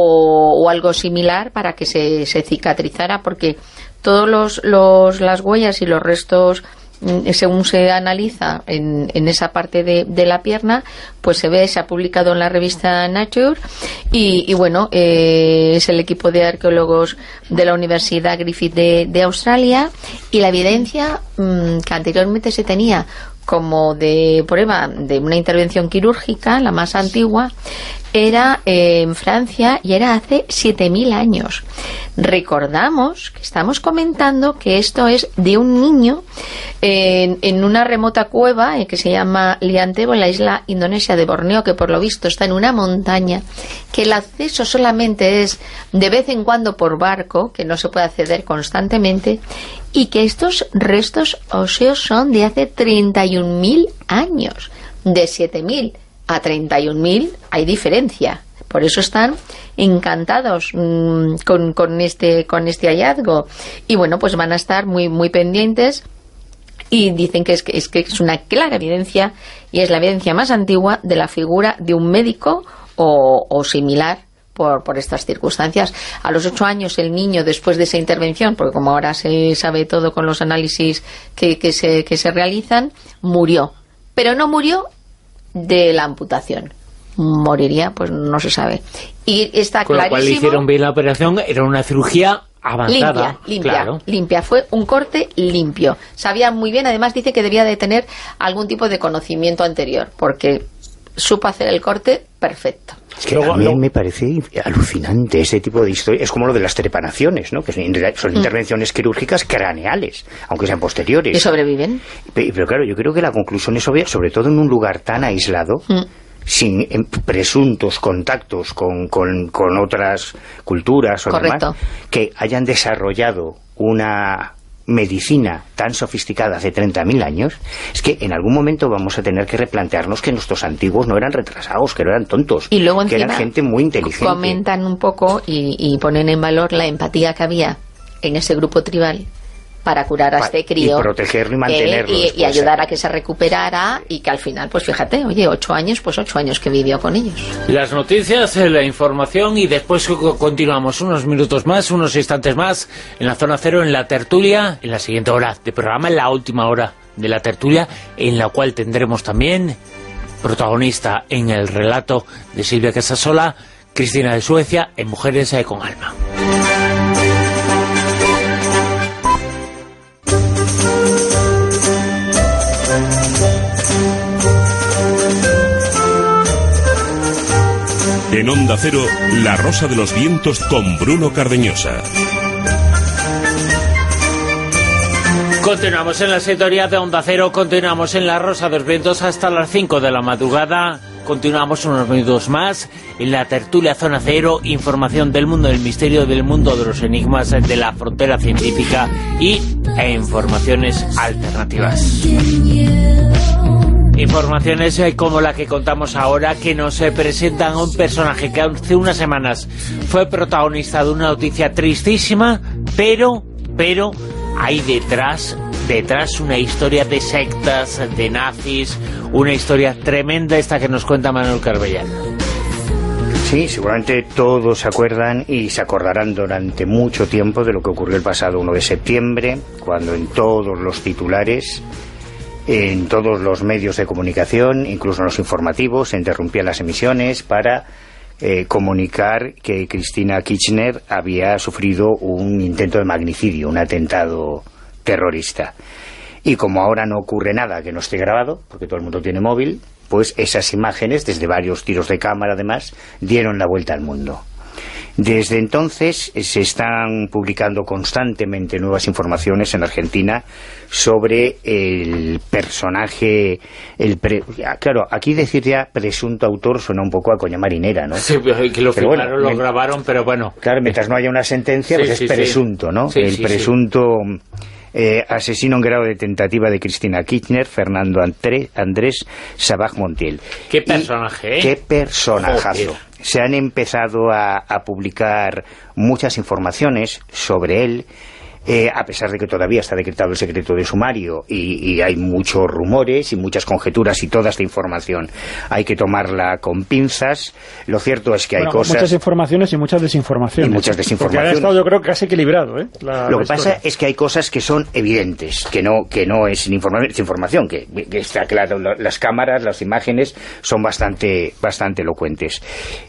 o algo similar para que se cicatrizara, porque todos las huellas y los restos, según se analiza en esa parte de la pierna, pues se ha publicado en la revista Nature, y bueno, es el equipo de arqueólogos de la Universidad Griffith de Australia, y la evidencia que anteriormente se tenía como de prueba de una intervención quirúrgica, la más antigua, era en Francia, y era hace 7.000 años. Recordamos que estamos comentando que esto es de un niño en una remota cueva que se llama Liantebo, en la isla indonesia de Borneo, que por lo visto está en una montaña, que el acceso solamente es de vez en cuando por barco, que no se puede acceder constantemente, y que estos restos óseos son de hace 31.000 años. De 7.000 a 31.000 hay diferencia. Por eso están encantados con este hallazgo. Y bueno, pues van a estar muy, muy pendientes, y dicen que es una clara evidencia, y es la evidencia más antigua de la figura de un médico o similar por estas circunstancias. A los 8 años el niño, después de esa intervención, porque como ahora se sabe todo con los análisis que se realizan, murió. Pero no murió de la amputación. Moriría, pues no se sabe. Y está con clarísimo. Con lo cual hicieron bien la operación, era una cirugía avanzada. Limpia. Fue un corte limpio. Sabía muy bien, además dice que debía de tener algún tipo de conocimiento anterior, porque supo hacer el corte perfecto. Es que a mí me parece alucinante ese tipo de historia. Es como lo de las trepanaciones, ¿no? Que son intervenciones quirúrgicas craneales, aunque sean posteriores. ¿Y sobreviven? Pero claro, yo creo que la conclusión es obvia, sobre todo en un lugar tan aislado, sin presuntos contactos con otras culturas o Correcto. demás, que hayan desarrollado una medicina tan sofisticada hace 30.000 años, es que en algún momento vamos a tener que replantearnos que nuestros antiguos no eran retrasados, que no eran tontos, y luego que eran gente muy inteligente. Comentan un poco y ponen en valor la empatía que había en ese grupo tribal para curar a este crío. Y protegerlo y mantenerlo. Y ayudar a que se recuperara y que al final, pues fíjate, oye, 8 años, pues 8 años que vivió con ellos. Las noticias, la información y después continuamos unos minutos más, unos instantes más en la Zona Cero, en la tertulia, en la siguiente hora de programa, en la última hora de la tertulia, en la cual tendremos también protagonista en el relato de Silvia Casasola, Cristina de Suecia, en Mujeres con Alma. En Onda Cero, La Rosa de los Vientos con Bruno Cardeñosa. Continuamos en la sintonía de Onda Cero, continuamos en La Rosa de los Vientos hasta las 5 de la madrugada. Continuamos unos minutos más en la tertulia Zona Cero, información del mundo del misterio, del mundo de los enigmas, de la frontera científica e informaciones alternativas. Informaciones como la que contamos ahora, que nos presentan a un personaje que hace unas semanas fue protagonista de una noticia tristísima, pero hay detrás una historia de sectas, de nazis, una historia tremenda esta que nos cuenta Manuel Carbellán. Sí, seguramente todos se acuerdan y se acordarán durante mucho tiempo de lo que ocurrió el pasado 1 de septiembre, cuando en todos los titulares, en todos los medios de comunicación, incluso en los informativos, se interrumpían las emisiones para comunicar que Cristina Kirchner había sufrido un intento de magnicidio, un atentado terrorista. Y como ahora no ocurre nada que no esté grabado, porque todo el mundo tiene móvil, pues esas imágenes, desde varios tiros de cámara además, dieron la vuelta al mundo. Desde entonces se están publicando constantemente nuevas informaciones en Argentina sobre el personaje, claro, aquí decir ya presunto autor suena un poco a coña marinera, ¿no? Sí, que lo filmaron, lo grabaron, pero bueno. Claro, mientras no haya una sentencia, pues es presunto, ¿no? El presunto asesino en grado de tentativa de Cristina Kirchner, Fernando Andrés Sabaj Montiel. ¿Qué personaje, ¡Qué personajazo! Joder. Se han empezado a publicar muchas informaciones sobre él, a pesar de que todavía está decretado el secreto de sumario y hay muchos rumores y muchas conjeturas, y toda esta información hay que tomarla con pinzas. Lo cierto es que hay cosas... Muchas informaciones y muchas desinformaciones. Y muchas desinformaciones. Porque ha estado, yo creo, casi equilibrado, Lo que pasa es que hay cosas que son evidentes, que no es información, que está claro, las cámaras, las imágenes son bastante elocuentes.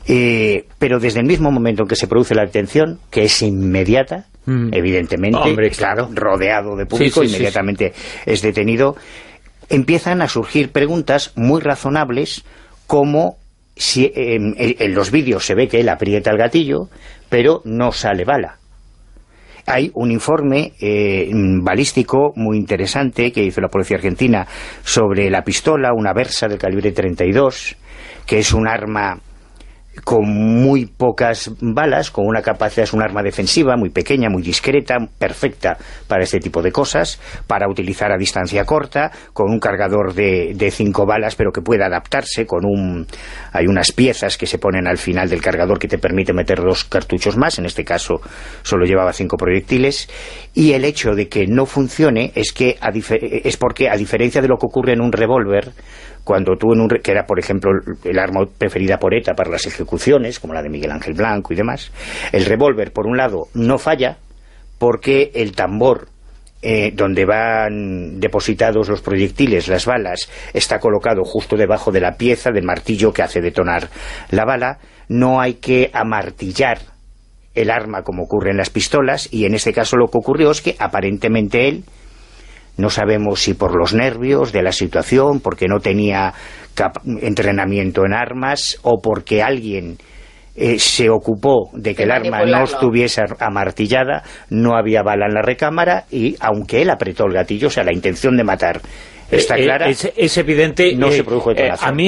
Pero desde el mismo momento en que se produce la detención, que es inmediata, evidentemente, hombre, claro, rodeado de público, inmediatamente es detenido, empiezan a surgir preguntas muy razonables, como si en los vídeos se ve que él aprieta el gatillo, pero no sale bala. Hay un informe balístico muy interesante que hizo la policía argentina sobre la pistola, una Versa del calibre 32, que es un arma con muy pocas balas, con una capacidad, es un arma defensiva muy pequeña, muy discreta, perfecta para este tipo de cosas, para utilizar a distancia corta, con un cargador de 5 balas, pero que puede adaptarse hay unas piezas que se ponen al final del cargador que te permite meter 2 cartuchos más. En este caso solo llevaba 5 proyectiles, y el hecho de que no funcione es porque, a diferencia de lo que ocurre en un revólver, cuando tú que era, por ejemplo, el arma preferida por ETA para las ejecuciones, como la de Miguel Ángel Blanco y demás, el revólver, por un lado, no falla, porque el tambor donde van depositados los proyectiles, las balas, está colocado justo debajo de la pieza del martillo que hace detonar la bala. No hay que amartillar el arma como ocurre en las pistolas, y en este caso lo que ocurrió es que aparentemente él, no sabemos si por los nervios de la situación, porque no tenía entrenamiento en armas, o porque alguien se ocupó de que el arma no estuviese amartillada, no había bala en la recámara, y aunque él apretó el gatillo, o sea, la intención de matar está clara, es evidente. No se produjo detonación. A mí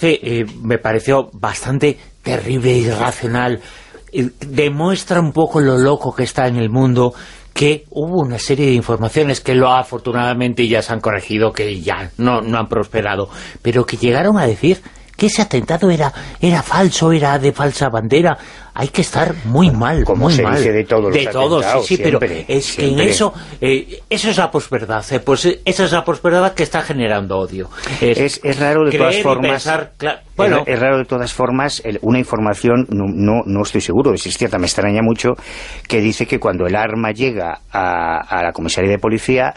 me pareció bastante terrible e irracional. Demuestra un poco lo loco que está en el mundo, que hubo una serie de informaciones que afortunadamente ya se han corregido, que ya no han prosperado, pero que llegaron a decir que ese atentado era falso, era de falsa bandera. Hay que estar muy mal, como muy se mal. dice de todos los atentados, sí, siempre, pero es siempre. que en eso es la posverdad, pues esa es la posverdad que está generando odio. Es raro de todas formas. Bueno, es raro de todas formas una información, no estoy seguro, si es cierta, me extraña mucho, que dice que cuando el arma llega a la comisaría de policía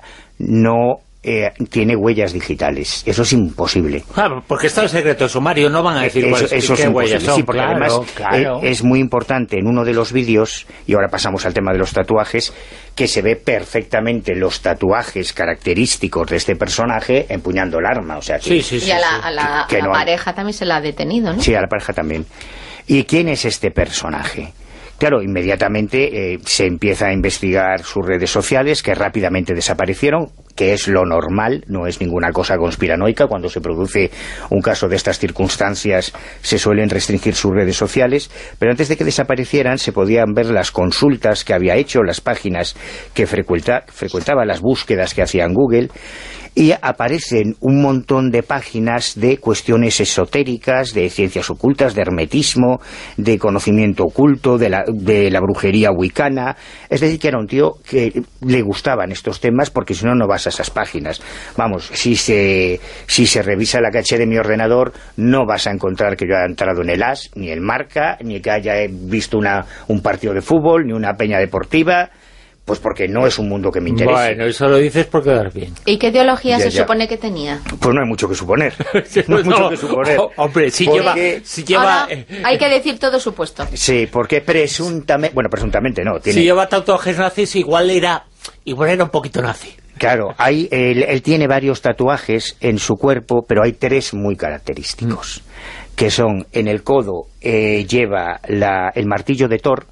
no tiene huellas digitales. Eso es imposible. Claro, porque está el secreto de sumario, no van a decir qué huellas son. Sí, porque además es muy importante en uno de los vídeos, y ahora pasamos al tema de los tatuajes, que se ve perfectamente los tatuajes característicos de este personaje empuñando el arma. O sea, que, y a la pareja también se la ha detenido, ¿no? Sí, a la pareja también. ¿Y quién es este personaje? Claro, inmediatamente se empieza a investigar sus redes sociales, que rápidamente desaparecieron, que es lo normal, no es ninguna cosa conspiranoica. Cuando se produce un caso de estas circunstancias se suelen restringir sus redes sociales, pero antes de que desaparecieran se podían ver las consultas que había hecho, las páginas que frecuentaba, las búsquedas que hacía en Google, y aparecen un montón de páginas de cuestiones esotéricas, de ciencias ocultas, de hermetismo, de conocimiento oculto, de la brujería wicana. Es decir, que era un tío que le gustaban estos temas, porque si no, no vas a esas páginas. Vamos, si se revisa la caché de mi ordenador, no vas a encontrar que yo haya entrado en el AS, ni el Marca, ni que haya visto un partido de fútbol, ni una peña deportiva. Pues porque no es un mundo que me interese. Bueno, eso lo dices por quedar bien. ¿Y qué ideología se supone que tenía? Pues no hay mucho que suponer. No hay mucho que suponer. Hombre, si lleva ahora hay que decir todo supuesto. Sí, porque presuntamente no. Si lleva tatuajes nazis, igual era un poquito nazi. Claro, él tiene varios tatuajes en su cuerpo, pero hay 3 muy característicos, que son, en el codo lleva el martillo de Thor,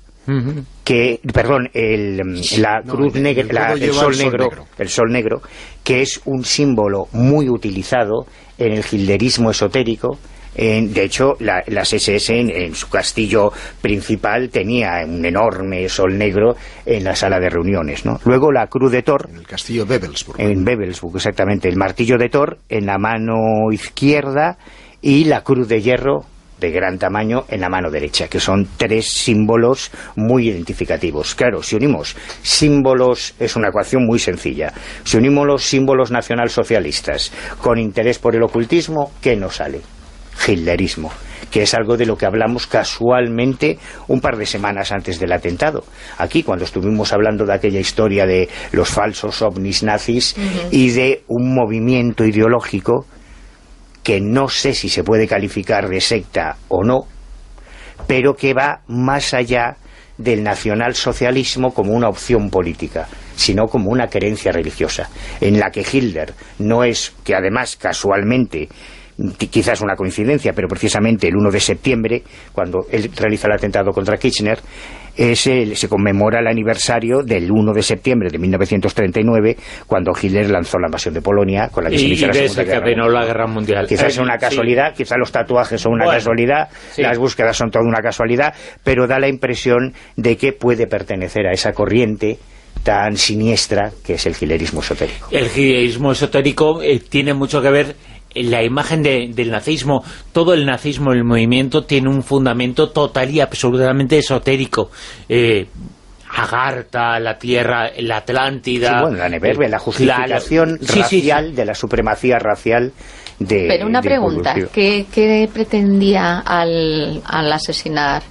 la cruz negra, el sol negro, que es un símbolo muy utilizado en el gilderismo esotérico. De hecho, las SS en su castillo principal tenía un enorme sol negro en la sala de reuniones, ¿no? Luego la cruz de Thor, en el castillo de Bebelsburg. En Bebelsburg, exactamente. El martillo de Thor en la mano izquierda y la cruz de hierro de gran tamaño en la mano derecha, que son 3 símbolos muy identificativos. Claro, si unimos símbolos, es una ecuación muy sencilla. Si unimos los símbolos nacionalsocialistas con interés por el ocultismo, ¿qué nos sale? Hitlerismo, que es algo de lo que hablamos casualmente un par de semanas antes del atentado. Aquí, cuando estuvimos hablando de aquella historia de los falsos ovnis nazis y de un movimiento ideológico que no sé si se puede calificar de secta o no, pero que va más allá del nacionalsocialismo como una opción política, sino como una creencia religiosa, en la que Hitler no es, que además casualmente, quizás una coincidencia, pero precisamente el 1 de septiembre, cuando él realiza el atentado contra Kirchner, se conmemora el aniversario del 1 de septiembre de 1939, cuando Hitler lanzó la invasión de Polonia con la que se inició la Segunda Guerra Mundial. Quizás es una casualidad, quizás los tatuajes son una casualidad, las búsquedas son toda una casualidad, pero da la impresión de que puede pertenecer a esa corriente tan siniestra que es el hitlerismo esotérico. El hitlerismo esotérico tiene mucho que ver. La imagen del nazismo, todo el nazismo, el movimiento, tiene un fundamento total y absolutamente esotérico. Agartha, la Tierra, la Atlántida... Sí, bueno, la Neverbe, la justificación racial de la supremacía racial de... Pero una pregunta, ¿qué pretendía al asesinar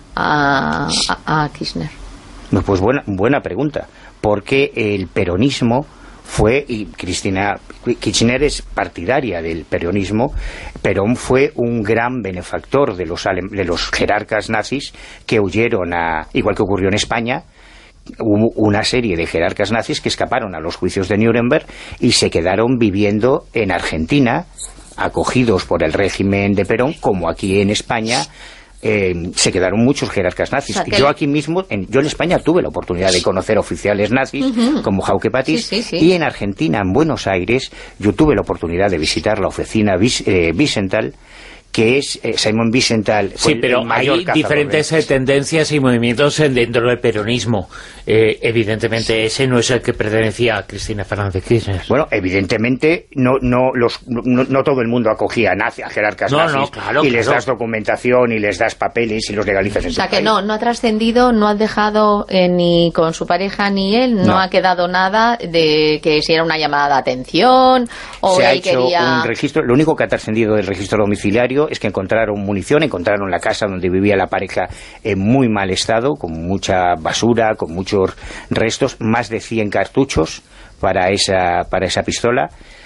a Kirchner? Pues buena pregunta, porque el peronismo y Cristina Kirchner es partidaria del peronismo. Perón fue un gran benefactor de los jerarcas nazis que huyeron igual que ocurrió en España. Hubo una serie de jerarcas nazis que escaparon a los juicios de Nuremberg y se quedaron viviendo en Argentina, acogidos por el régimen de Perón, como aquí en España. Se quedaron muchos jerarcas nazis. O sea, yo aquí mismo, yo en España tuve la oportunidad de conocer oficiales nazis como Jauke Patís, y en Argentina, en Buenos Aires, yo tuve la oportunidad de visitar la oficina Wiesenthal, que es Simon Wiesenthal. Sí, pero hay diferentes tendencias y movimientos dentro del peronismo. Evidentemente ese no es el que pertenecía a Cristina Fernández Kirchner. Bueno, evidentemente no todo el mundo acogía a jerarcas nazis, claro, y les das documentación y les das papeles y los legalizas en o sea, tu que país. no ha trascendido, no ha dejado ni con su pareja ni él, no ha quedado nada de que si era una llamada de atención o se él ha hecho quería... un registro. Lo único que ha trascendido del registro domiciliario es que encontraron munición, encontraron la casa donde vivía la pareja en muy mal estado, con mucha basura, con muchos restos, más de 100 cartuchos para esa pistola,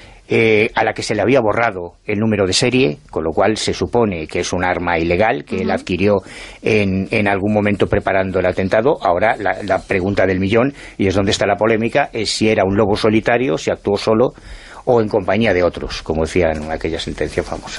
a la que se le había borrado el número de serie, con lo cual se supone que es un arma ilegal que él adquirió en algún momento preparando el atentado. Ahora la pregunta del millón, y es donde está la polémica, es si era un lobo solitario, si actuó solo o en compañía de otros, como decía en aquella sentencia famosa.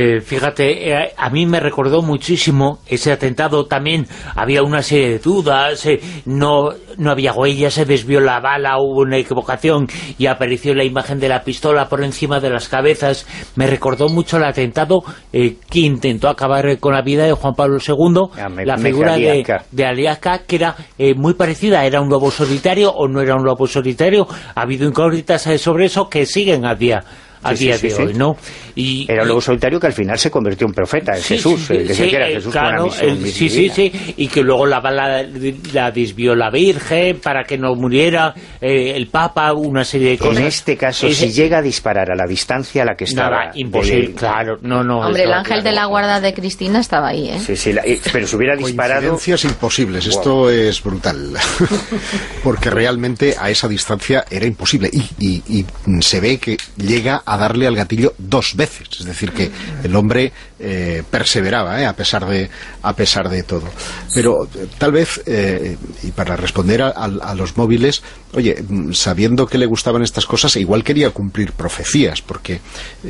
Fíjate, a mí me recordó muchísimo ese atentado. También había una serie de dudas, no había huellas, se desvió la bala, hubo una equivocación y apareció la imagen de la pistola por encima de las cabezas. Me recordó mucho el atentado que intentó acabar con la vida de Juan Pablo II, la figura de Aliaga, que era muy parecida. ¿Era un lobo solitario o no era un lobo solitario? Ha habido incógnitas sobre eso que siguen a día de hoy, ¿no? Era un lobo solitario que al final se convirtió en profeta, en Jesús, el que se quiera Jesús, claro, con una misión y que luego la bala la desvió la Virgen para que no muriera el Papa, una serie de cosas. En este caso, si llega a disparar a la distancia a la que estaba... Nada, imposible, claro, no. Hombre, el ángel de la guarda de Cristina estaba ahí, ¿eh? Sí, pero si hubiera disparado... Coincidencias imposibles, esto es brutal. Porque realmente a esa distancia era imposible. Y se ve que llega a darle al gatillo 2 veces, es decir que el hombre perseveraba a pesar de todo. Pero tal vez, y para responder a los móviles, oye, sabiendo que le gustaban estas cosas, igual quería cumplir profecías, porque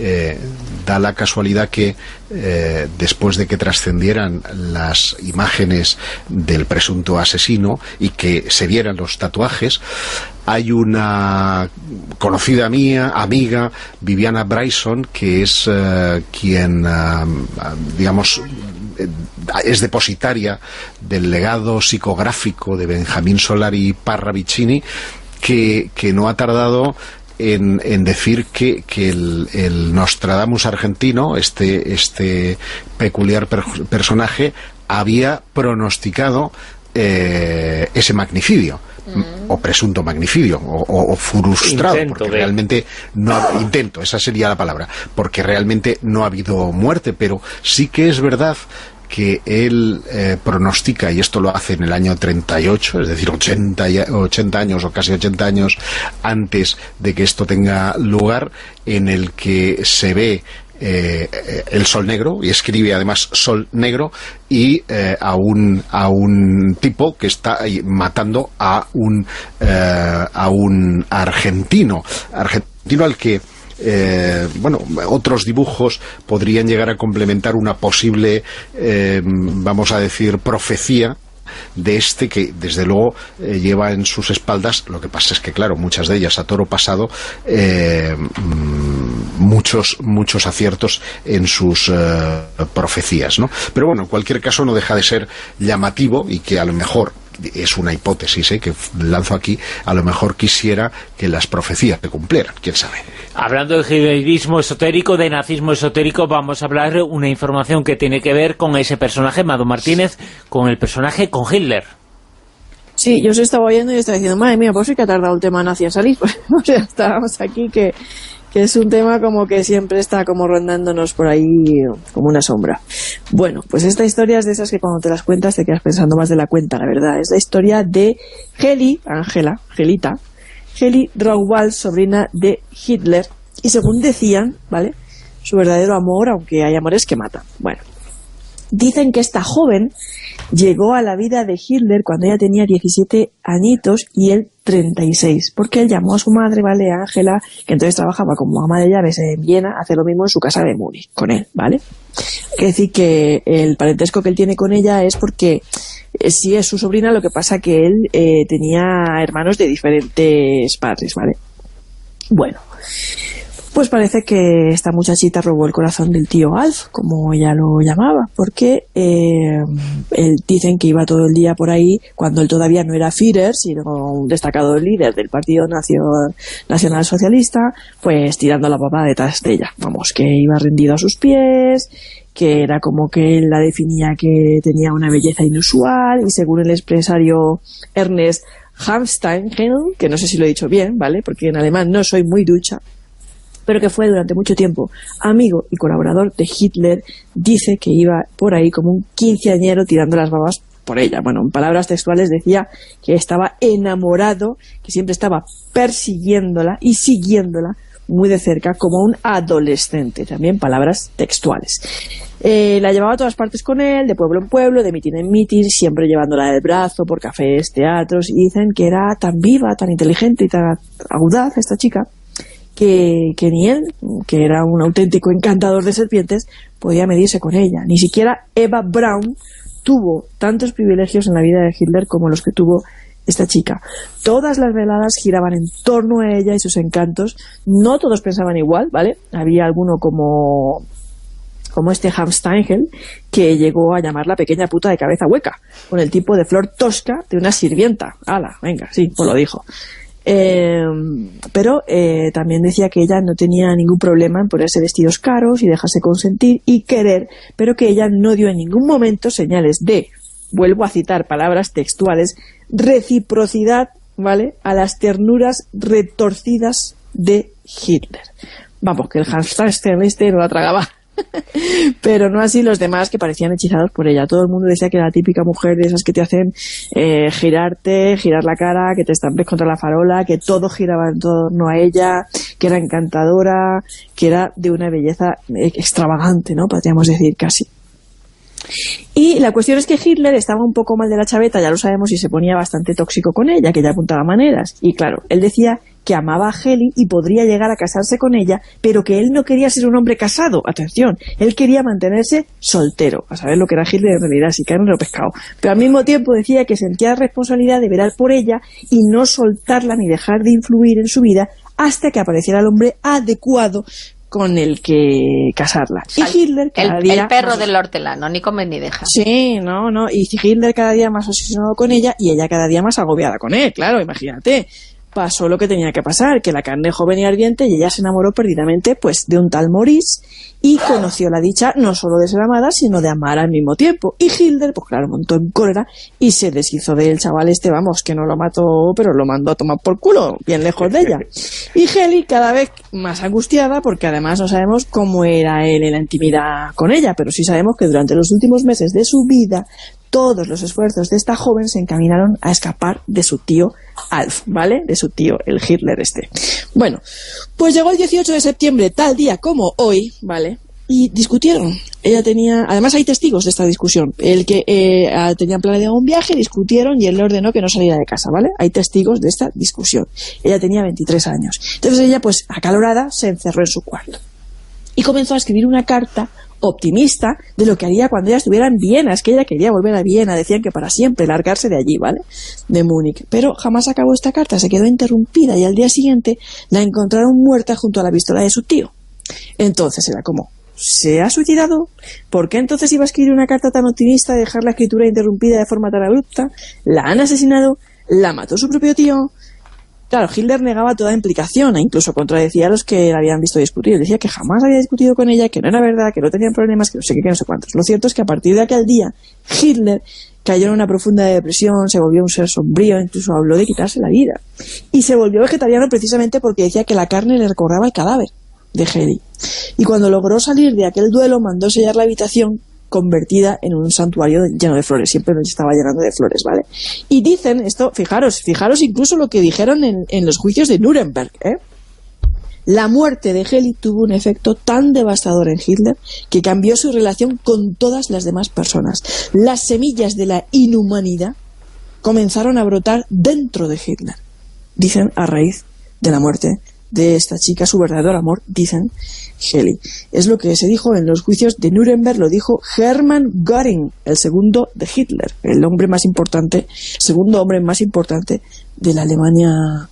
da la casualidad que después de que trascendieran las imágenes del presunto asesino y que se vieran los tatuajes, hay una conocida mía, amiga, Viviana Bryson, que es quien, digamos, es depositaria del legado psicográfico de Benjamín Solari Parravicini, que no ha tardado en decir que el Nostradamus argentino, este peculiar personaje, había pronosticado ese magnicidio, o presunto magnicidio, o frustrado, porque realmente intento, esa sería la palabra, porque realmente no ha habido muerte, pero sí que es verdad que él pronostica, y esto lo hace en el año 38, es decir, 80 años o casi 80 años antes de que esto tenga lugar, en el que se ve el sol negro, y escribe además sol negro, y a un tipo que está ahí matando a un argentino al que otros dibujos podrían llegar a complementar una posible vamos a decir profecía de este, que desde luego lleva en sus espaldas. Lo que pasa es que claro, muchas de ellas a toro pasado, muchos aciertos en sus profecías, ¿no? Pero bueno, en cualquier caso no deja de ser llamativo, y que a lo mejor es una hipótesis que lanzo aquí, a lo mejor quisiera que las profecías se cumplieran, quién sabe. Hablando de judaísmo esotérico, de nazismo esotérico, vamos a hablar de una información que tiene que ver con ese personaje, Mado Martínez, con el personaje, con Hitler. Sí, yo os estaba oyendo y estaba diciendo, madre mía, pues sí que ha tardado el tema nazi en salir. Pues, o sea, estábamos aquí que es un tema como que siempre está como rondándonos por ahí como una sombra. Bueno, pues esta historia es de esas que cuando te las cuentas te quedas pensando más de la cuenta, la verdad. Es la historia de Angelita Heli Raubal, sobrina de Hitler, y según decían, ¿vale?, su verdadero amor, aunque hay amores que matan. Bueno, dicen que esta joven llegó a la vida de Hitler cuando ella tenía 17 añitos y él 36, porque él llamó a su madre, ¿vale?, Ángela, que entonces trabajaba como ama de llaves en Viena, a hacer lo mismo en su casa de Múnich, con él, ¿vale? Quiere decir que el parentesco que él tiene con ella es porque sí es su sobrina, lo que pasa que él tenía hermanos de diferentes padres, ¿vale? Bueno, Pues parece que esta muchachita robó el corazón del tío Alf, como ella lo llamaba, porque él dicen que iba todo el día por ahí, cuando él todavía no era Führer, sino un destacado líder del Partido Nacional Socialista, pues tirando la papa detrás de ella. Vamos, que iba rendido a sus pies, que era como que él la definía que tenía una belleza inusual, y según el empresario Ernest Hamsteingel, que no sé si lo he dicho bien, ¿vale?, porque en alemán no soy muy ducha, pero que fue durante mucho tiempo amigo y colaborador de Hitler, dice que iba por ahí como un quinceañero tirando las babas por ella. Bueno, en palabras textuales decía que estaba enamorado, que siempre estaba persiguiéndola y siguiéndola muy de cerca como un adolescente, también palabras textuales. La llevaba a todas partes con él, de pueblo en pueblo, de mitin en mitin, siempre llevándola del brazo por cafés, teatros, y dicen que era tan viva, tan inteligente y tan audaz esta chica, que ni él, que era un auténtico encantador de serpientes, podía medirse con ella. Ni siquiera Eva Braun tuvo tantos privilegios en la vida de Hitler como los que tuvo esta chica. Todas las veladas giraban en torno a ella y sus encantos. No todos pensaban igual, ¿vale? Había alguno como este Hamsteingel, que llegó a llamar la pequeña puta de cabeza hueca, con el tipo de flor tosca de una sirvienta. ¡Hala! Venga, sí, pues lo dijo. Pero también decía que ella no tenía ningún problema en ponerse vestidos caros y dejarse consentir y querer, pero que ella no dio en ningún momento señales de, vuelvo a citar palabras textuales, reciprocidad, ¿vale?, a las ternuras retorcidas de Hitler. Vamos, que el Hamstein este no la tragaba. Pero no así los demás, que parecían hechizados por ella. Todo el mundo decía que era la típica mujer de esas que te hacen girar la cara, que te estampes contra la farola, que todo giraba en torno a ella, que era encantadora, que era de una belleza extravagante, ¿no?, podríamos decir casi. Y la cuestión es que Hitler estaba un poco mal de la chaveta, ya lo sabemos, y se ponía bastante tóxico con ella, que ella apuntaba maneras. Y claro, él decía que amaba a Heli y podría llegar a casarse con ella, pero que él no quería ser un hombre casado. Atención, él quería mantenerse soltero. A saber lo que era Hitler en realidad, si carne o pescado. Pero al mismo tiempo decía que sentía responsabilidad de velar por ella y no soltarla ni dejar de influir en su vida hasta que apareciera el hombre adecuado con el que casarla. Y Hitler cada día... El perro del hortelano, ni come ni deja. Sí, no, y Hitler cada día más obsesionado con ella y ella cada día más agobiada con él, claro, imagínate. Pasó lo que tenía que pasar, que la carne joven y ardiente, y ella se enamoró perdidamente pues de un tal Maurice, y conoció la dicha no solo de ser amada, sino de amar al mismo tiempo. Y Hitler, pues claro, montó en cólera y se deshizo del chaval este, vamos, que no lo mató, pero lo mandó a tomar por culo, bien lejos de ella. Y Heli cada vez más angustiada, porque además no sabemos cómo era él en la intimidad con ella, pero sí sabemos que durante los últimos meses de su vida todos los esfuerzos de esta joven se encaminaron a escapar de su tío Alf, ¿vale? De su tío, el Hitler este. Bueno, pues llegó el 18 de septiembre, tal día como hoy, ¿vale? Y discutieron. Ella tenía... Además hay testigos de esta discusión. El que tenían planeado un viaje, discutieron y él le ordenó que no saliera de casa, ¿vale? Hay testigos de esta discusión. Ella tenía 23 años. Entonces ella, pues, acalorada, se encerró en su cuarto. Y comenzó a escribir una carta optimista de lo que haría cuando ella estuviera en Viena. Es que ella quería volver a Viena, decían que para siempre, largarse de allí, ¿vale?, de Múnich. Pero jamás acabó esta carta, se quedó interrumpida y al día siguiente la encontraron muerta junto a la pistola de su tío. Entonces era como, ¿se ha suicidado? ¿Por qué entonces iba a escribir una carta tan optimista y dejar la escritura interrumpida de forma tan abrupta? ¿La han asesinado? ¿La mató su propio tío? Claro, Hitler negaba toda implicación e incluso contradecía a los que la habían visto discutir. Decía que jamás había discutido con ella, que no era verdad, que no tenían problemas, que no sé qué, que no sé cuántos. Lo cierto es que a partir de aquel día, Hitler cayó en una profunda depresión, se volvió un ser sombrío, incluso habló de quitarse la vida. Y se volvió vegetariano precisamente porque decía que la carne le recordaba el cadáver de Heli. Y cuando logró salir de aquel duelo, mandó sellar la habitación convertida en un santuario lleno de flores. Siempre nos estaba llenando de flores, ¿vale? Y dicen esto, fijaros incluso lo que dijeron en los juicios de Nuremberg, ¿eh? La muerte de Heli tuvo un efecto tan devastador en Hitler que cambió su relación con todas las demás personas. Las semillas de la inhumanidad comenzaron a brotar dentro de Hitler. Dicen a raíz de la muerte de esta chica, su verdadero amor, dicen Heli. Es lo que se dijo en los juicios de Nuremberg, lo dijo Hermann Göring, el segundo de Hitler, el hombre más importante, segundo hombre más importante de la Alemania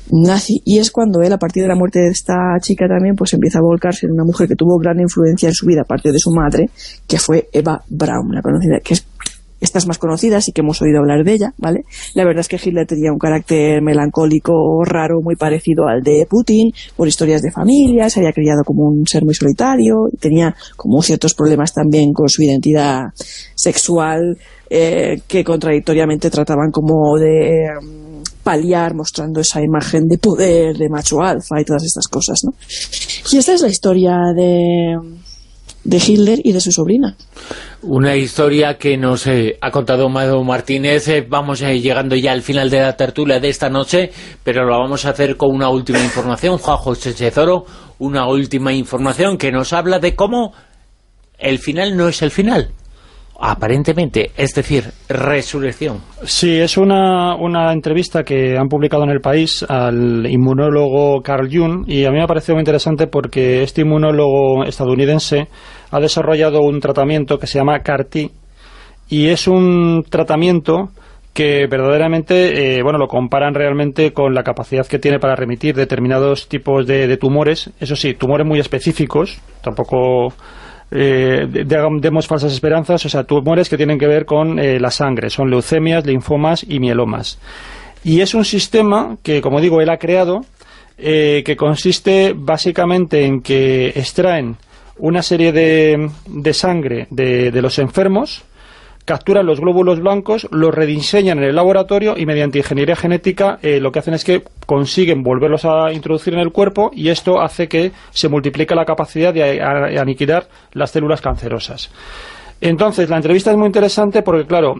nazi, y es cuando él, a partir de la muerte de esta chica también, pues empieza a volcarse en una mujer que tuvo gran influencia en su vida, aparte de su madre, que fue Eva Braun, la conocida, que es estas más conocidas y que hemos oído hablar de ella, ¿vale? La verdad es que Hitler tenía un carácter melancólico, raro, muy parecido al de Putin, por historias de familia, se había criado como un ser muy solitario, tenía como ciertos problemas también con su identidad sexual, que contradictoriamente trataban como de paliar, mostrando esa imagen de poder, de macho alfa y todas estas cosas, ¿no? Y esta es la historia de Hitler y de su sobrina. Una historia que nos ha contado Mado Martínez. Vamos llegando ya al final de la tertulia de esta noche, pero lo vamos a hacer con una última información. Juanjo Sánchez Oro, una última información que nos habla de cómo el final no es el final, aparentemente, es decir, resurrección. Sí, es una entrevista que han publicado en El País al inmunólogo Carl Jung, y a mí me ha parecido muy interesante porque este inmunólogo estadounidense ha desarrollado un tratamiento que se llama CAR-T, y es un tratamiento que verdaderamente, lo comparan realmente con la capacidad que tiene para remitir determinados tipos de tumores, eso sí, tumores muy específicos, tampoco demos falsas esperanzas, o sea, tumores que tienen que ver con la sangre, son leucemias, linfomas y mielomas. Y es un sistema que, como digo, él ha creado, que consiste básicamente en que extraen una serie de sangre de los enfermos, capturan los glóbulos blancos, los rediseñan en el laboratorio y mediante ingeniería genética lo que hacen es que consiguen volverlos a introducir en el cuerpo, y esto hace que se multiplique la capacidad de aniquilar las células cancerosas. Entonces, la entrevista es muy interesante porque, claro,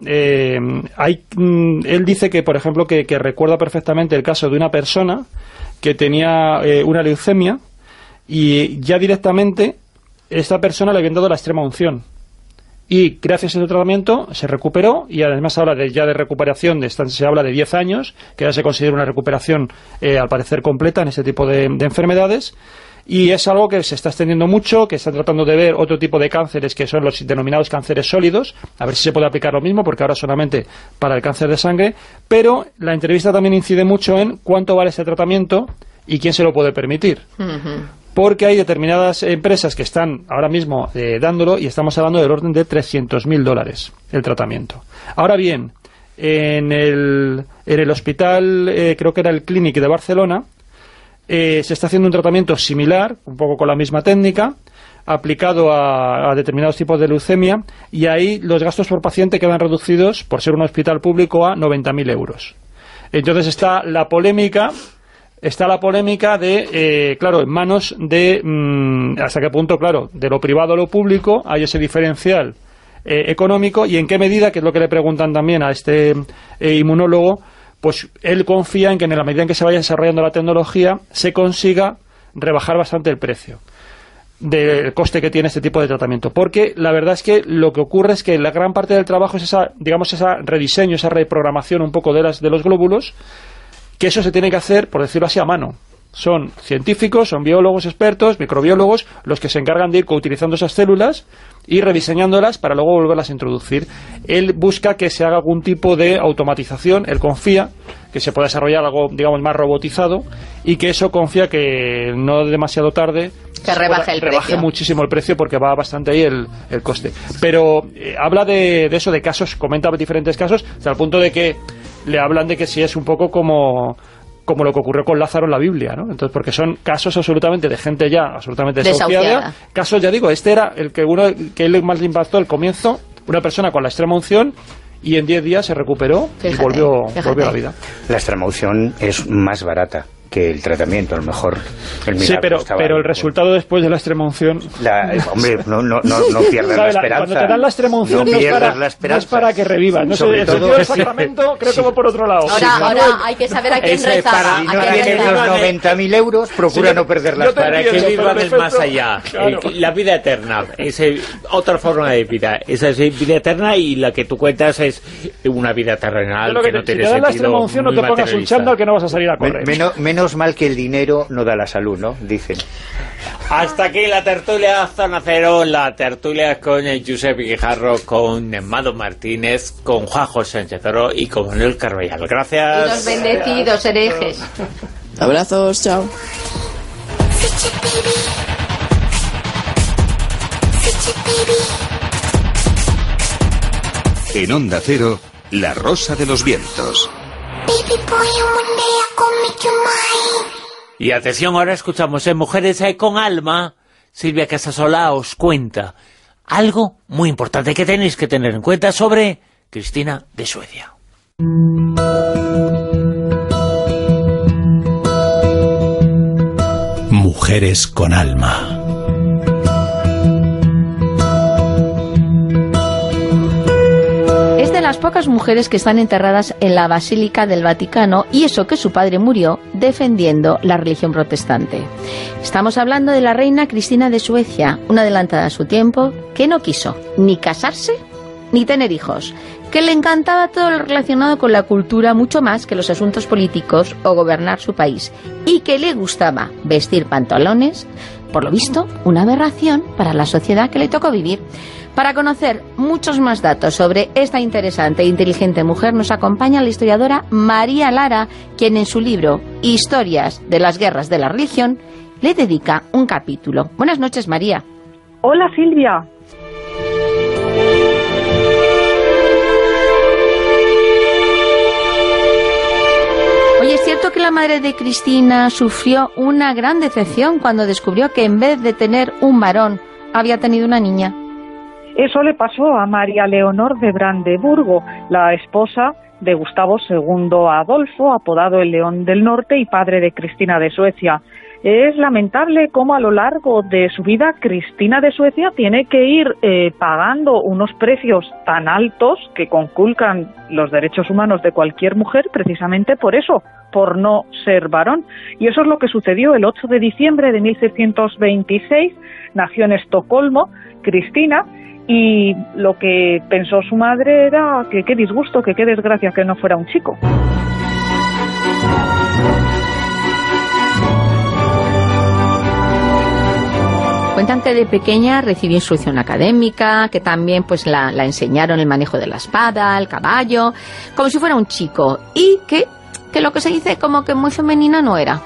él dice que, por ejemplo, que recuerda perfectamente el caso de una persona que tenía una leucemia, y ya directamente esta persona le habían dado la extrema unción. Y gracias a ese tratamiento se recuperó, y además habla ya de recuperación, se habla de 10 años, que ya se considera una recuperación al parecer completa en este tipo de enfermedades, y es algo que se está extendiendo mucho, que están tratando de ver otro tipo de cánceres que son los denominados cánceres sólidos, a ver si se puede aplicar lo mismo, porque ahora solamente para el cáncer de sangre, pero la entrevista también incide mucho en cuánto vale este tratamiento y quién se lo puede permitir. Porque hay determinadas empresas que están ahora mismo dándolo, y estamos hablando del orden de $300.000 el tratamiento. Ahora bien, en el hospital, creo que era el Clínic de Barcelona, se está haciendo un tratamiento similar, un poco con la misma técnica, aplicado a determinados tipos de leucemia, y ahí los gastos por paciente quedan reducidos, por ser un hospital público, a 90.000 euros. Entonces está la polémica de, claro, en manos de, hasta qué punto, claro, de lo privado a lo público hay ese diferencial económico, y en qué medida, que es lo que le preguntan también a este inmunólogo, pues él confía en que en la medida en que se vaya desarrollando la tecnología se consiga rebajar bastante el precio del coste que tiene este tipo de tratamiento, porque la verdad es que lo que ocurre es que la gran parte del trabajo es esa rediseño, esa reprogramación un poco de los glóbulos, que eso se tiene que hacer, por decirlo así, a mano. Son científicos, son biólogos expertos, microbiólogos, los que se encargan de ir utilizando esas células y rediseñándolas para luego volverlas a introducir. Él busca que se haga algún tipo de automatización, él confía que se pueda desarrollar algo, digamos, más robotizado, y que eso confía que no demasiado tarde que rebaje muchísimo el precio, porque va bastante ahí el coste. Pero habla de eso, de casos, comenta diferentes casos, hasta el punto de que le hablan de que si es un poco como lo que ocurrió con Lázaro en la Biblia, ¿no? Entonces, porque son casos absolutamente de gente ya absolutamente desahuciada. Casos, ya digo, este era el que él más le impactó al comienzo, una persona con la extrema unción, y en 10 días se recuperó y volvió a la vida. La extrema unción es más barata que el tratamiento, a lo mejor el milagro. Sí, pero el resultado después de la extrema unción... hombre, no pierdas la esperanza. Cuando te dan la extrema unción no es para que revivas. No sé, el Señor del Sacramento creo que va por otro lado. Ahora hay que saber a quién rezar. Si no tienes los 90.000 euros, procura no perder la esperanza. Para que vivan el más allá. Claro. La vida eterna es otra forma de vida. Esa es vida eterna, y la que tú cuentas es una vida terrenal que no tiene sentido. Si te dan la extrema unción, no te pongas un chándal que no vas a salir a correr. Menos mal que el dinero no da la salud, ¿no? Dicen. Hasta aquí la tertulia Zona Cero, la tertulia con Josep Guijarro, con Mado Martínez, con Juanjo Sánchez Oro y con Manuel Carvallal. Gracias. Y los bendecidos herejes. Abrazos, chao. En Onda Cero, La Rosa de los Vientos. Y atención, ahora escuchamos en Mujeres con Alma, Silvia Casasola os cuenta algo muy importante que tenéis que tener en cuenta sobre Cristina de Suecia. Mujeres con Alma. Es de las pocas mujeres que están enterradas en la Basílica del Vaticano, y eso que su padre murió defendiendo la religión protestante. Estamos hablando de la reina Cristina de Suecia, una adelantada a su tiempo, que no quiso ni casarse ni tener hijos, que le encantaba todo lo relacionado con la cultura mucho más que los asuntos políticos o gobernar su país, y que le gustaba vestir pantalones, por lo visto, una aberración para la sociedad que le tocó vivir. Para conocer muchos más datos sobre esta interesante e inteligente mujer nos acompaña la historiadora María Lara, quien en su libro Historias de las guerras de la religión le dedica un capítulo. Buenas noches, María. Hola, Silvia. Oye, ¿es cierto que la madre de Cristina sufrió una gran decepción cuando descubrió que en vez de tener un varón había tenido una niña? Eso le pasó a María Leonor de Brandeburgo, la esposa de Gustavo II Adolfo, apodado el León del Norte y padre de Cristina de Suecia. Es lamentable cómo a lo largo de su vida Cristina de Suecia tiene que ir pagando unos precios tan altos que conculcan los derechos humanos de cualquier mujer, precisamente por eso, por no ser varón. Y eso es lo que sucedió el 8 de diciembre de 1626, nació en Estocolmo Cristina, y lo que pensó su madre era que qué disgusto, que qué desgracia que no fuera un chico. Cuentan que de pequeña recibió instrucción académica, que también pues la enseñaron el manejo de la espada, el caballo, como si fuera un chico, y que lo que se dice como que muy femenina no era.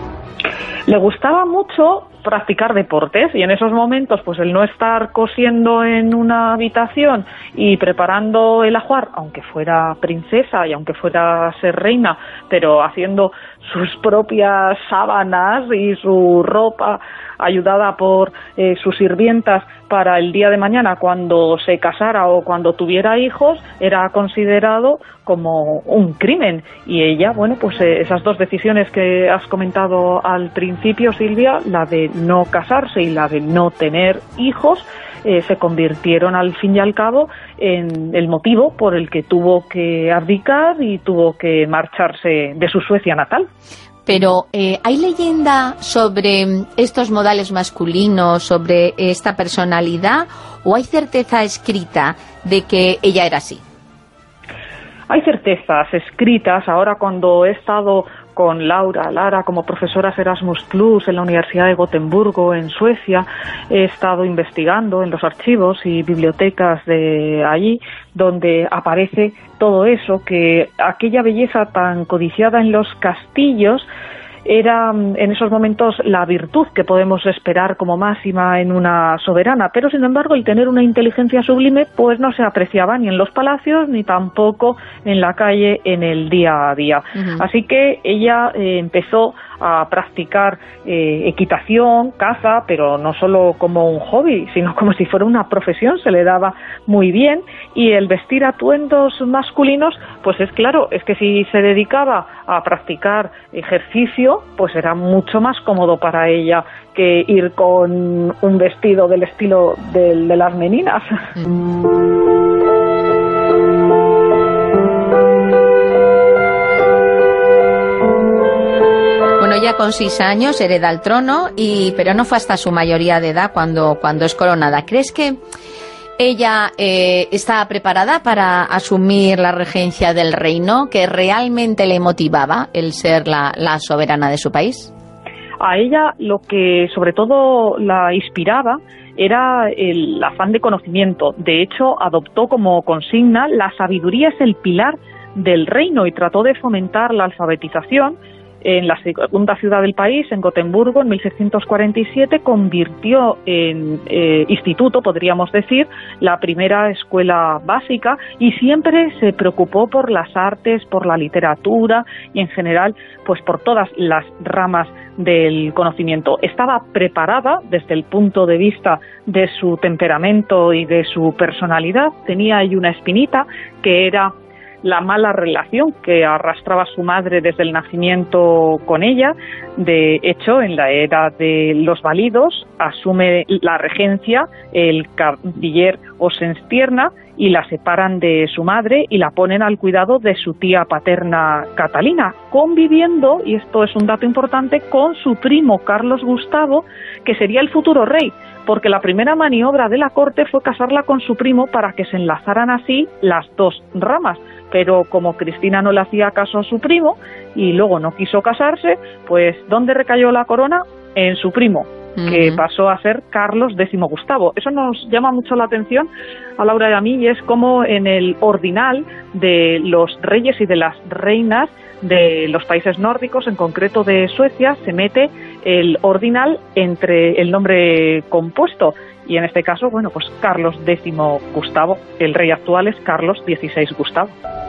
Le gustaba mucho practicar deportes, y en esos momentos pues el no estar cosiendo en una habitación y preparando el ajuar, aunque fuera princesa y aunque fuera ser reina, pero haciendo sus propias sábanas y su ropa ayudada por sus sirvientas para el día de mañana cuando se casara o cuando tuviera hijos, era considerado como un crimen. Y ella, bueno, pues esas dos decisiones que has comentado al principio, Silvia, la de no casarse y la de no tener hijos, se convirtieron al fin y al cabo en el motivo por el que tuvo que abdicar y tuvo que marcharse de su Suecia natal. Pero ¿hay leyenda sobre estos modales masculinos, sobre esta personalidad, o hay certeza escrita de que ella era así? Hay certezas escritas. Ahora, cuando he estado con Lara como profesoras Erasmus Plus en la Universidad de Gotemburgo, en Suecia, he estado investigando en los archivos y bibliotecas de allí, donde aparece todo eso, que aquella belleza tan codiciada en los castillos era en esos momentos la virtud que podemos esperar como máxima en una soberana, pero sin embargo el tener una inteligencia sublime pues no se apreciaba ni en los palacios ni tampoco en la calle en el día a día. Así que ella empezó a practicar equitación, caza, pero no solo como un hobby, sino como si fuera una profesión, se le daba muy bien, y el vestir atuendos masculinos, pues es claro, es que si se dedicaba a practicar ejercicio, pues era mucho más cómodo para ella que ir con un vestido del estilo de las meninas. Ella con 6 años hereda el trono, pero no fue hasta su mayoría de edad cuando es coronada. ¿Crees que ella está preparada para asumir la regencia del reino, que realmente le motivaba el ser la soberana de su país? A ella lo que sobre todo la inspiraba era el afán de conocimiento. De hecho, adoptó como consigna: la sabiduría es el pilar del reino, y trató de fomentar la alfabetización, en la segunda ciudad del país, en Gotemburgo, en 1647, convirtió en instituto, podríamos decir, la primera escuela básica, y siempre se preocupó por las artes, por la literatura y en general pues por todas las ramas del conocimiento. Estaba preparada desde el punto de vista de su temperamento y de su personalidad. Tenía ahí una espinita que era la mala relación que arrastraba su madre desde el nacimiento con ella. De hecho, en la era de los válidos asume la regencia el canciller Oxenstierna y la separan de su madre y la ponen al cuidado de su tía paterna Catalina, conviviendo, y esto es un dato importante, con su primo Carlos Gustavo, que sería el futuro rey, porque la primera maniobra de la corte fue casarla con su primo para que se enlazaran así las dos ramas. Pero como Cristina no le hacía caso a su primo y luego no quiso casarse, pues ¿dónde recayó la corona? En su primo, que pasó a ser Carlos X Gustavo. Eso nos llama mucho la atención a Laura y a mí, y es como en el ordinal de los reyes y de las reinas de los países nórdicos, en concreto de Suecia, se mete el ordinal entre el nombre compuesto. Y en este caso, bueno, pues Carlos X Gustavo, el rey actual es Carlos XVI Gustavo.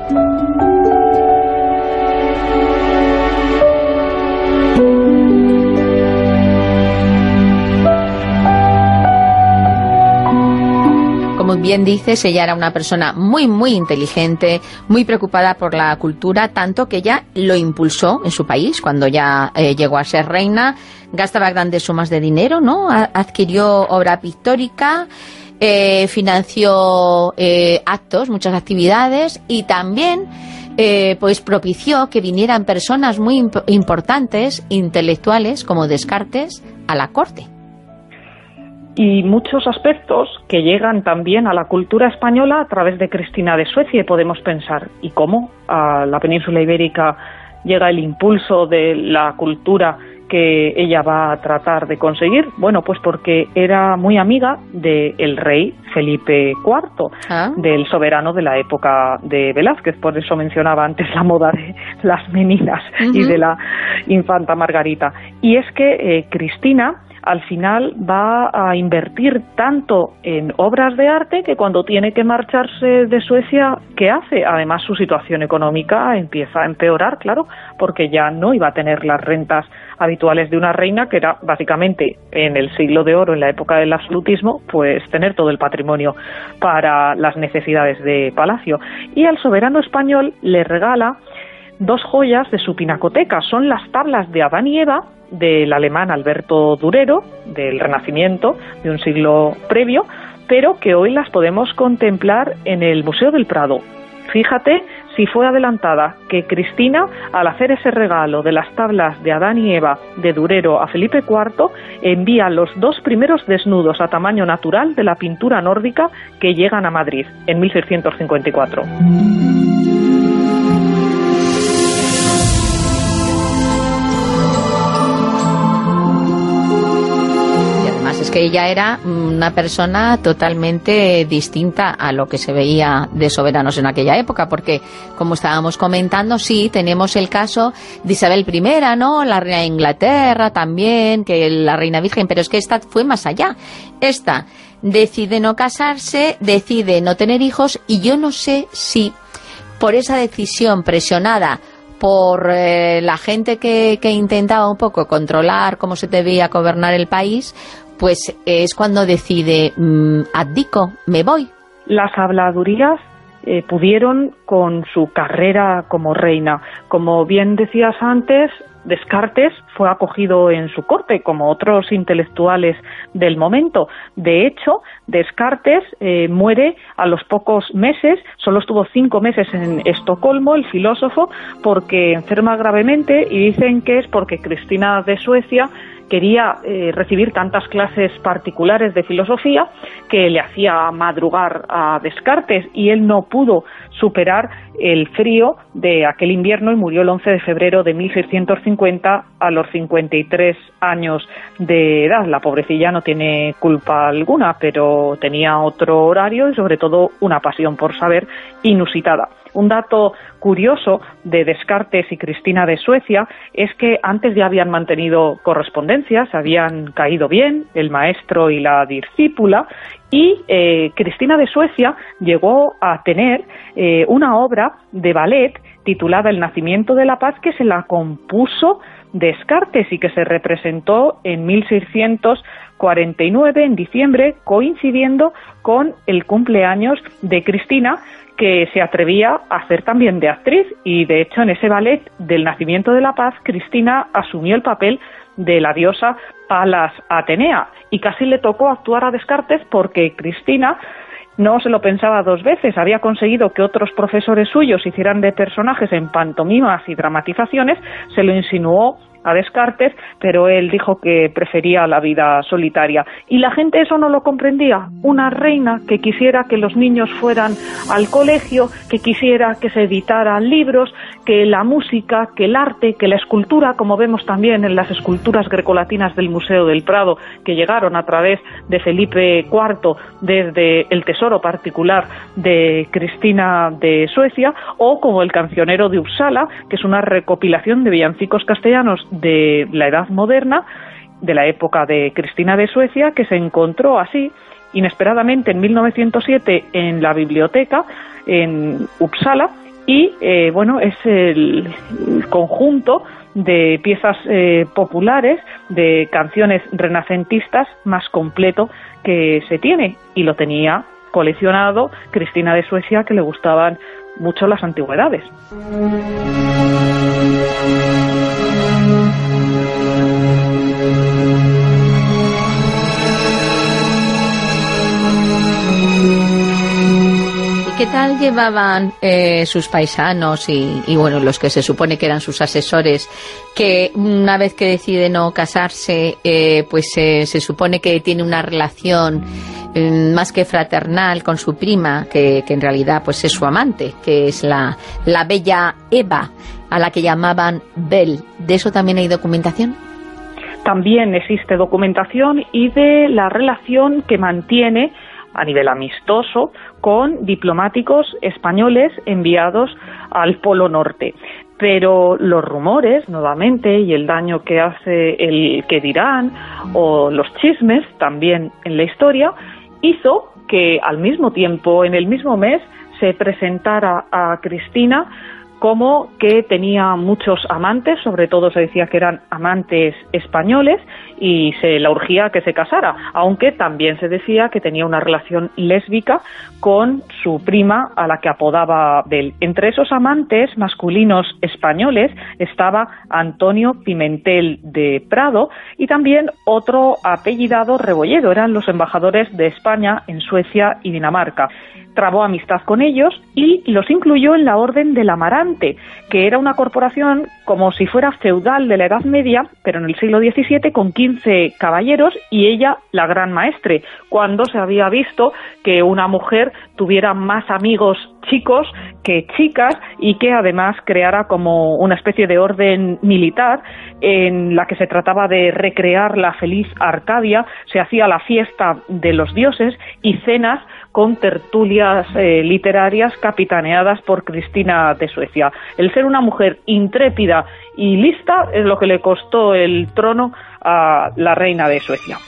Como bien dices, ella era una persona muy, muy inteligente, muy preocupada por la cultura, tanto que ella lo impulsó en su país cuando ya llegó a ser reina. Gastaba grandes sumas de dinero, ¿no? Adquirió obra pictórica, financió actos, muchas actividades, y también pues propició que vinieran personas muy importantes, intelectuales, como Descartes, a la corte. Y muchos aspectos que llegan también a la cultura española a través de Cristina de Suecia, y podemos pensar, ¿y cómo a la península ibérica llega el impulso de la cultura que ella va a tratar de conseguir? Bueno, pues porque era muy amiga del rey Felipe IV, del soberano de la época de Velázquez. Por eso mencionaba antes la moda de las meninas y de la infanta Margarita. Y es que Cristina al final va a invertir tanto en obras de arte que cuando tiene que marcharse de Suecia, ¿qué hace? Además, su situación económica empieza a empeorar, claro, porque ya no iba a tener las rentas habituales de una reina, que era básicamente en el siglo de oro, en la época del absolutismo, pues tener todo el patrimonio para las necesidades de palacio. Y al soberano español le regala dos joyas de su pinacoteca. Son las tablas de Adán y Eva del alemán Alberto Durero, del Renacimiento, de un siglo previo, pero que hoy las podemos contemplar en el Museo del Prado. Fíjate si fue adelantada, que Cristina, al hacer ese regalo de las tablas de Adán y Eva de Durero a Felipe IV, envía los dos primeros desnudos a tamaño natural de la pintura nórdica que llegan a Madrid en 1654. Es que ella era una persona totalmente distinta a lo que se veía de soberanos en aquella época, porque, como estábamos comentando, sí, tenemos el caso de Isabel I, ¿no?, la reina de Inglaterra también, que la reina virgen, pero es que esta fue más allá. Esta decide no casarse, decide no tener hijos, y yo no sé si por esa decisión presionada por la gente que intentaba un poco controlar cómo se debía gobernar el país, pues es cuando decide, abdico, me voy. Las habladurías pudieron con su carrera como reina. Como bien decías antes, Descartes fue acogido en su corte, como otros intelectuales del momento. De hecho, Descartes muere a los pocos meses, solo estuvo 5 meses en Estocolmo, el filósofo, porque enferma gravemente, y dicen que es porque Cristina de Suecia quería recibir tantas clases particulares de filosofía que le hacía madrugar a Descartes, y él no pudo superar el frío de aquel invierno y murió el 11 de febrero de 1650 a los 53 años de edad. La pobrecilla no tiene culpa alguna, pero tenía otro horario y sobre todo una pasión por saber inusitada. Un dato curioso de Descartes y Cristina de Suecia es que antes ya habían mantenido correspondencia, se habían caído bien, el maestro y la discípula, y Cristina de Suecia llegó a tener una obra de ballet titulada El nacimiento de la paz, que se la compuso Descartes y que se representó en 1649, en diciembre, coincidiendo con el cumpleaños de Cristina, que se atrevía a hacer también de actriz, y de hecho en ese ballet del nacimiento de la paz, Cristina asumió el papel de la diosa Palas Atenea, y casi le tocó actuar a Descartes porque Cristina no se lo pensaba dos veces, había conseguido que otros profesores suyos hicieran de personajes en pantomimas y dramatizaciones, se lo insinuó a Descartes, pero él dijo que prefería la vida solitaria. Y la gente eso no lo comprendía. Una reina que quisiera que los niños fueran al colegio, que quisiera que se editaran libros, que la música, que el arte, que la escultura, como vemos también en las esculturas grecolatinas del Museo del Prado, que llegaron a través de Felipe IV desde el tesoro particular de Cristina de Suecia, o como el Cancionero de Uppsala, que es una recopilación de villancicos castellanos de la Edad Moderna, de la época de Cristina de Suecia, que se encontró así, inesperadamente, en 1907 en la biblioteca en Uppsala, y bueno, es el conjunto de piezas populares, de canciones renacentistas más completo que se tiene, y lo tenía coleccionado Cristina de Suecia, que le gustaban mucho las antigüedades. ¿Qué tal llevaban sus paisanos y bueno, los que se supone que eran sus asesores, que una vez que decide no casarse, pues se supone que tiene una relación más que fraternal con su prima, que en realidad pues es su amante, que es la bella Eva, a la que llamaban Belle? ¿De eso también hay documentación? También existe documentación, y de la relación que mantiene a nivel amistoso con diplomáticos españoles enviados al Polo Norte. Pero los rumores, nuevamente, y el daño que hace el que dirán, o los chismes también en la historia, hizo que al mismo tiempo, en el mismo mes, se presentara a Cristina como que tenía muchos amantes, sobre todo se decía que eran amantes españoles, y se la urgía que se casara, aunque también se decía que tenía una relación lésbica con su prima, a la que apodaba Bel. Entre esos amantes masculinos españoles estaba Antonio Pimentel de Prado y también otro apellidado Rebolledo, eran los embajadores de España en Suecia y Dinamarca. Trabó amistad con ellos y los incluyó en la Orden del Amarante, que era una corporación como si fuera feudal de la Edad Media, pero en el siglo XVII, con 15 caballeros y ella la gran maestre, cuando se había visto que una mujer tuviera más amigos chicos que chicas y que además creara como una especie de orden militar en la que se trataba de recrear la feliz Arcadia, se hacía la fiesta de los dioses y cenas con tertulias literarias capitaneadas por Cristina de Suecia. El ser una mujer intrépida y lista es lo que le costó el trono a la reina de Suecia.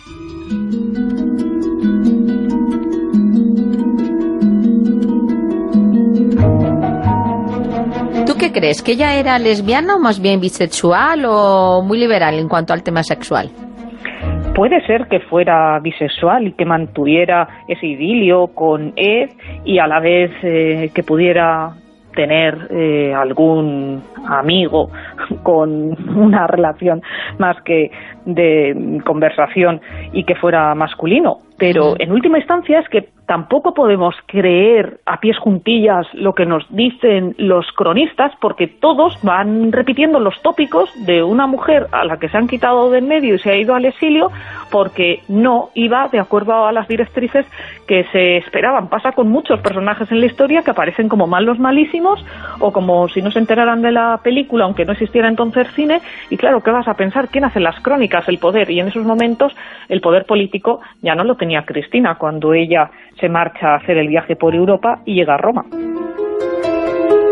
¿Tú qué crees? ¿Que ella era lesbiana o más bien bisexual o muy liberal en cuanto al tema sexual? Puede ser que fuera bisexual y que mantuviera ese idilio con Ed y a la vez que pudiera tener algún amigo con una relación más que de conversación y que fuera masculino. Pero en última instancia es que tampoco podemos creer a pies juntillas lo que nos dicen los cronistas, porque todos van repitiendo los tópicos de una mujer a la que se han quitado de en medio y se ha ido al exilio porque no iba de acuerdo a las directrices que se esperaban. Pasa con muchos personajes en la historia que aparecen como malos malísimos o como si no se enteraran de la película, aunque no existiera entonces cine, y claro, ¿qué vas a pensar? ¿Quién hace las crónicas? El poder. Y en esos momentos el poder político ya no lo tenía Cristina cuando ella se marcha a hacer el viaje por Europa y llega a Roma.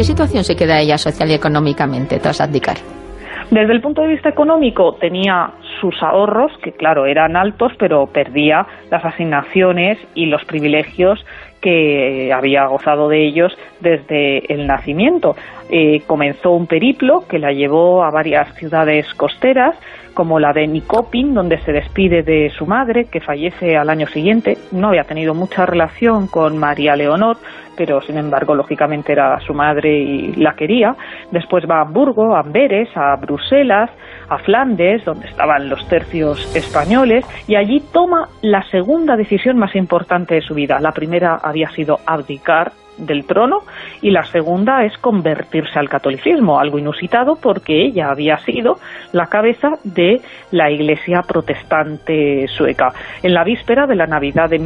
qué situación se queda ella social y económicamente tras abdicar? Desde el punto de vista económico tenía sus ahorros, que claro eran altos, pero perdía las asignaciones y los privilegios que había gozado de ellos desde el nacimiento. Comenzó un periplo que la llevó a varias ciudades costeras, como la de Nyköping, donde se despide de su madre, que fallece al año siguiente. No había tenido mucha relación con María Leonor, pero sin embargo, lógicamente era su madre y la quería. Después va a Hamburgo, a Amberes, a Bruselas, a Flandes, donde estaban los tercios españoles, y allí toma la segunda decisión más importante de su vida. La primera había sido abdicar del trono y la segunda es convertirse al catolicismo, algo inusitado porque ella había sido la cabeza de la Iglesia protestante sueca. En la víspera de la Navidad de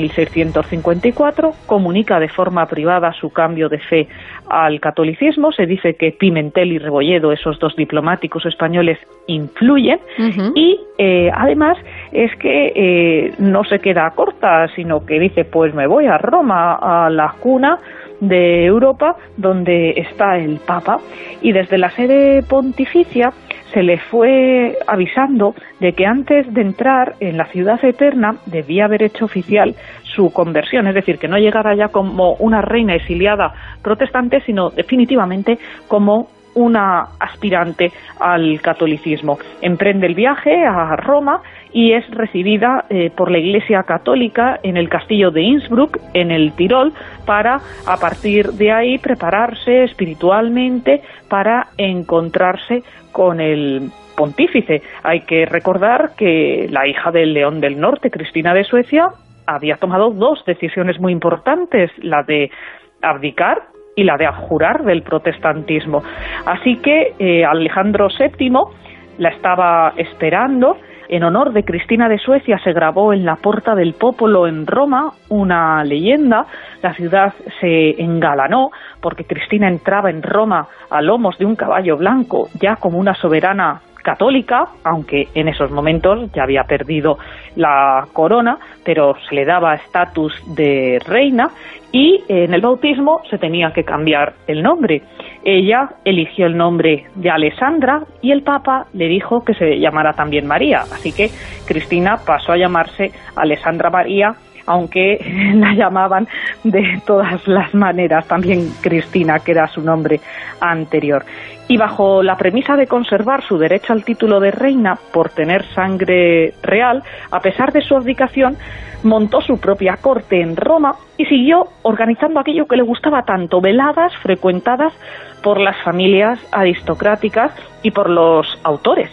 1654 comunica de forma privada su cambio de fe al catolicismo. Se dice que Pimentel y Rebolledo, esos dos diplomáticos españoles, influyen y además es que no se queda corta, sino que dice, pues me voy a Roma, a la cuna de Europa, donde está el Papa, y desde la sede pontificia se le fue avisando de que antes de entrar en la ciudad eterna debía haber hecho oficial su conversión, es decir, que no llegara ya como una reina exiliada protestante, sino definitivamente como una aspirante al catolicismo. Emprende el viaje a Roma y es recibida por la Iglesia Católica en el castillo de Innsbruck, en el Tirol, para a partir de ahí prepararse espiritualmente para encontrarse con el pontífice. Hay que recordar que la hija del León del Norte, Cristina de Suecia, había tomado dos decisiones muy importantes, la de abdicar y la de abjurar del protestantismo. Así que Alejandro VII la estaba esperando. En honor de Cristina de Suecia se grabó en la Porta del Popolo en Roma una leyenda. La ciudad se engalanó porque Cristina entraba en Roma a lomos de un caballo blanco, ya como una soberana católica, aunque en esos momentos ya había perdido la corona, pero se le daba estatus de reina, y en el bautismo se tenía que cambiar el nombre. Ella eligió el nombre de Alessandra y el Papa le dijo que se llamara también María, así que Cristina pasó a llamarse Alessandra María, aunque la llamaban de todas las maneras, también Cristina, que era su nombre anterior. Y bajo la premisa de conservar su derecho al título de reina por tener sangre real, a pesar de su abdicación, montó su propia corte en Roma y siguió organizando aquello que le gustaba tanto, veladas frecuentadas por las familias aristocráticas y por los autores.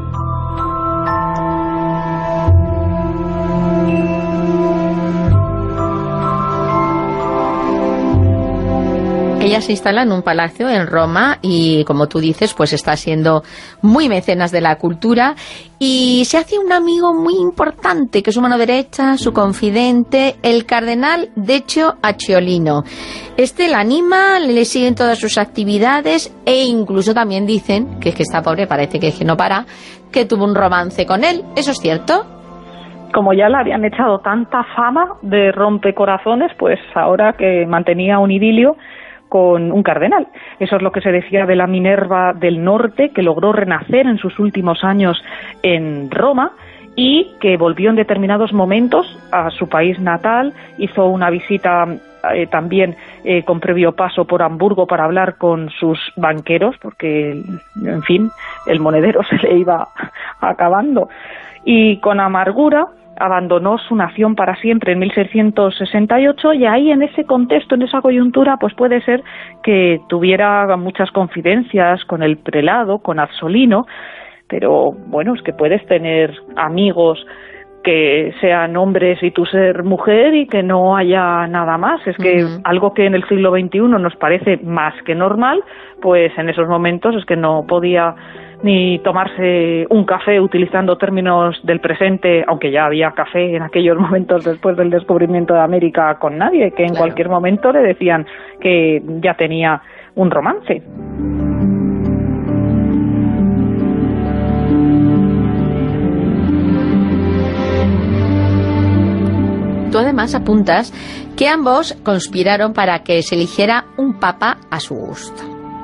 Ella se instala en un palacio en Roma y, como tú dices, pues está siendo muy mecenas de la cultura y se hace un amigo muy importante, que es su mano derecha, su confidente, el cardenal Deccio Acciolino. Este la anima, le siguen todas sus actividades e incluso también dicen, que es que esta pobre parece que no para, que tuvo un romance con él. ¿Eso es cierto? Como ya le habían echado tanta fama de rompecorazones, pues ahora que mantenía un idilio con un cardenal. Eso es lo que se decía de la Minerva del Norte, que logró renacer en sus últimos años en Roma y que volvió en determinados momentos a su país natal, hizo una visita también con previo paso por Hamburgo para hablar con sus banqueros, porque, en fin, el monedero se le iba acabando. Y con amargura abandonó su nación para siempre en 1668 y ahí en ese contexto, en esa coyuntura, pues puede ser que tuviera muchas confidencias con el prelado, con Azzolino, pero bueno, es que puedes tener amigos que sean hombres y tú ser mujer y que no haya nada más. Es que algo que en el siglo XXI nos parece más que normal, pues en esos momentos es que no podía ni tomarse un café utilizando términos del presente, aunque ya había café en aquellos momentos después del descubrimiento de América, con nadie, que en cualquier momento le decían que ya tenía un romance. Tú además apuntas que ambos conspiraron para que se eligiera un papa a su gusto.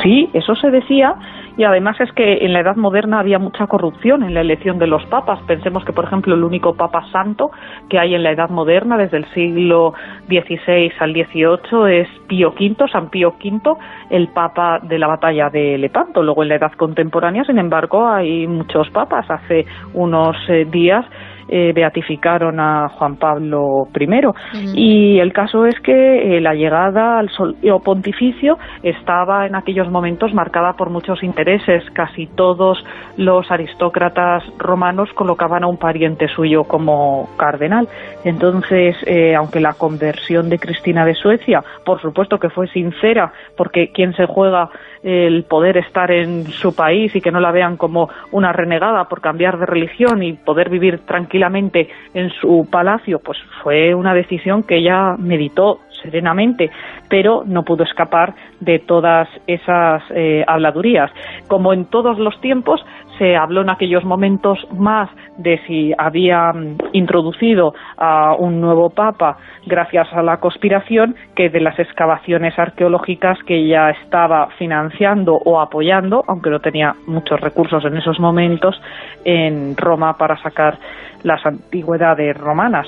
Sí, eso se decía, y además es que en la Edad Moderna había mucha corrupción en la elección de los papas. Pensemos que, por ejemplo, el único papa santo que hay en la Edad Moderna desde el siglo XVI al XVIII es Pío V, San Pío V, el papa de la batalla de Lepanto. Luego en la Edad Contemporánea, sin embargo, hay muchos papas. Hace unos días beatificaron a Juan Pablo I. Y el caso es que la llegada al solio pontificio estaba en aquellos momentos marcada por muchos intereses. Casi todos los aristócratas romanos colocaban a un pariente suyo como cardenal. Entonces, aunque la conversión de Cristina de Suecia, por supuesto que fue sincera, porque ¿quién se juega el poder estar en su país y que no la vean como una renegada por cambiar de religión y poder vivir tranquilamente en su palacio? Pues fue una decisión que ella meditó serenamente, pero no pudo escapar de todas esas habladurías. Como en todos los tiempos, se habló en aquellos momentos más de si había introducido a un nuevo papa gracias a la conspiración que de las excavaciones arqueológicas que ella estaba financiando o apoyando, aunque no tenía muchos recursos en esos momentos, en Roma para sacar las antigüedades romanas.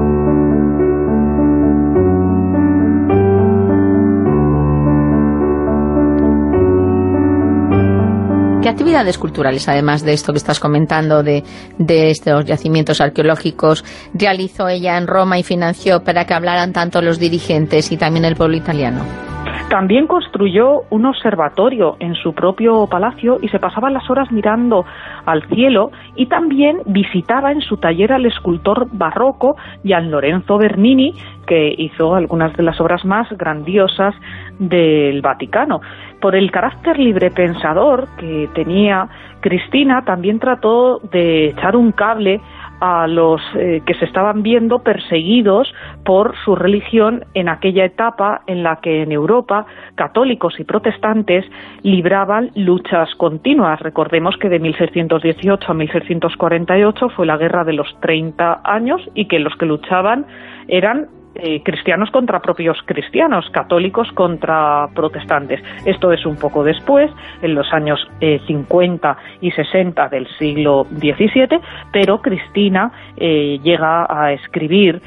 ¿Qué actividades culturales, además de esto que estás comentando, de estos yacimientos arqueológicos, realizó ella en Roma y financió para que hablaran tanto los dirigentes y también el pueblo italiano? También construyó un observatorio en su propio palacio y se pasaba las horas mirando al cielo, y también visitaba en su taller al escultor barroco Gian Lorenzo Bernini, que hizo algunas de las obras más grandiosas del Vaticano. Por el carácter librepensador que tenía Cristina, también trató de echar un cable a los que se estaban viendo perseguidos por su religión en aquella etapa en la que en Europa católicos y protestantes libraban luchas continuas. Recordemos que de 1618 a 1648 fue la Guerra de los 30 años y que los que luchaban eran cristianos contra propios cristianos, católicos contra protestantes. Esto es un poco después, en los años 50 y 60 del siglo XVII, pero Cristina llega a escribir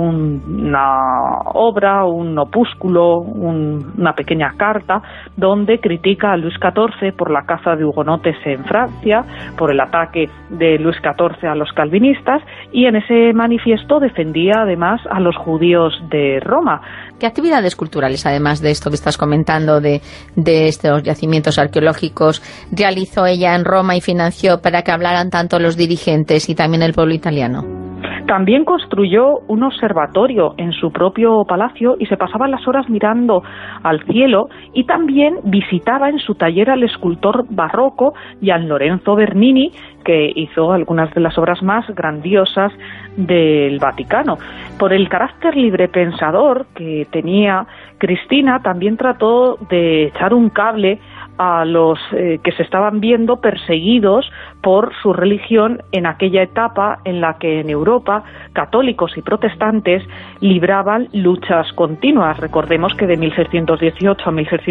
una obra, un opúsculo, una pequeña carta, donde critica a Luis XIV por la caza de hugonotes en Francia, por el ataque de Luis XIV a los calvinistas, y en ese manifiesto defendía además a los judíos de Roma. ¿Qué actividades culturales, además de esto que estás comentando, de estos yacimientos arqueológicos, realizó ella en Roma y financió para que hablaran tanto los dirigentes y también el pueblo italiano? También construyó un observatorio en su propio palacio y se pasaba las horas mirando al cielo, y también visitaba en su taller al escultor barroco Gian Lorenzo Bernini, que hizo algunas de las obras más grandiosas del Vaticano. Por el carácter librepensador que tenía Cristina, también trató de echar un cable a los que se estaban viendo perseguidos por su religión en aquella etapa en la que en Europa católicos y protestantes libraban luchas continuas. Recordemos que de 1618 a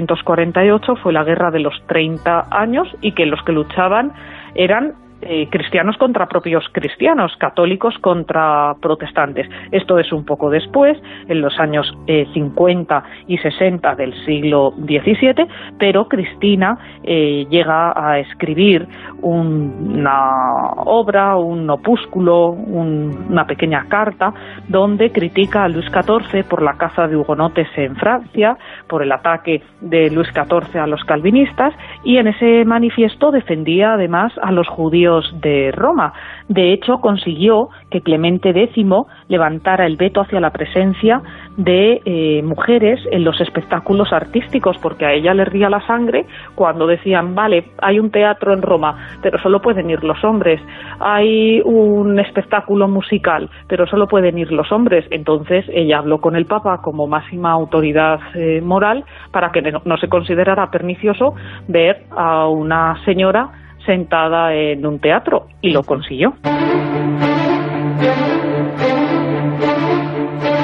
1648 fue la Guerra de los 30 años y que los que luchaban eran cristianos contra propios cristianos, católicos contra protestantes. Esto es un poco después, en los años 50 y 60 del siglo XVII, pero Cristina llega a escribir una obra, un opúsculo, una pequeña carta, donde critica a Luis XIV por la caza de hugonotes en Francia, por el ataque de Luis XIV a los calvinistas, y en ese manifiesto defendía además a los judíos de Roma. De hecho, consiguió que Clemente X levantara el veto hacia la presencia de mujeres en los espectáculos artísticos, porque a ella le hervía la sangre cuando decían, vale, hay un teatro en Roma, pero solo pueden ir los hombres, hay un espectáculo musical, pero solo pueden ir los hombres. Entonces ella habló con el Papa como máxima autoridad moral para que no se considerara pernicioso ver a una señora sentada en un teatro, y lo consiguió.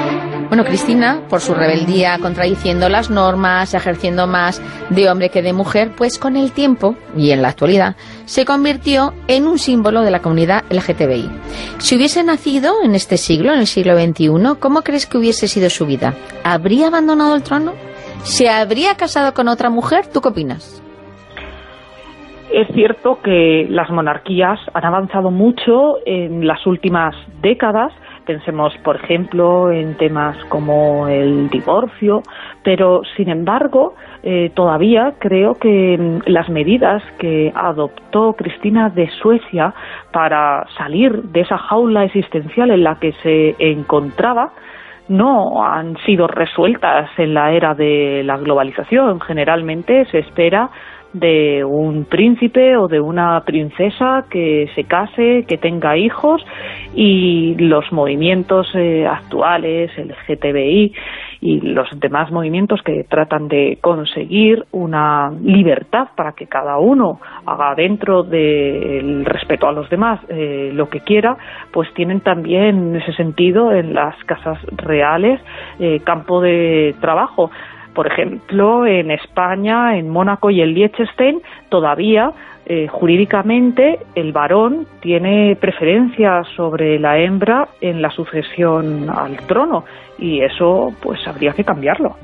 Bueno, Cristina, por su rebeldía, contradiciendo las normas, ejerciendo más de hombre que de mujer, pues con el tiempo, y en la actualidad, se convirtió en un símbolo de la comunidad LGTBI. Si hubiese nacido en este siglo, en el siglo XXI, ¿cómo crees que hubiese sido su vida? ¿Habría abandonado el trono? ¿Se habría casado con otra mujer? ¿Tú qué opinas? Es cierto que las monarquías han avanzado mucho en las últimas décadas. Pensemos, por ejemplo, en temas como el divorcio, pero, sin embargo, todavía creo que las medidas que adoptó Cristina de Suecia para salir de esa jaula existencial en la que se encontraba no han sido resueltas en la era de la globalización. Generalmente se espera de un príncipe o de una princesa que se case, que tenga hijos, y los movimientos actuales, el LGTBI y los demás movimientos que tratan de conseguir una libertad para que cada uno haga dentro del respeto a los demás lo que quiera, pues tienen también en ese sentido en las casas reales campo de trabajo. Por ejemplo, en España, en Mónaco y en Liechtenstein, todavía jurídicamente el varón tiene preferencia sobre la hembra en la sucesión al trono, y eso pues habría que cambiarlo.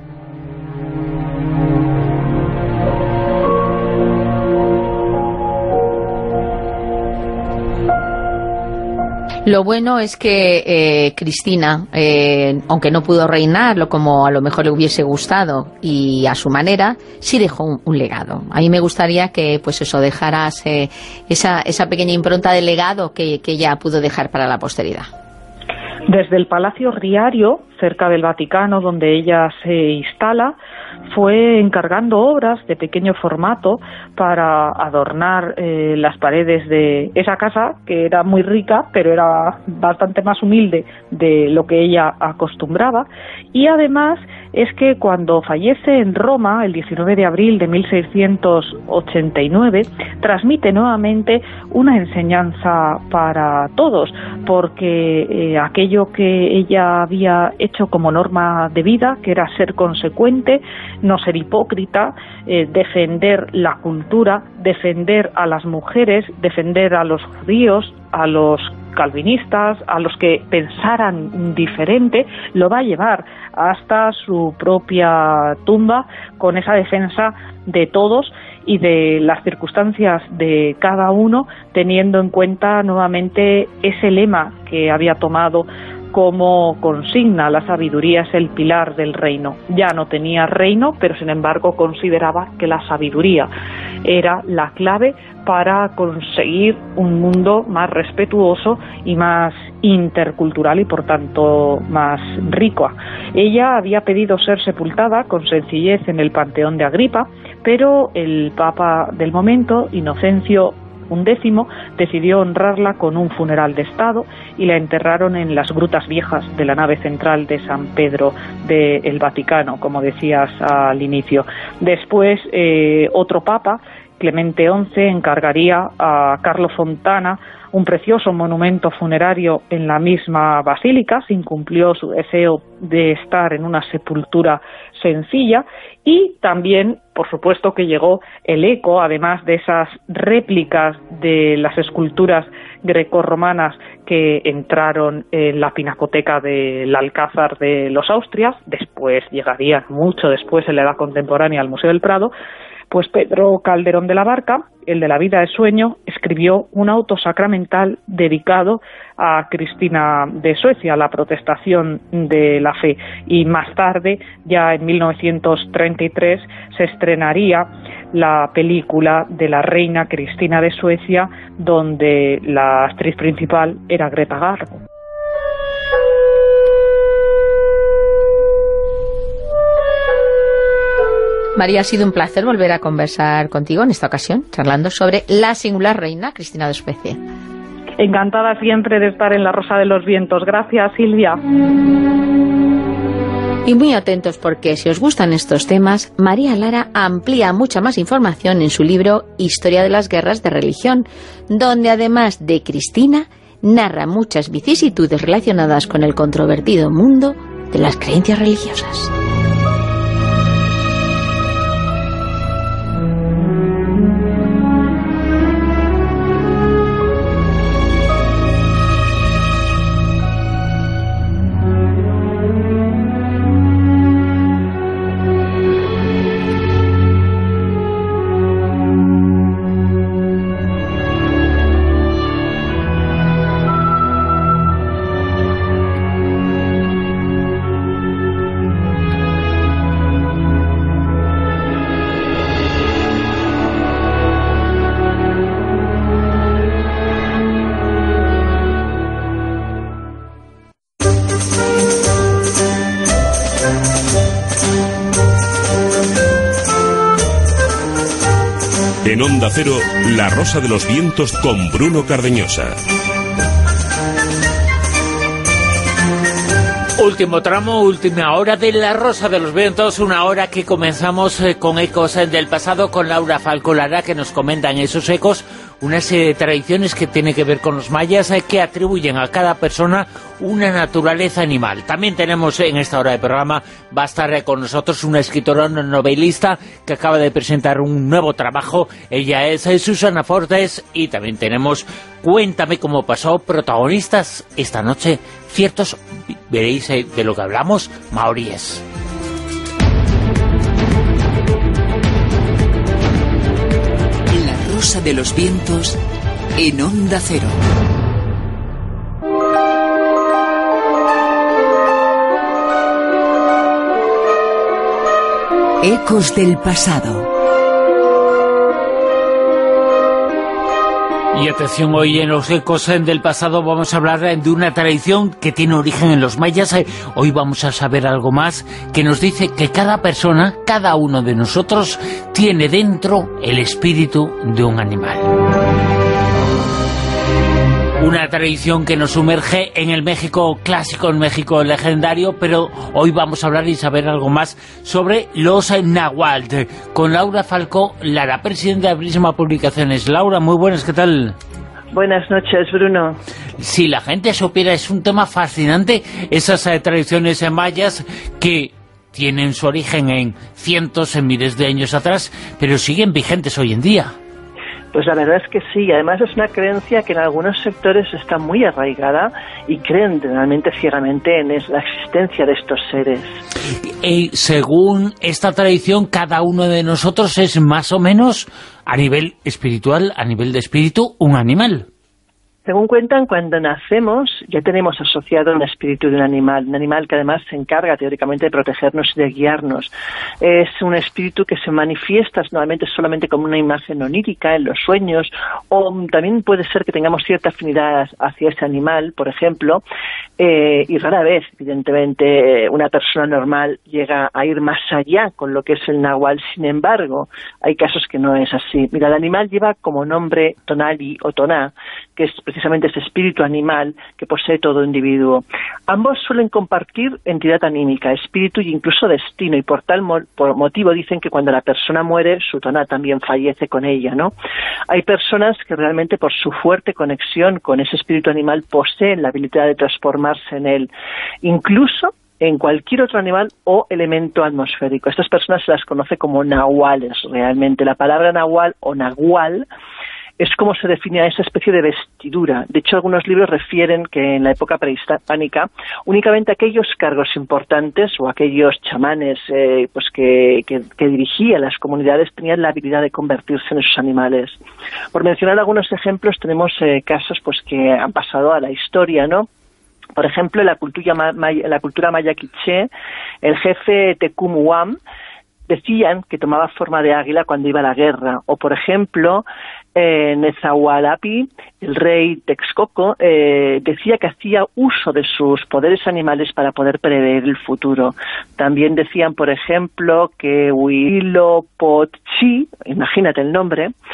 Lo bueno es que Cristina, aunque no pudo reinarlo como a lo mejor le hubiese gustado y a su manera, sí dejó un legado. A mí me gustaría que pues eso dejaras esa pequeña impronta de legado que ella pudo dejar para la posteridad. Desde el Palacio Riario, cerca del Vaticano, donde ella se instala, fue encargando obras de pequeño formato para adornar las paredes de esa casa, que era muy rica, pero era bastante más humilde de lo que ella acostumbraba. Y además es que cuando fallece en Roma, el 19 de abril de 1689, transmite nuevamente una enseñanza para todos, porque aquello que ella había hecho como norma de vida, que era ser consecuente, no ser hipócrita, defender la cultura, defender a las mujeres, defender a los judíos, a los calvinistas, a los que pensaran diferente, lo va a llevar hasta su propia tumba con esa defensa de todos y de las circunstancias de cada uno, teniendo en cuenta nuevamente ese lema que había tomado como consigna: la sabiduría es el pilar del reino. Ya no tenía reino, pero sin embargo consideraba que la sabiduría era la clave para conseguir un mundo más respetuoso y más intercultural y por tanto más rico. Ella había pedido ser sepultada con sencillez en el Panteón de Agripa, pero el Papa del momento, Inocencio XI, decidió honrarla con un funeral de Estado y la enterraron en las grutas viejas de la nave central de San Pedro del Vaticano, como decías al inicio. Después, otro papa, Clemente XI, encargaría a Carlo Fontana un precioso monumento funerario en la misma basílica. Se incumplió su deseo de estar en una sepultura sencilla, y también, por supuesto, que llegó el eco, además de esas réplicas de las esculturas grecorromanas que entraron en la pinacoteca del Alcázar de los Austrias. Después llegarían, mucho después, en la Edad Contemporánea, al Museo del Prado. Pues Pedro Calderón de la Barca, el de La vida es sueño, escribió un auto sacramental dedicado a Cristina de Suecia, la protestación de la fe. Y más tarde, ya en 1933, se estrenaría la película de la reina Cristina de Suecia, donde la actriz principal era Greta Garbo. María, ha sido un placer volver a conversar contigo en esta ocasión, charlando sobre la singular reina Cristina de Suecia. Encantada siempre de estar en La Rosa de los Vientos. Gracias, Silvia. Y muy atentos, porque si os gustan estos temas, María Lara amplía mucha más información en su libro Historia de las guerras de religión, donde además de Cristina, narra muchas vicisitudes relacionadas con el controvertido mundo de las creencias religiosas. En Onda Cero, La Rosa de los Vientos con Bruno Cardeñosa. Último tramo, última hora de La Rosa de los Vientos, una hora que comenzamos con ecos del pasado, con Laura Falcó Lara, que nos comentan esos ecos unas tradiciones que tienen que ver con los mayas, que atribuyen a cada persona una naturaleza animal. También tenemos en esta hora de programa, va a estar con nosotros una escritora, una novelista, que acaba de presentar un nuevo trabajo. Ella es Susana Fortes, y también tenemos Cuéntame cómo pasó, protagonistas esta noche, ciertos, veréis de lo que hablamos, maoríes. La Rosa de los Vientos en Onda Cero. Ecos del pasado. Y atención, hoy en los ecos del pasado vamos a hablar de una tradición que tiene origen en los mayas. Hoy vamos a saber algo más que nos dice que cada persona, cada uno de nosotros, tiene dentro el espíritu de un animal. Una tradición que nos sumerge en el México clásico, en México legendario, pero hoy vamos a hablar y saber algo más sobre los náhuatl, con Laura Falcó Lara, presidenta de Prisma Publicaciones. Laura, muy buenas, ¿qué tal? Buenas noches, Bruno. Si la gente supiera, es un tema fascinante, esas tradiciones mayas que tienen su origen en cientos, en miles de años atrás, pero siguen vigentes hoy en día. Pues la verdad es que sí, además es una creencia que en algunos sectores está muy arraigada y creen realmente ciegamente en la existencia de estos seres. Y según esta tradición, cada uno de nosotros es más o menos, a nivel espiritual, a nivel de espíritu, un animal. Según cuentan, cuando nacemos ya tenemos asociado un espíritu de un animal que además se encarga teóricamente de protegernos y de guiarnos. Es un espíritu que se manifiesta normalmente solamente como una imagen onírica en los sueños, o también puede ser que tengamos cierta afinidad hacia ese animal, por ejemplo, y rara vez, evidentemente, una persona normal llega a ir más allá con lo que es el náhuatl. Sin embargo, hay casos que no es así. Mira, el animal lleva como nombre Tonali o Toná, que es precisamente ese espíritu animal que posee todo individuo. Ambos suelen compartir entidad anímica, espíritu e incluso destino, y por tal motivo dicen que cuando la persona muere, su toná también fallece con ella, ¿no? Hay personas que realmente por su fuerte conexión con ese espíritu animal poseen la habilidad de transformarse en él, incluso en cualquier otro animal o elemento atmosférico. Estas personas se las conoce como nahuales, realmente. La palabra nahual o nahual es como se define a esa especie de vestidura. De hecho, algunos libros refieren que en la época prehispánica únicamente aquellos cargos importantes o aquellos chamanes pues que dirigían las comunidades tenían la habilidad de convertirse en esos animales. Por mencionar algunos ejemplos, tenemos casos pues que han pasado a la historia, ¿no? Por ejemplo, en la cultura maya quiché, el jefe Tecumuam decían que tomaba forma de águila cuando iba a la guerra. O, por ejemplo, Nezahualpi, el rey Texcoco, decía que hacía uso de sus poderes animales para poder prever el futuro. También decían, por ejemplo, que Huitzilopochtli, imagínate el nombre,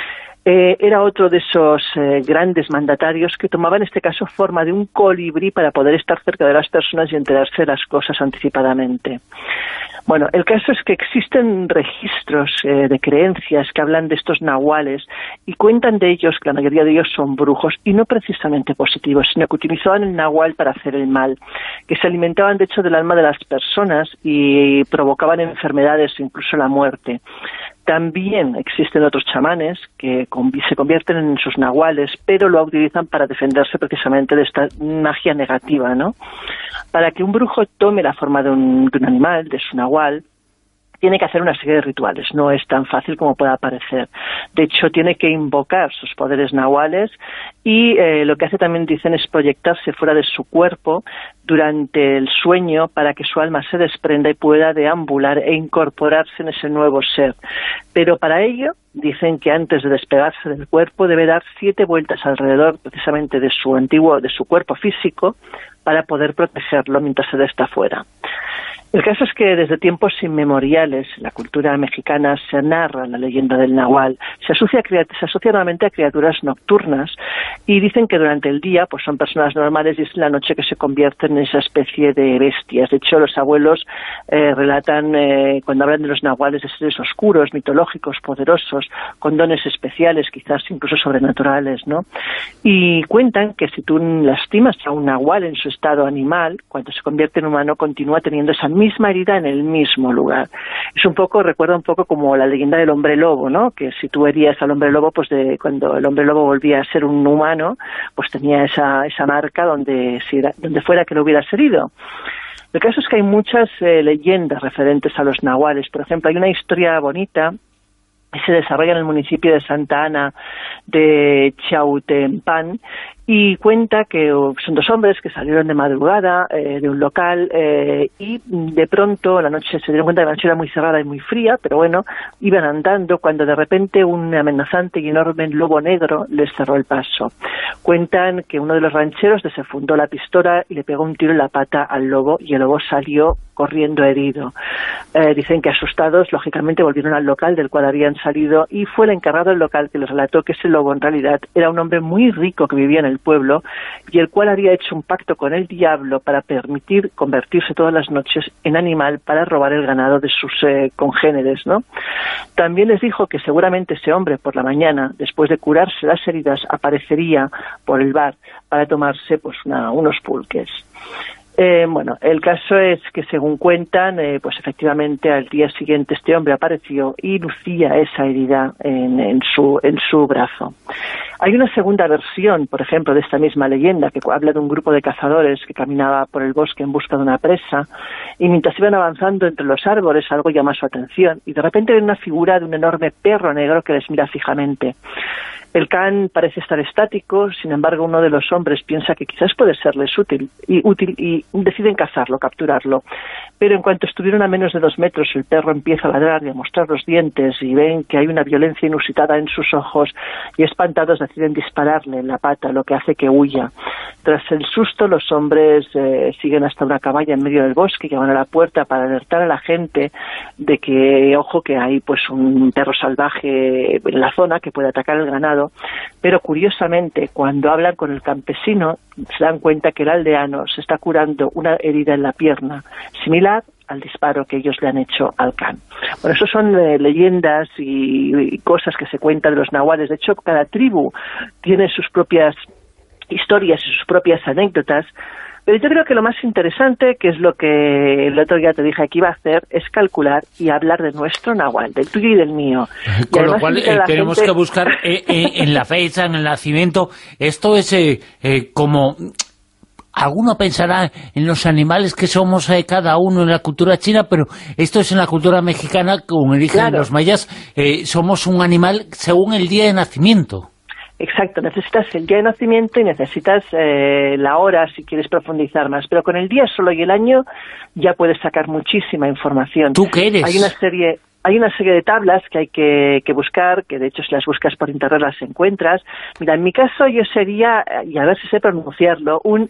Era otro de esos grandes mandatarios que tomaba en este caso forma de un colibrí para poder estar cerca de las personas y enterarse de las cosas anticipadamente. Bueno, el caso es que existen registros de creencias que hablan de estos nahuales y cuentan de ellos que la mayoría de ellos son brujos y no precisamente positivos, sino que utilizaban el nahual para hacer el mal, que se alimentaban de hecho del alma de las personas y provocaban enfermedades o incluso la muerte. También existen otros chamanes que se convierten en sus nahuales, pero lo utilizan para defenderse precisamente de esta magia negativa, ¿no? Para que un brujo tome la forma de un animal, de su nahual, tiene que hacer una serie de rituales, no es tan fácil como pueda parecer. De hecho, tiene que invocar sus poderes nahuales y lo que hace también, dicen, es proyectarse fuera de su cuerpo durante el sueño para que su alma se desprenda y pueda deambular e incorporarse en ese nuevo ser. Pero para ello, dicen que antes de despegarse del cuerpo debe dar 7 vueltas alrededor precisamente de su cuerpo físico para poder protegerlo mientras se está fuera. El caso es que desde tiempos inmemoriales en la cultura mexicana se narra la leyenda del nahual. Se asocia nuevamente a criaturas nocturnas y dicen que durante el día pues son personas normales y es en la noche que se convierten en esa especie de bestias. De hecho, los abuelos relatan, cuando hablan de los nahuales, de seres oscuros, mitológicos, poderosos, con dones especiales, quizás incluso sobrenaturales, ¿no? Y cuentan que si tú lastimas a un nahual en su estado animal, cuando se convierte en humano, continúa teniendo esa misma herida en el mismo lugar. Recuerda un poco como la leyenda del hombre lobo, ¿no? Que si tú herías al hombre lobo, pues cuando el hombre lobo volvía a ser un humano, pues tenía esa marca donde fuera que lo hubieras herido. El caso es que hay muchas leyendas referentes a los nahuales. Por ejemplo, hay una historia bonita que se desarrolla en el municipio de Santa Ana de Chautempan y cuenta que son 2 hombres que salieron de madrugada de un local y de pronto la noche se dieron cuenta que la noche era muy cerrada y muy fría, pero bueno, iban andando cuando de repente un amenazante y enorme lobo negro les cerró el paso. Cuentan que uno de los rancheros desenfundó la pistola y le pegó un tiro en la pata al lobo y el lobo salió corriendo herido. Dicen que asustados, lógicamente volvieron al local del cual habían salido y fue el encargado del local que les relató que ese lobo en realidad era un hombre muy rico que vivía en el pueblo y el cual había hecho un pacto con el diablo para permitir convertirse todas las noches en animal para robar el ganado de sus congéneres, ¿no? También les dijo que seguramente ese hombre por la mañana, después de curarse las heridas, aparecería por el bar para tomarse pues unos pulques. Bueno, el caso es que según cuentan, pues efectivamente al día siguiente este hombre apareció y lucía esa herida en su brazo. Hay una segunda versión, por ejemplo, de esta misma leyenda que habla de un grupo de cazadores que caminaba por el bosque en busca de una presa y mientras iban avanzando entre los árboles algo llama su atención y de repente ven una figura de un enorme perro negro que les mira fijamente. El can parece estar estático, sin embargo uno de los hombres piensa que quizás puede serles útil y deciden cazarlo, capturarlo. Pero en cuanto estuvieron a menos de 2 metros el perro empieza a ladrar y a mostrar los dientes y ven que hay una violencia inusitada en sus ojos y espantados deciden dispararle en la pata, lo que hace que huya. Tras el susto los hombres siguen hasta una cabaña en medio del bosque, llaman a la puerta para alertar a la gente de que, ojo, que hay pues un perro salvaje en la zona que puede atacar el ganado. Pero curiosamente, cuando hablan con el campesino, se dan cuenta que el aldeano se está curando una herida en la pierna, similar al disparo que ellos le han hecho al can. Bueno, eso son leyendas y cosas que se cuentan de los nahuales. De hecho, cada tribu tiene sus propias historias y sus propias anécdotas. Pero yo creo que lo más interesante, que es lo que el otro día te dije que iba a hacer, es calcular y hablar de nuestro nahual, del tuyo y del mío. Con lo cual tenemos que buscar en la fecha, en el nacimiento. Esto es como... Alguno pensará en los animales que somos cada uno en la cultura china, pero esto es en la cultura mexicana, como dicen los mayas, somos un animal según el día de nacimiento. Exacto, necesitas el día de nacimiento y necesitas la hora si quieres profundizar más, pero con el día solo y el año ya puedes sacar muchísima información. ¿Tú qué eres? Hay una serie de tablas que hay que buscar, que de hecho si las buscas por internet las encuentras. Mira, en mi caso yo sería, y a ver si sé pronunciarlo, un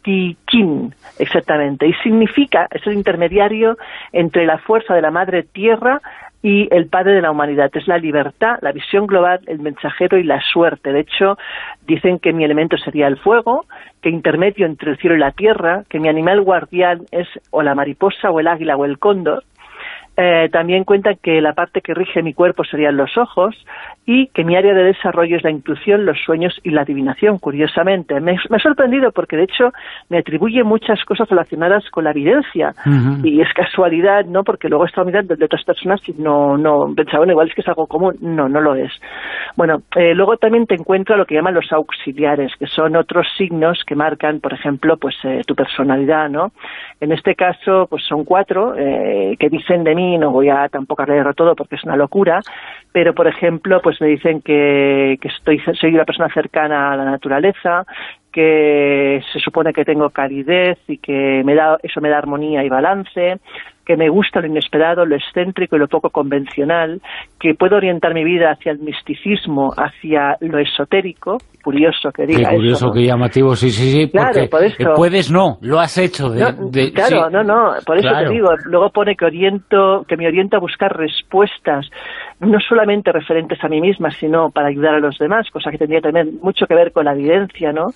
Tiquín, exactamente, y significa, es el intermediario entre la fuerza de la madre tierra y el padre de la humanidad. Es la libertad, la visión global, el mensajero y la suerte. De hecho, dicen que mi elemento sería el fuego, que intermedio entre el cielo y la tierra, que mi animal guardián es o la mariposa o el águila o el cóndor. También cuentan que la parte que rige mi cuerpo serían los ojos y que mi área de desarrollo es la intuición, los sueños y la adivinación, curiosamente. Me ha sorprendido porque, de hecho, me atribuye muchas cosas relacionadas con la evidencia. Y es casualidad, ¿no? Porque luego he estado mirando de otras personas y no pensaba, bueno, igual es que es algo común. No lo es. Bueno, luego también te encuentro lo que llaman los auxiliares, que son otros signos que marcan, por ejemplo, pues tu personalidad, ¿no? En este caso, pues son 4 que dicen de mí, no voy a tampoco a leerlo todo porque es una locura, pero por ejemplo, pues me dicen que soy una persona cercana a la naturaleza, que se supone que tengo calidez y que eso me da armonía y balance, que me gusta lo inesperado, lo excéntrico y lo poco convencional, que puedo orientar mi vida hacia el misticismo, hacia lo esotérico. Curioso que diga eso. Qué curioso, ¿no? Qué llamativo, sí. Claro, porque por eso. Puedes no, lo has hecho. Claro, sí. Por eso te digo. Luego pone que me oriento a buscar respuestas, no solamente referentes a mí misma, sino para ayudar a los demás, cosa que tendría también mucho que ver con la evidencia, ¿no?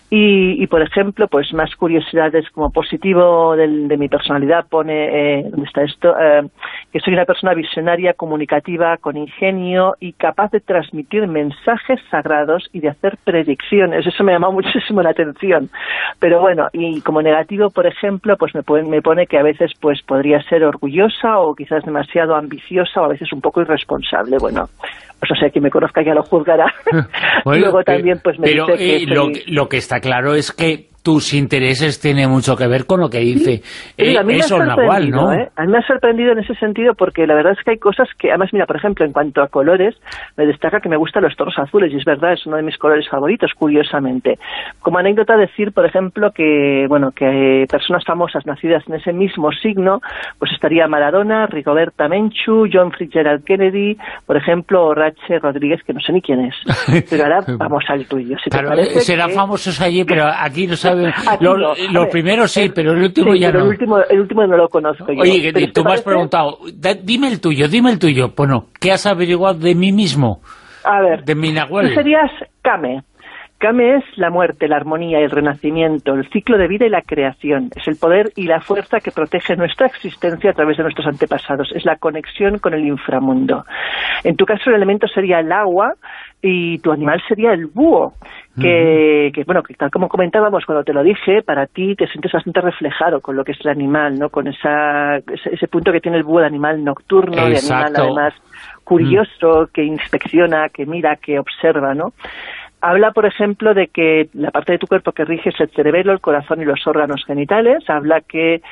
Y por ejemplo, pues más curiosidades como positivo de mi personalidad, pone, ¿dónde está esto? Que soy una persona visionaria, comunicativa, con ingenio y capaz de transmitir mensajes sagrados y de hacer predicciones. Eso me llama muchísimo la atención. Pero bueno, y como negativo, por ejemplo, pues me pone que a veces pues podría ser orgullosa o quizás demasiado ambiciosa o a veces un poco irresponsable. Bueno, pues o sea, quien me conozca ya lo juzgará. Bueno, luego también pues me dice que lo que está claro es que tus intereses tienen mucho que ver con lo que dice eso, Nahual, ¿no? A mí me ha sorprendido en ese sentido porque la verdad es que hay cosas que, además, mira, por ejemplo, en cuanto a colores, me destaca que me gustan los tonos azules, y es verdad, es uno de mis colores favoritos, curiosamente. Como anécdota decir, por ejemplo, que personas famosas nacidas en ese mismo signo, pues estaría Maradona, Rigoberta Menchú, John Fitzgerald Kennedy, por ejemplo, o Rachel Rodríguez, que no sé ni quién es. Pero ahora vamos al tuyo. Si claro, serán famosos allí, pero aquí no saben. Los primeros sí, pero el último ya no. El último no lo conozco yo. Oye, tú me has preguntado, dime el tuyo. Bueno, ¿qué has averiguado de mí mismo? A ver, de mi Nahual. Tú serías Kame. Kame es la muerte, la armonía, el renacimiento, el ciclo de vida y la creación. Es el poder y la fuerza que protege nuestra existencia a través de nuestros antepasados. Es la conexión con el inframundo. En tu caso, el elemento sería el agua y tu animal sería el búho. Que tal como comentábamos cuando te lo dije, para ti te sientes bastante reflejado con lo que es el animal, ¿no? Con ese punto que tiene el búho de animal nocturno, exacto. De animal además curioso, que inspecciona, que mira, que observa, ¿no? Habla, por ejemplo, de que la parte de tu cuerpo que rige es el cerebelo, el corazón y los órganos genitales. Habla que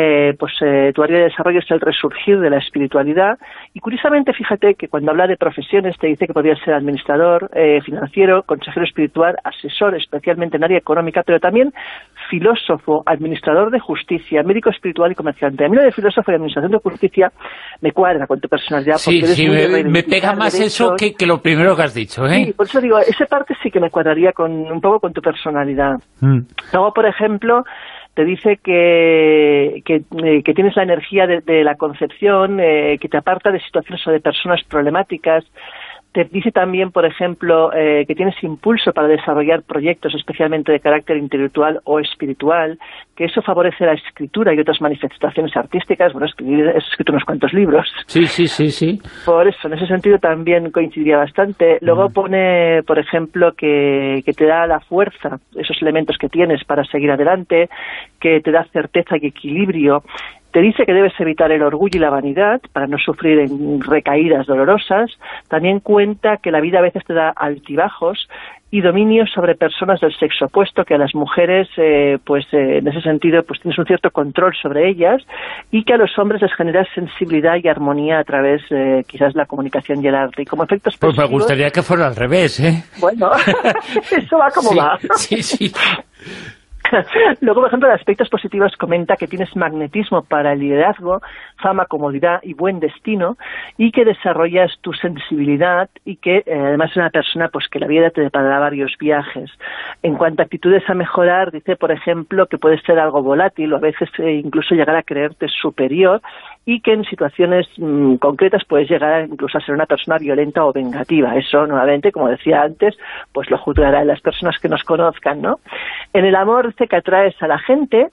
tu área de desarrollo es el resurgir de la espiritualidad. Y curiosamente, fíjate que cuando habla de profesiones te dice que podría ser administrador, financiero, consejero espiritual, asesor, especialmente en área económica, pero también filósofo, administrador de justicia, médico espiritual y comerciante. A mí lo de filósofo y administración de justicia me cuadra con tu personalidad. Sí, me pega más eso que lo primero que has dicho, ¿eh? Sí, por eso digo, esa parte sí que me cuadraría un poco con tu personalidad. Luego, por ejemplo, te dice que tienes la energía de la concepción, que te aparta de situaciones o de personas problemáticas. Te dice también, por ejemplo, que tienes impulso para desarrollar proyectos especialmente de carácter intelectual o espiritual, que eso favorece la escritura y otras manifestaciones artísticas. Bueno, he escrito unos cuantos libros. Sí. Por eso, en ese sentido también coincidiría bastante. Luego pone, por ejemplo, que te da la fuerza, esos elementos que tienes para seguir adelante, que te da certeza y equilibrio. Te dice que debes evitar el orgullo y la vanidad para no sufrir en recaídas dolorosas. También cuenta que la vida a veces te da altibajos y dominio sobre personas del sexo opuesto, que a las mujeres, en ese sentido, pues tienes un cierto control sobre ellas, y que a los hombres les genera sensibilidad y armonía a través, quizás, la comunicación y el arte. Y como efectos pues me gustaría que fuera al revés, ¿eh? Bueno, eso va como va. Sí. Luego, por ejemplo, en aspectos positivos comenta que tienes magnetismo para el liderazgo, fama, comodidad y buen destino, y que desarrollas tu sensibilidad y que además es una persona pues que la vida te deparará varios viajes. En cuanto a actitudes a mejorar, dice, por ejemplo, que puedes ser algo volátil o a veces incluso llegar a creerte superior, y que en situaciones concretas puedes llegar incluso a ser una persona violenta o vengativa. Eso, nuevamente, como decía antes, pues lo juzgarán las personas que nos conozcan, ¿no? En el amor dice que atraes a la gente,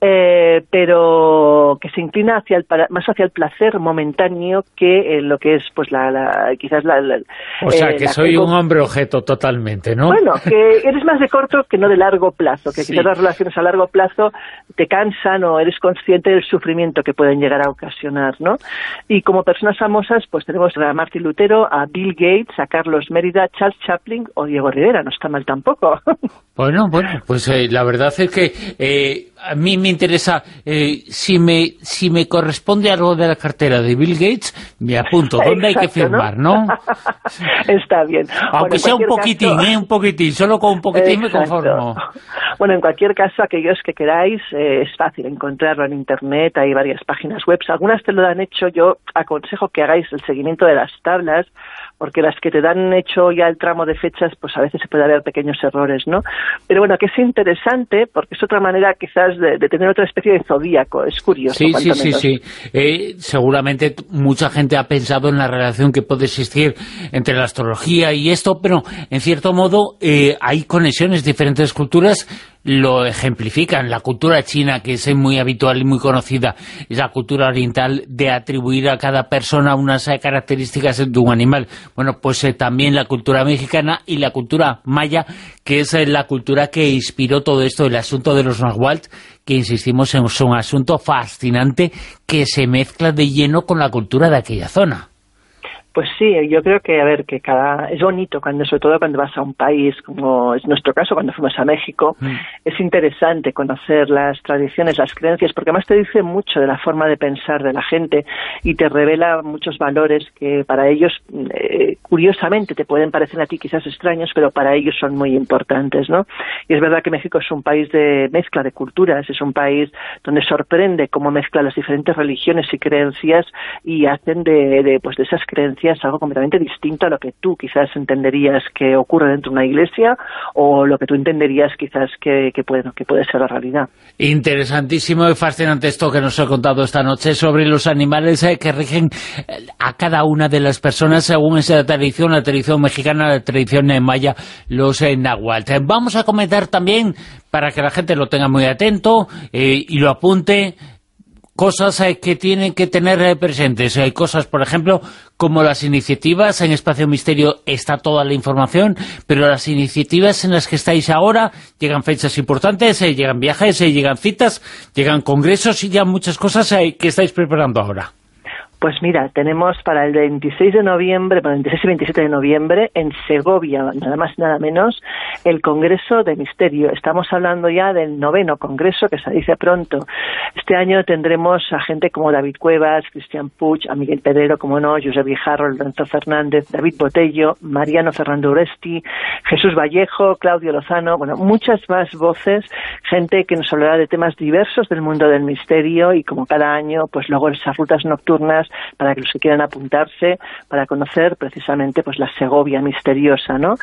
pero que se inclina más hacia el placer momentáneo que lo que es pues o sea, que soy un hombre objeto totalmente, ¿no? Bueno, que eres más de corto que no de largo plazo, que quizás las relaciones a largo plazo te cansan o eres consciente del sufrimiento que pueden llegar a ocasionar, ¿no? Y como personas famosas, pues tenemos a Martín Lutero, a Bill Gates, a Carlos Mérida, Charles Chaplin o Diego Rivera, no está mal tampoco. Bueno, pues la verdad es que a mí me interesa, si me corresponde algo de la cartera de Bill Gates, me apunto. ¿Dónde hay que firmar, no? Está bien. Aunque sea un poquitín, un poquitín, solo con un poquitín me conformo. Bueno, en cualquier caso, aquellos que queráis, es fácil encontrarlo en Internet, hay varias páginas web, algunas te lo han hecho, yo aconsejo que hagáis el seguimiento de las tablas, porque las que te dan hecho ya el tramo de fechas, pues a veces se puede haber pequeños errores, ¿no? Pero bueno, que es interesante, porque es otra manera quizás de tener otra especie de zodíaco, es curioso. Sí. Seguramente mucha gente ha pensado en la relación que puede existir entre la astrología y esto, pero en cierto modo hay conexiones, diferentes culturas lo ejemplifican. La cultura china, que es muy habitual y muy conocida, es la cultura oriental de atribuir a cada persona unas características de un animal. Bueno, pues también la cultura mexicana y la cultura maya, que es la cultura que inspiró todo esto, el asunto de los náhuatl, que insistimos es un asunto fascinante que se mezcla de lleno con la cultura de aquella zona. Pues sí, yo creo que, es bonito, sobre todo cuando vas a un país, como es nuestro caso, cuando fuimos a México, es interesante conocer las tradiciones, las creencias, porque además te dice mucho de la forma de pensar de la gente y te revela muchos valores que para ellos, curiosamente, te pueden parecer a ti quizás extraños, pero para ellos son muy importantes, ¿no? Y es verdad que México es un país de mezcla de culturas, es un país donde sorprende cómo mezcla las diferentes religiones y creencias y hacen de esas creencias algo completamente distinto a lo que tú quizás entenderías que ocurre dentro de una iglesia o lo que tú entenderías quizás que puede ser la realidad. Interesantísimo y fascinante esto que nos ha contado esta noche sobre los animales que rigen a cada una de las personas según esa tradición, la tradición mexicana, la tradición maya, los náhuatl. Vamos a comentar también, para que la gente lo tenga muy atento y lo apunte, cosas que tienen que tener presentes. Hay cosas, por ejemplo, como las iniciativas. En Espacio Misterio está toda la información, pero las iniciativas en las que estáis ahora, llegan fechas importantes, llegan viajes, llegan citas, llegan congresos y ya muchas cosas que estáis preparando ahora. Pues mira, tenemos para el 26 de noviembre, para el 26 y 27 de noviembre, en Segovia, nada más y nada menos, el Congreso de Misterio. Estamos hablando ya del 9º Congreso, que se dice pronto. Este año tendremos a gente como David Cuevas, Cristian Puig, a Miguel Pedrero, como no, Josep Guijarro, Lorenzo Fernández, David Botello, Mariano Fernando Uresti, Jesús Vallejo, Claudio Lozano, bueno, muchas más voces, gente que nos hablará de temas diversos del mundo del misterio y como cada año, pues luego esas rutas nocturnas para que los que quieran apuntarse, para conocer precisamente pues la Segovia misteriosa, ¿no?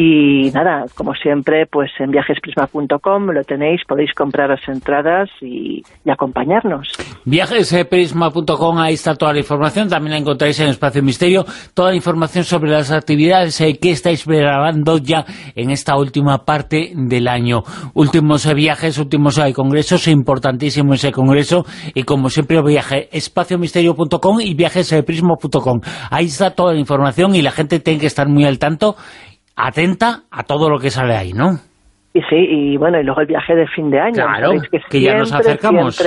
Y nada, como siempre, pues en viajesprisma.com lo tenéis, podéis comprar las entradas y acompañarnos. Viajesprisma.com, ahí está toda la información, también la encontráis en Espacio Misterio, toda la información sobre las actividades que estáis grabando ya en esta última parte del año. Últimos viajes, últimos congresos, importantísimo ese congreso, y como siempre, viajespaciomisterio.com y viajesprisma.com. Ahí está toda la información y la gente tiene que estar muy al tanto, atenta a todo lo que sale ahí, ¿no? Y sí, y bueno, y luego el viaje de fin de año. Claro, que ya nos acercamos.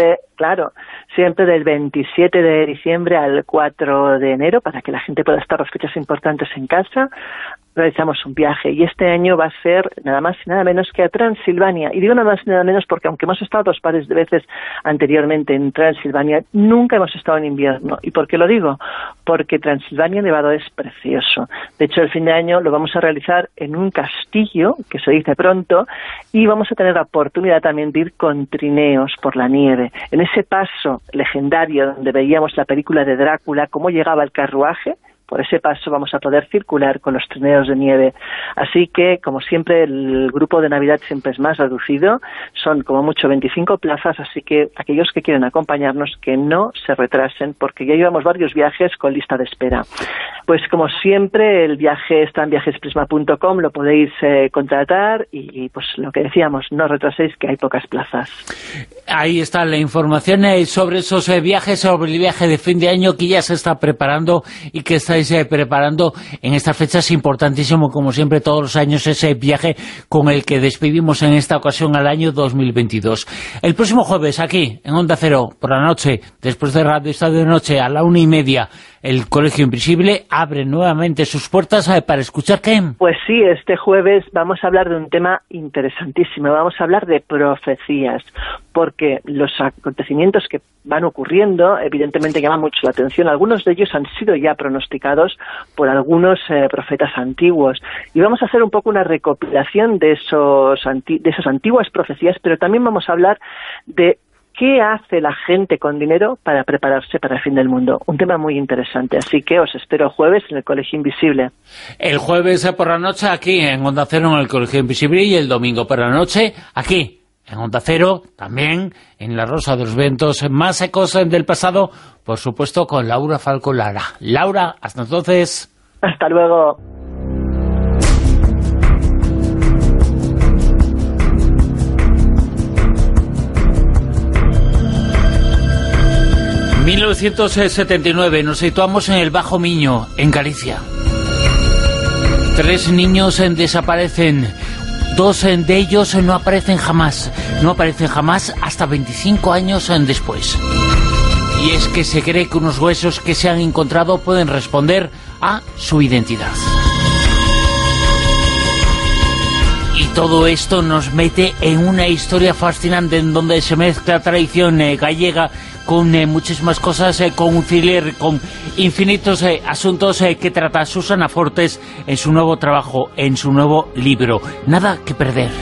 Siempre del 27 de diciembre al 4 de enero, para que la gente pueda estar las fechas importantes en casa, realizamos un viaje, y este año va a ser nada más y nada menos que a Transilvania. Y digo nada más y nada menos porque aunque hemos estado 2 pares de veces anteriormente en Transilvania, nunca hemos estado en invierno. ¿Y por qué lo digo? Porque Transilvania nevado es precioso. De hecho, el fin de año lo vamos a realizar en un castillo, que se dice pronto, y vamos a tener la oportunidad también de ir con trineos por la nieve. En ese paso legendario donde veíamos la película de Drácula, cómo llegaba el carruaje, por ese paso vamos a poder circular con los trineos de nieve. Así que, como siempre, el grupo de Navidad siempre es más reducido, son como mucho 25 plazas, así que aquellos que quieren acompañarnos, que no se retrasen, porque ya llevamos varios viajes con lista de espera. Pues como siempre, el viaje está en viajesprisma.com, lo podéis contratar y pues lo que decíamos, no retraséis que hay pocas plazas. Ahí está la información sobre esos viajes, sobre el viaje de fin de año que ya se está preparando y que estáis preparando en estas fechas. Importantísimo, como siempre, todos los años, ese viaje con el que despedimos en esta ocasión al año 2022. El próximo jueves, aquí, en Onda Cero, por la noche, después de Radio Estadio de Noche, a la 1:30, el Colegio Invisible abre nuevamente sus puertas para escuchar ¿qué? Pues sí, este jueves vamos a hablar de un tema interesantísimo, vamos a hablar de profecías, porque los acontecimientos que van ocurriendo evidentemente llaman mucho la atención. Algunos de ellos han sido ya pronosticados por algunos profetas antiguos, y vamos a hacer un poco una recopilación de esas antiguas profecías, pero también vamos a hablar de ¿qué hace la gente con dinero para prepararse para el fin del mundo? Un tema muy interesante, así que os espero el jueves en el Colegio Invisible. El jueves por la noche aquí en Onda Cero, en el Colegio Invisible, y el domingo por la noche aquí en Onda Cero, también en La Rosa de los Vientos, más ecos del pasado, por supuesto con Laura Falcó Lara. Laura, hasta entonces. Hasta luego. En 1979 nos situamos en el Bajo Miño, en Galicia. 3 niños desaparecen. 2 de ellos no aparecen jamás hasta 25 años después. Y es que se cree que unos huesos que se han encontrado pueden responder a su identidad. Y todo esto nos mete en una historia fascinante en donde se mezcla tradición gallega con muchísimas cosas, con un thriller, con infinitos asuntos que trata Susana Fortes en su nuevo trabajo, en su nuevo libro, Nada que perder.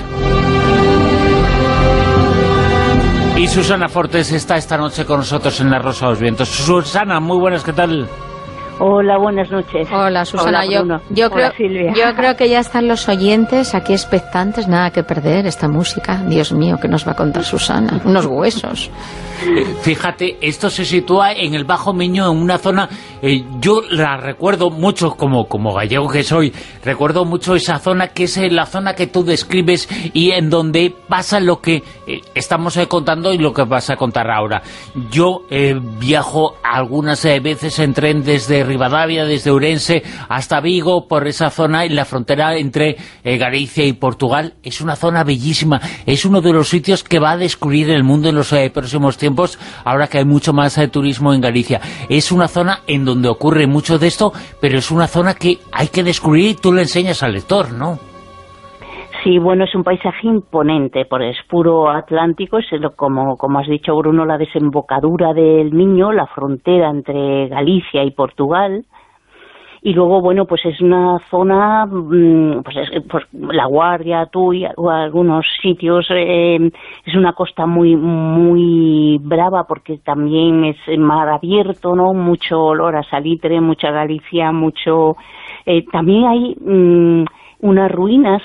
Y Susana Fortes está esta noche con nosotros en La Rosa de los Vientos. Susana, muy buenas, ¿qué tal? Hola, buenas noches. Hola, Susana. Hola, yo creo que ya están los oyentes aquí expectantes. Nada que perder esta música. Dios mío, ¿qué nos va a contar Susana? Unos huesos. Fíjate, esto se sitúa en el Bajo Miño, en una zona, yo la recuerdo mucho, como gallego que soy, recuerdo mucho esa zona que es la zona que tú describes y en donde pasa lo que estamos contando y lo que vas a contar ahora. Yo viajo algunas veces en tren desde Ribadavia, desde Ourense hasta Vigo, por esa zona en la frontera entre Galicia y Portugal. Es una zona bellísima, es uno de los sitios que va a descubrir el mundo en los próximos tiempos, ahora que hay mucho más turismo en Galicia. Es una zona en donde ocurre mucho de esto, pero es una zona que hay que descubrir y tú le enseñas al lector, ¿no? Sí, bueno, es un paisaje imponente, es puro Atlántico, es como has dicho, Bruno, la desembocadura del Miño, la frontera entre Galicia y Portugal. Y luego, bueno, pues es una zona, pues La Guardia, Tui, algunos sitios, es una costa muy muy brava porque también es mar abierto, ¿no? Mucho olor a salitre, mucha Galicia, mucho... también hay unas ruinas,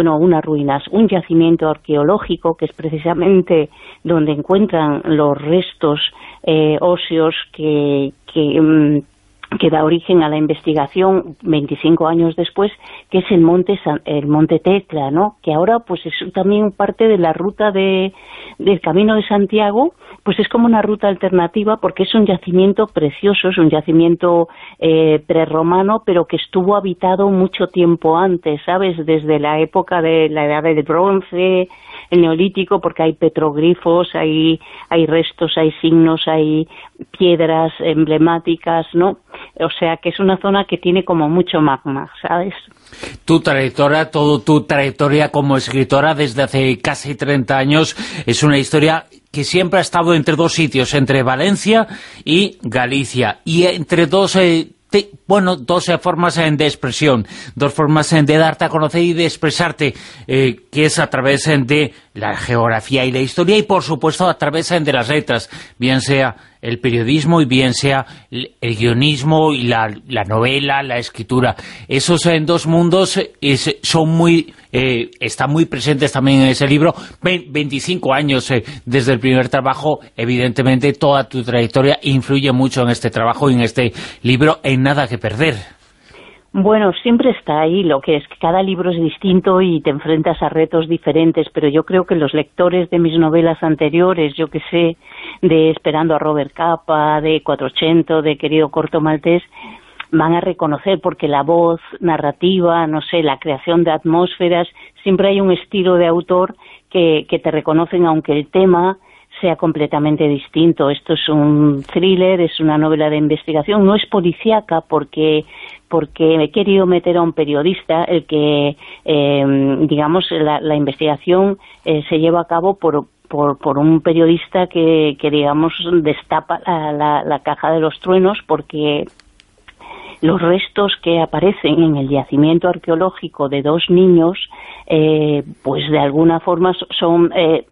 un yacimiento arqueológico que es precisamente donde encuentran los restos óseos que da origen a la investigación 25 años después, que es el Monte Tecla, ¿no? Que ahora pues es también parte de la ruta del Camino de Santiago, pues es como una ruta alternativa porque es un yacimiento precioso, es un yacimiento prerromano, pero que estuvo habitado mucho tiempo antes, ¿sabes? Desde la época de la Edad del Bronce, el Neolítico, porque hay petroglifos, hay restos, hay signos, hay piedras emblemáticas, ¿no? O sea que es una zona que tiene como mucho magma, ¿sabes? Tu trayectoria como escritora desde hace casi 30 años es una historia que siempre ha estado entre dos sitios, entre Valencia y Galicia, y entre dos bueno, dos formas de expresión, dos formas de darte a conocer y de expresarte, que es a través de la geografía y la historia y, por supuesto, a través de las letras, bien sea el periodismo y bien sea el guionismo y la novela, la escritura. Esos dos mundos son muy están muy presentes también en ese libro. 25 años desde el primer trabajo, evidentemente toda tu trayectoria influye mucho en este trabajo y en este libro, En nada que perder. Bueno, siempre está ahí, lo que es que cada libro es distinto y te enfrentas a retos diferentes, pero yo creo que los lectores de mis novelas anteriores, yo que sé, de Esperando a Robert Capa, de 480, de Querido Corto Maltés, van a reconocer, porque la voz narrativa, no sé, la creación de atmósferas, siempre hay un estilo de autor que te reconocen, aunque el tema sea completamente distinto. Esto es un thriller, es una novela de investigación, no es policíaca porque he querido meter a un periodista, el que, digamos, la investigación se lleva a cabo por un periodista que digamos, destapa la caja de los truenos, porque los restos que aparecen en el yacimiento arqueológico de dos niños, pues de alguna forma son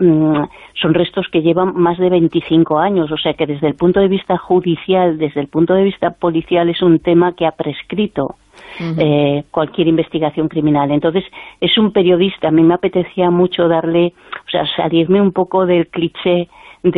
restos que llevan más de 25 años, o sea que desde el punto de vista judicial, desde el punto de vista policial, es un tema que ha prescrito cualquier investigación criminal. Entonces, es un periodista, a mí me apetecía mucho salirme un poco del cliché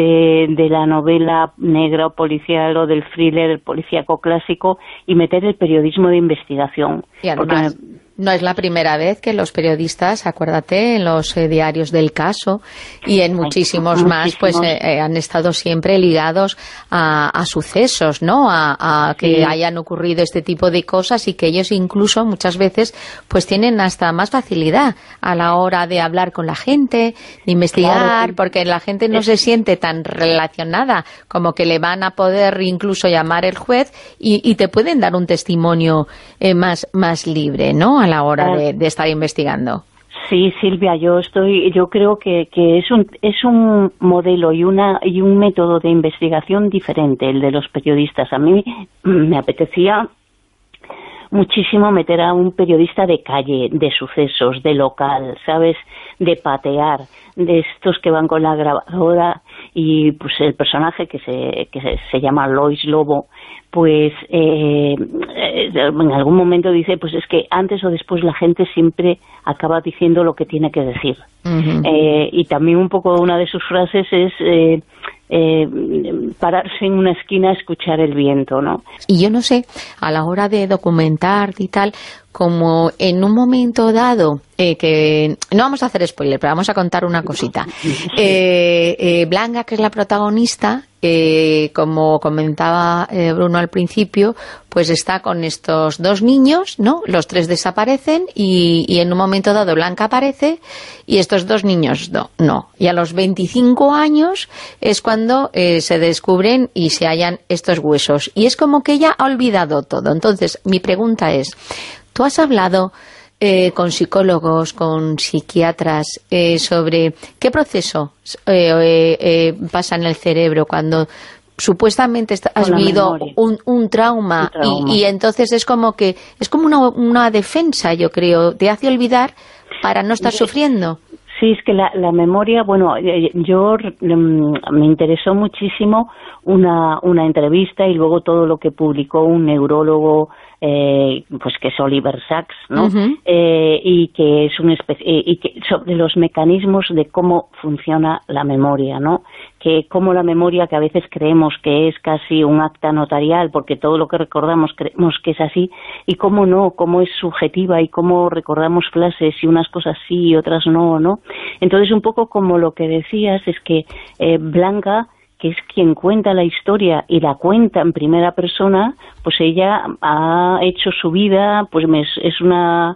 de la novela negra o policial o del thriller policíaco clásico y meter el periodismo de investigación. Y además, no es la primera vez que los periodistas, acuérdate, en los diarios del caso y en muchísimos más, pues han estado siempre ligados a sucesos, ¿no? A que hayan ocurrido este tipo de cosas y que ellos incluso muchas veces pues tienen hasta más facilidad a la hora de hablar con la gente, de investigar, claro, porque la gente no se siente tan relacionada como que le van a poder incluso llamar el juez y te pueden dar un testimonio más libre, ¿no?, a la hora de estar investigando. Sí, Silvia, yo creo que es un modelo y un método de investigación diferente el de los periodistas. A mí me apetecía muchísimo meter a un periodista de calle, de sucesos, de local, ¿sabes?, de patear, de estos que van con la grabadora, y pues el personaje que se llama Lois Lobo, pues en algún momento dice, pues es que antes o después la gente siempre acaba diciendo lo que tiene que decir. Y también un poco una de sus frases es pararse en una esquina a escuchar el viento, ¿no? Y yo no sé, a la hora de documentar y tal, como en un momento dado, que no vamos a hacer spoiler, pero vamos a contar una cosita. Blanca, que es la protagonista, como comentaba Bruno al principio, pues está con estos dos niños, ¿no? Los tres desaparecen y en un momento dado Blanca aparece y estos dos niños no. Y a los 25 años es cuando se descubren y se hallan estos huesos. Y es como que ella ha olvidado todo. Entonces, mi pregunta es, ¿tú has hablado con psicólogos, con psiquiatras, sobre qué proceso pasa en el cerebro cuando supuestamente has vivido un trauma y entonces es como una defensa, yo creo, te hace olvidar para no estar sufriendo? Sí, es que la memoria, bueno, me interesó muchísimo una entrevista y luego todo lo que publicó un neurólogo, pues que es Oliver Sacks, ¿no? Y que es sobre los mecanismos de cómo funciona la memoria, ¿no? Que cómo la memoria, que a veces creemos que es casi un acta notarial, porque todo lo que recordamos creemos que es así, y cómo no, cómo es subjetiva y cómo recordamos frases y unas cosas sí y otras no, ¿no? Entonces, un poco como lo que decías, es que Blanca, que es quien cuenta la historia y la cuenta en primera persona, pues ella ha hecho su vida, pues es una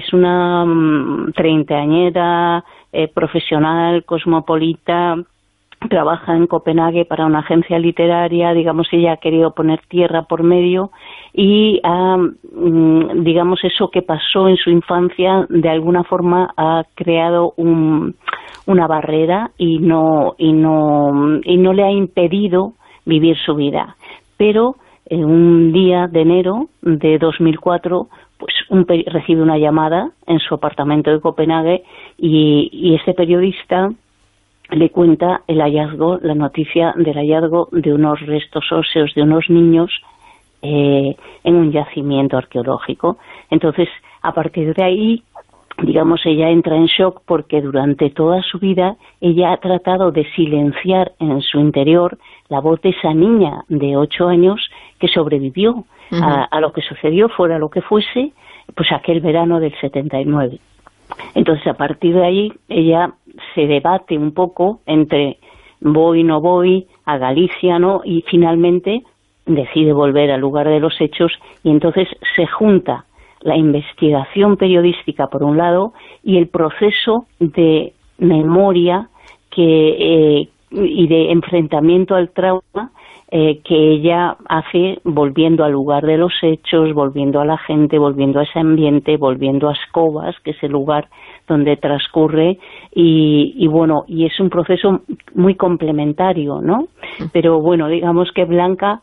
treintañera, profesional, cosmopolita, trabaja en Copenhague para una agencia literaria, digamos, ella ha querido poner tierra por medio y digamos, eso que pasó en su infancia de alguna forma ha creado una barrera y no le ha impedido vivir su vida. Pero en un día de enero de 2004, pues recibe una llamada en su apartamento de Copenhague y este periodista le cuenta la noticia del hallazgo de unos restos óseos de unos niños en un yacimiento arqueológico. Entonces, a partir de ahí, digamos, ella entra en shock porque durante toda su vida ella ha tratado de silenciar en su interior la voz de esa niña de 8 años que sobrevivió a lo que sucedió, fuera lo que fuese, pues aquel verano del 79. Entonces, a partir de ahí, ella se debate un poco entre voy, no voy, a Galicia, ¿no? Y finalmente decide volver al lugar de los hechos y entonces se junta la investigación periodística por un lado y el proceso de memoria y de enfrentamiento al trauma que ella hace volviendo al lugar de los hechos, volviendo a la gente, volviendo a ese ambiente, volviendo a Escobas, que es el lugar donde transcurre, y bueno, y es un proceso muy complementario, ¿no? Pero bueno, digamos que Blanca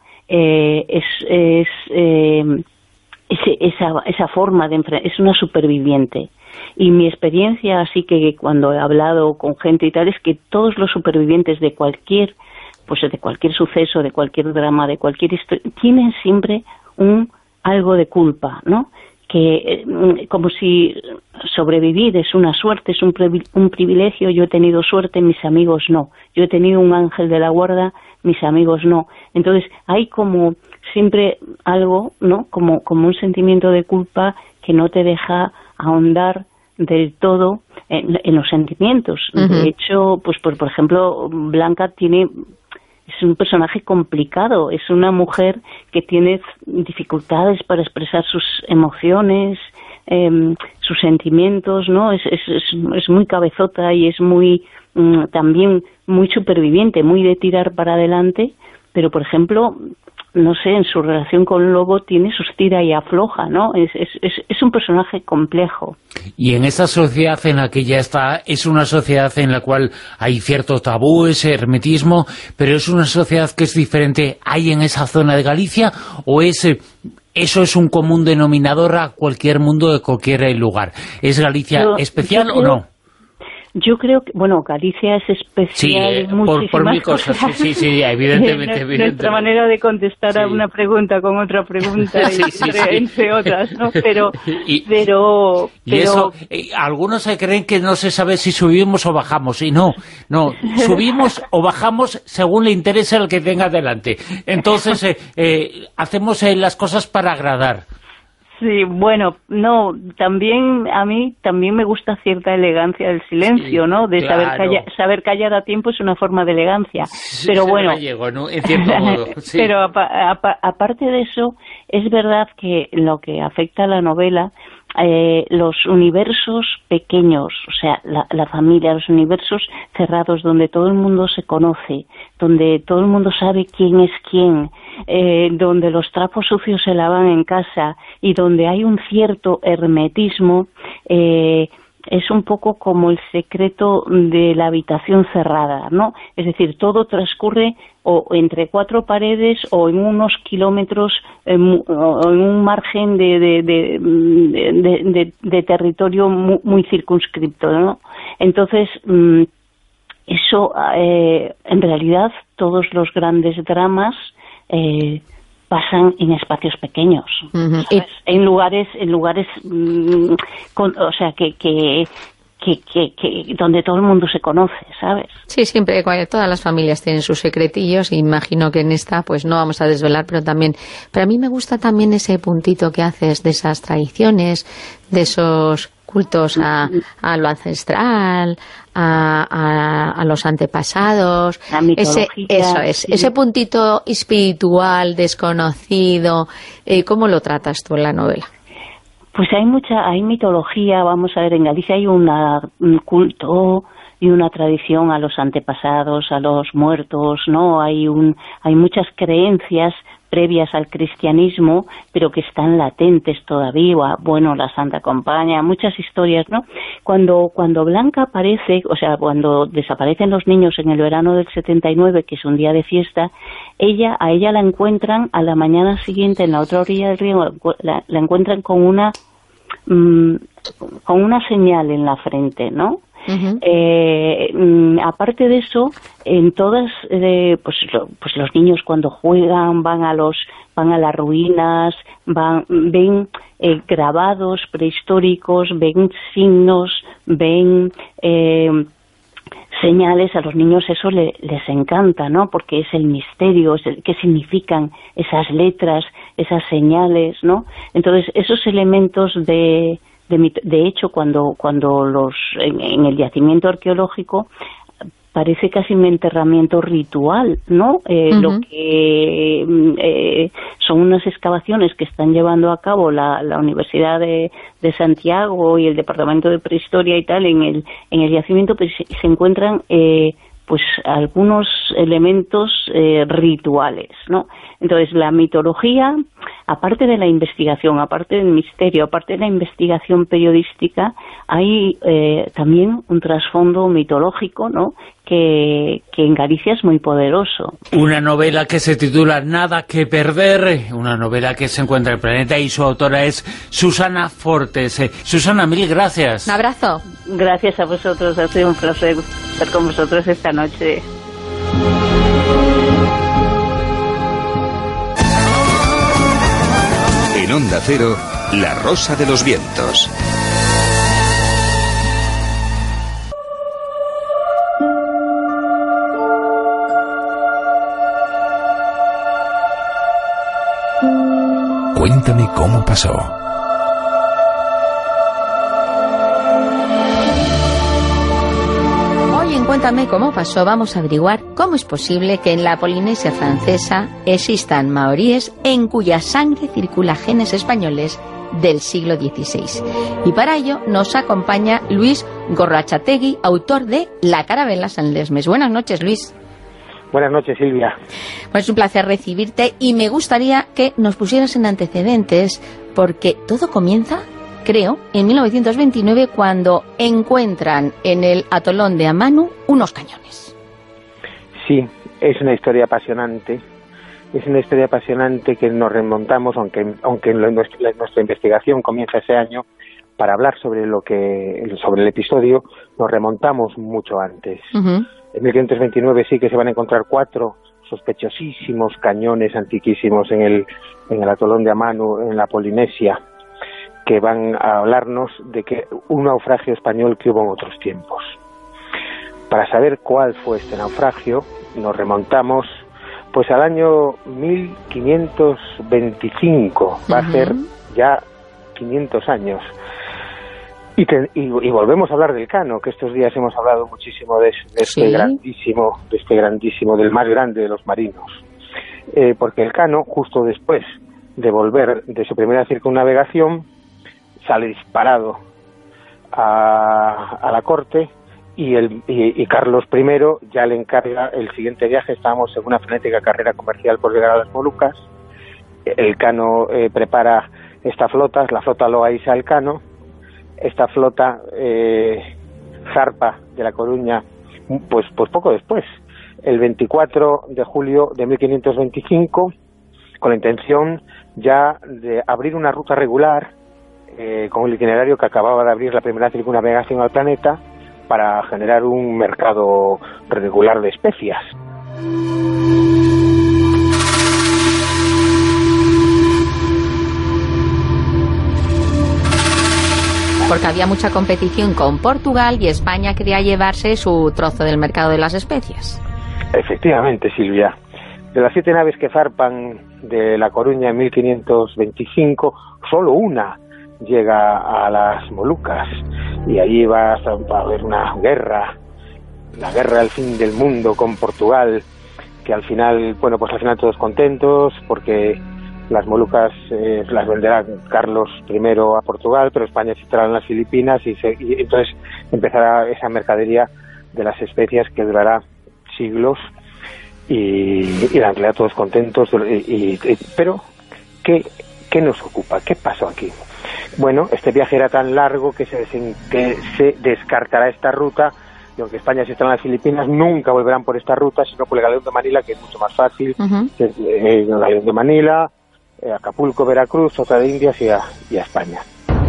esa forma de es una superviviente. Y mi experiencia, así que cuando he hablado con gente y tal, es que todos los supervivientes de cualquier suceso, de cualquier drama, de cualquier historia, tienen siempre algo de culpa, ¿no? Que como si sobrevivir es una suerte, es un privilegio. Yo he tenido suerte, mis amigos no. Yo he tenido un ángel de la guarda, mis amigos no. Entonces hay como siempre algo, ¿no? Como un sentimiento de culpa que no te deja ahondar del todo en los sentimientos. De hecho, pues por ejemplo, Blanca es un personaje complicado, es una mujer que tiene dificultades para expresar sus emociones, sus sentimientos, ¿no? Es muy cabezota y es muy también muy superviviente, muy de tirar para adelante, pero por ejemplo, no sé, en su relación con Lobo tiene sus tira y afloja, ¿no? Es un personaje complejo. Y en esa sociedad en la que ya está, es una sociedad en la cual hay cierto tabú, ese hermetismo, pero es una sociedad que es diferente. ¿Hay en esa zona de Galicia o eso es un común denominador a cualquier mundo de cualquier lugar? ¿Es Galicia especial o no? Yo creo que, bueno, Galicia es especial en muchísimas por mil cosas. Sí, evidentemente. Nuestra manera de contestar a una pregunta con otra pregunta, entre otras, ¿no? Pero eso, algunos se creen que no se sabe si subimos o bajamos, y no, subimos o bajamos según le interese al que tenga delante. Entonces, hacemos las cosas para agradar. Sí, bueno, no, también a mí también me gusta cierta elegancia del silencio, ¿no? De claro. saber callar a tiempo es una forma de elegancia, pero bueno. Gallego, ¿no? En cierto modo, sí. Pero aparte de eso, es verdad que lo que afecta a la novela, los universos pequeños, o sea, la familia, los universos cerrados donde todo el mundo se conoce, donde todo el mundo sabe quién es quién, donde los trapos sucios se lavan en casa y donde hay un cierto hermetismo, es un poco como el secreto de la habitación cerrada, ¿no? Es decir, todo transcurre o entre 4 paredes o en unos kilómetros o en un margen de territorio muy circunscripto, ¿no? Entonces, eso, en realidad, todos los grandes dramas pasan en espacios pequeños, en lugares o sea que donde todo el mundo se conoce, ¿sabes? Sí, siempre, todas las familias tienen sus secretillos, imagino que en esta pues no vamos a desvelar, pero a mí me gusta también ese puntito que haces de esas tradiciones, de esos cultos a lo ancestral, a los antepasados, la mitología, ese puntito espiritual, desconocido. ¿Cómo lo tratas tú en la novela? Pues hay mitología, vamos a ver, en Galicia hay un culto y una tradición a los antepasados, a los muertos, ¿no? Hay muchas creencias previas al cristianismo, pero que están latentes todavía, bueno, la Santa Compañía, muchas historias, ¿no? Cuando Blanca aparece, o sea, cuando desaparecen los niños en el verano del 79, que es un día de fiesta, a ella la encuentran a la mañana siguiente en la otra orilla del río, la encuentran con una señal en la frente, ¿no? Aparte de eso, en todas, pues los niños cuando juegan van a las ruinas, ven grabados prehistóricos, ven signos, ven señales. A los niños eso les encanta, ¿no? Porque es el misterio, qué significan esas letras, esas señales, ¿no? Entonces, esos elementos de hecho, cuando en el yacimiento arqueológico parece casi un enterramiento ritual, ¿no? Lo que son unas excavaciones que están llevando a cabo la Universidad de Santiago y el Departamento de Prehistoria y tal en el yacimiento, pues se encuentran pues algunos elementos rituales, ¿no? Entonces, la mitología, aparte de la investigación, aparte del misterio, aparte de la investigación periodística, hay también un trasfondo mitológico, ¿no?, que en Galicia es muy poderoso. Una novela que se titula Nada que perder, una novela que se encuentra en el planeta, y su autora es Susana Fortes. Susana, mil gracias. Un abrazo. Gracias a vosotros, ha sido un placer estar con vosotros esta noche. En Onda Cero, La Rosa de los Vientos. Cuéntame cómo pasó. Hoy en Cuéntame cómo pasó vamos a averiguar cómo es posible que en la Polinesia francesa existan maoríes en cuya sangre circula genes españoles del siglo XVI. Y para ello nos acompaña Luis Gorrachategui, autor de La Carabela San Lesmes. Buenas noches, Luis. Buenas noches, Silvia. Pues es un placer recibirte y me gustaría que nos pusieras en antecedentes, porque todo comienza, creo, en 1929, cuando encuentran en el atolón de Amanu unos cañones. Sí, es una historia apasionante. Es una historia apasionante que nos remontamos, aunque nuestra investigación comienza ese año, para hablar sobre el episodio, nos remontamos mucho antes. En 1529 sí que se van a encontrar 4 sospechosísimos cañones antiquísimos en el atolón de Amanu, en la Polinesia, que van a hablarnos de que un naufragio español que hubo en otros tiempos. Para saber cuál fue este naufragio, nos remontamos pues al año 1525, va a ser ya 500 años. Y volvemos a hablar del Cano, que estos días hemos hablado muchísimo de este grandísimo, del más grande de los marinos. Porque el Cano, justo después de volver de su primera circunnavegación, sale disparado a la corte y Carlos I ya le encarga el siguiente viaje. Estábamos en una frenética carrera comercial por llegar a las Molucas. El Cano prepara esta flota, la flota Loaiza al Cano. Esta flota zarpa de La Coruña pues poco después, el 24 de julio de 1525, con la intención ya de abrir una ruta regular con el itinerario que acababa de abrir la primera circunnavegación al planeta, para generar un mercado regular de especias. Porque había mucha competición con Portugal y España quería llevarse su trozo del mercado de las especias. Efectivamente, Silvia. De las 7 naves que zarpan de La Coruña en 1525, solo una llega a las Molucas. Y allí va a haber una guerra, la guerra del fin del mundo con Portugal, que al final, pues al final todos contentos, porque las Molucas las venderá Carlos I a Portugal, pero España se estará en las Filipinas y entonces empezará esa mercadería de las especias que durará siglos. y en realidad todos contentos. Pero, ¿qué nos ocupa? ¿Qué pasó aquí? Bueno, este viaje era tan largo que se descartará esta ruta, y aunque España se está en las Filipinas, nunca volverán por esta ruta, sino por el Galeón de Manila, que es mucho más fácil. El Galeón de Manila, Acapulco, Veracruz, otra de Indias y a España.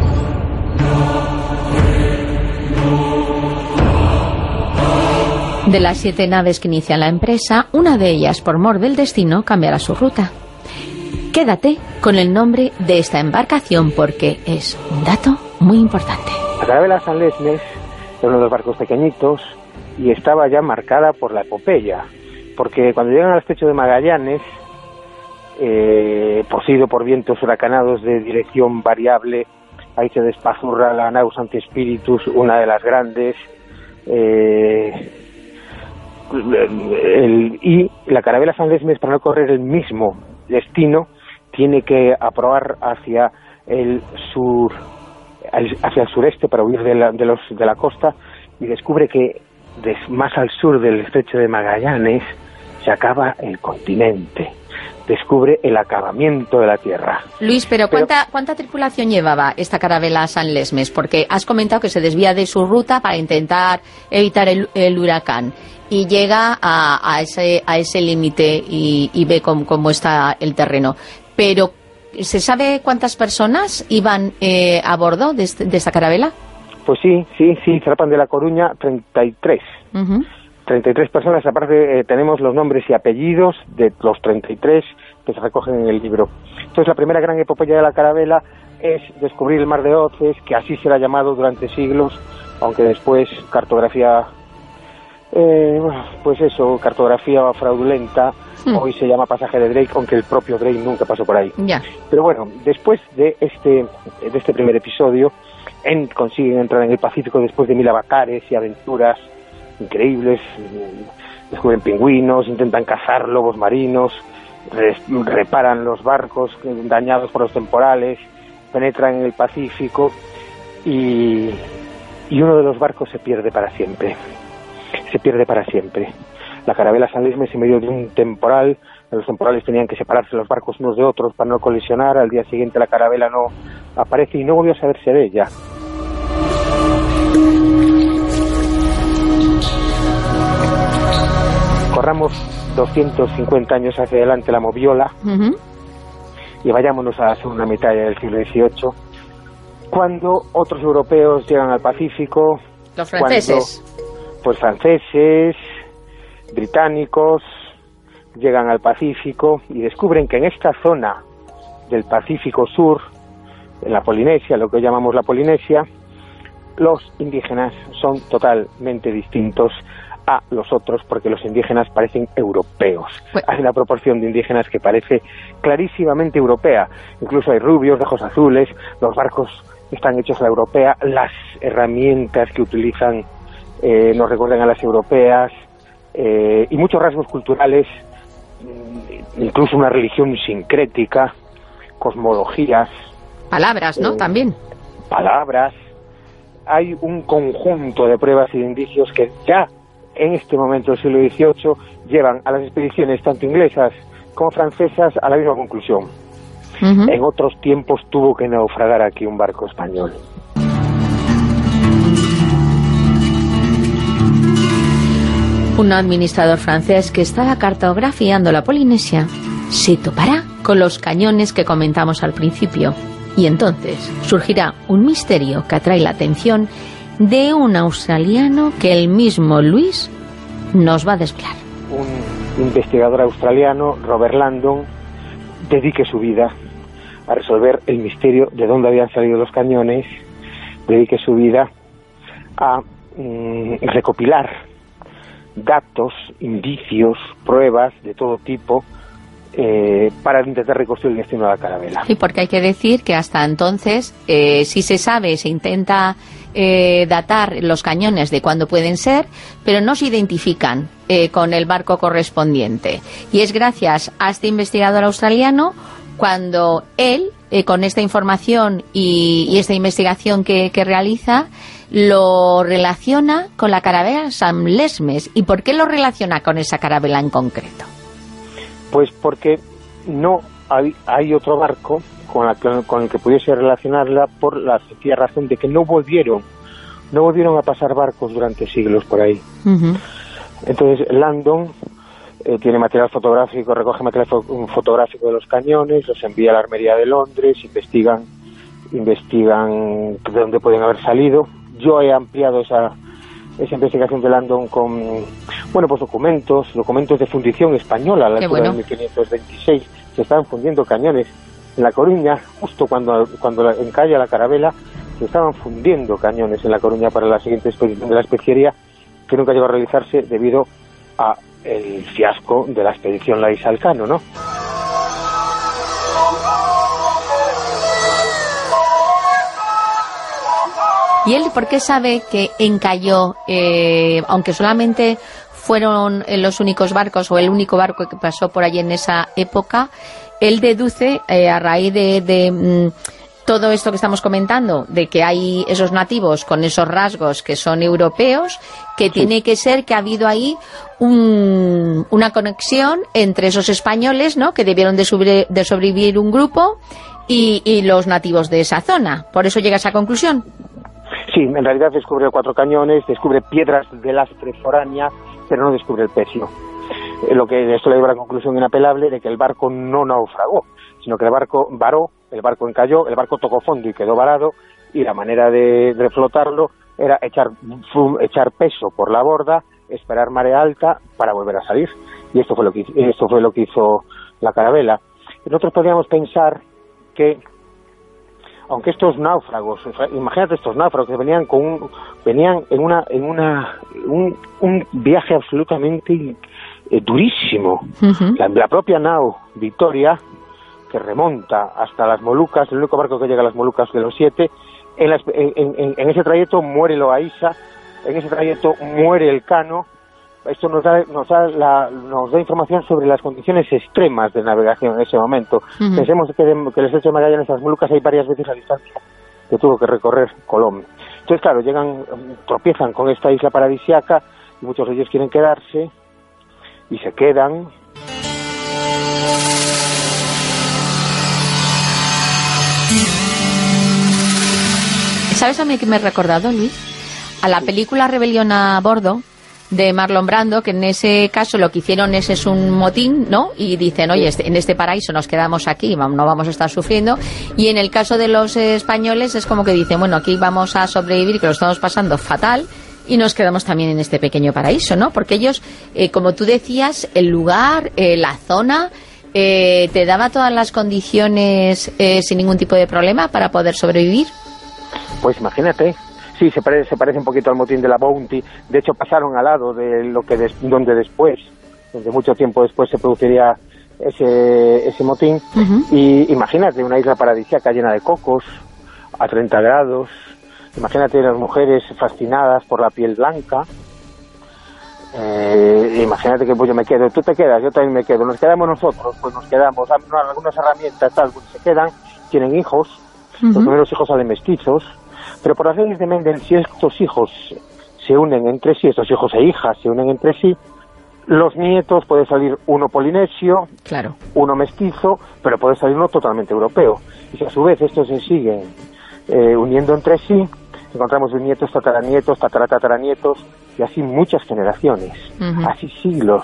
De las 7 naves que inician la empresa, una de ellas, por mor del destino, cambiará su ruta. Quédate con el nombre de esta embarcación porque es un dato muy importante. La Carabela San Lesmes era uno de los barcos pequeñitos y estaba ya marcada por la epopeya, porque cuando llegan al estrecho de Magallanes, poseído por vientos huracanados de dirección variable, ahí se despazurra la Naus Sancti Spiritus, una de las grandes, y la Carabela San Lesmes, para no correr el mismo destino, tiene que aprobar hacia el sureste para huir de la costa, y descubre que más al sur del estrecho de Magallanes se acaba el continente, descubre el acabamiento de la Tierra. Luis, pero ¿cuánta tripulación llevaba esta Carabela San Lesmes? Porque has comentado que se desvía de su ruta para intentar evitar el huracán y llega a ese límite y ve cómo está el terreno. Pero, ¿se sabe cuántas personas iban a bordo de esta carabela? Pues sí, zarpan de La Coruña 33. 33 personas, aparte tenemos los nombres y apellidos de los 33 que se recogen en el libro. Entonces la primera gran epopeya de la carabela es descubrir el mar de Oces, que así será llamado durante siglos, aunque después cartografía fraudulenta, hoy se llama pasaje de Drake, aunque el propio Drake nunca pasó por ahí. Pero bueno, después de este primer episodio, consiguen entrar en el Pacífico después de 1000 avatares y aventuras increíbles. Descubren pingüinos, intentan cazar lobos marinos, reparan los barcos dañados por los temporales, penetran en el Pacífico y uno de los barcos se pierde para siempre. La Carabela San Lesmes, en medio de un temporal, los temporales tenían que separarse los barcos unos de otros para no colisionar. Al día siguiente la carabela no aparece y no volvió a saberse de ella. Corramos 250 años hacia adelante la moviola y vayámonos a la segunda mitad del siglo XVIII, cuando otros europeos llegan al Pacífico. Los franceses. Pues franceses, británicos, llegan al Pacífico y descubren que en esta zona del Pacífico Sur, en la Polinesia, lo que hoy llamamos la Polinesia, los indígenas son totalmente distintos a los otros, porque los indígenas parecen europeos. Hay una proporción de indígenas que parece clarísimamente europea. Incluso hay rubios de ojos azules, los barcos están hechos a la europea, las herramientas que utilizan nos recuerdan a las europeas, y muchos rasgos culturales, incluso una religión sincrética, cosmologías. Palabras, ¿no? También. Palabras. Hay un conjunto de pruebas y de indicios que ya en este momento del siglo XVIII llevan a las expediciones tanto inglesas como francesas a la misma conclusión. En otros tiempos tuvo que naufragar aquí un barco español. Un administrador francés que estaba cartografiando la Polinesia se topará con los cañones que comentamos al principio, y entonces surgirá un misterio que atrae la atención de un australiano que el mismo Luis nos va a desvelar. Un investigador australiano, Robert Landon, dedique su vida a resolver el misterio de dónde habían salido los cañones, dedique su vida a recopilar datos, indicios, pruebas de todo tipo para intentar reconstruir el destino de la carabela. Sí, porque hay que decir que hasta entonces sí se sabe, se intenta datar los cañones de cuándo pueden ser, pero no se identifican con el barco correspondiente. Y es gracias a este investigador australiano cuando él, con esta información y esta investigación que realiza, lo relaciona con la carabela San Lesmes. ¿Y por qué lo relaciona con esa carabela en concreto? Pues porque no hay otro barco con el que pudiese relacionarla, por la sencilla razón de que no volvieron a pasar barcos durante siglos por ahí. Entonces Langdon tiene material fotográfico, recoge material fotográfico de los cañones, los envía a la Armería de Londres, investigan de dónde pueden haber salido. Yo he ampliado esa investigación de Langdon con pues documentos de fundición española a la altura de 1526. Se estaban fundiendo cañones en La Coruña, justo cuando encalla la carabela, se estaban fundiendo cañones en La Coruña para la siguiente expedición de la especiería, que nunca llegó a realizarse debido a el fiasco de la expedición Laís-Alcano, ¿no? ¿Y él por qué sabe que encalló, aunque solamente fueron los únicos barcos o el único barco que pasó por allí en esa época? Él deduce, a raíz de todo esto que estamos comentando, de que hay esos nativos con esos rasgos que son europeos, que tiene que ser que ha habido ahí una conexión entre esos españoles, ¿no?, que debieron de sobrevivir un grupo, y los nativos de esa zona. ¿Por eso llega a esa conclusión? Sí, en realidad descubre 4 cañones, descubre piedras de lastre foránea, pero no descubre el pecio. Esto le lleva a la conclusión inapelable de que el barco no naufragó, sino que el barco varó, el barco encalló, el barco tocó fondo y quedó varado, y la manera de reflotarlo era echar peso por la borda, esperar marea alta para volver a salir. Y esto fue lo que hizo la carabela. Nosotros podríamos pensar que, aunque estos náufragos, imagínate estos náufragos que venían en un viaje absolutamente durísimo. La propia nao Victoria, que remonta hasta las Molucas, el único barco que llega a las Molucas de los 7, en ese trayecto muere Loaiza, en ese trayecto muere el Cano. Esto nos da información sobre las condiciones extremas de navegación en ese momento. Pensemos que el estrecho de Magallanes, las Molucas, hay varias veces la distancia que tuvo que recorrer Colón. Entonces, claro, tropiezan con esta isla paradisiaca, y muchos de ellos quieren quedarse, y se quedan. ¿Sabes a mí que me he recordado, Luis? A la película Rebelión a Bordo, de Marlon Brando, que en ese caso lo que hicieron es un motín, ¿no? Y dicen, oye, en este paraíso nos quedamos aquí, no vamos a estar sufriendo. Y en el caso de los españoles es como que dicen, bueno, aquí vamos a sobrevivir, que lo estamos pasando fatal, y nos quedamos también en este pequeño paraíso, ¿no? Porque ellos, como tú decías, el lugar, la zona, te daba todas las condiciones sin ningún tipo de problema para poder sobrevivir. Pues imagínate. Sí, se parece un poquito al motín de la Bounty. De hecho, pasaron al lado de donde mucho tiempo después se produciría ese motín. Y imagínate una isla paradisíaca llena de cocos, a 30 grados. Imagínate las mujeres fascinadas por la piel blanca. Imagínate que pues yo me quedo, tú te quedas, yo también me quedo. Nos quedamos nosotros, pues nos quedamos. Algunas herramientas, tal, pues se quedan, tienen hijos. Los primeros hijos salen mestizos. Pero por las leyes de Mendel, si estos hijos se unen entre sí, estos hijos e hijas se unen entre sí, los nietos puede salir uno polinesio, claro, uno mestizo, pero puede salir uno totalmente europeo. Y si a su vez estos se siguen uniendo entre sí, encontramos nietos, tataranietos, tataranietos, y así muchas generaciones, así siglos.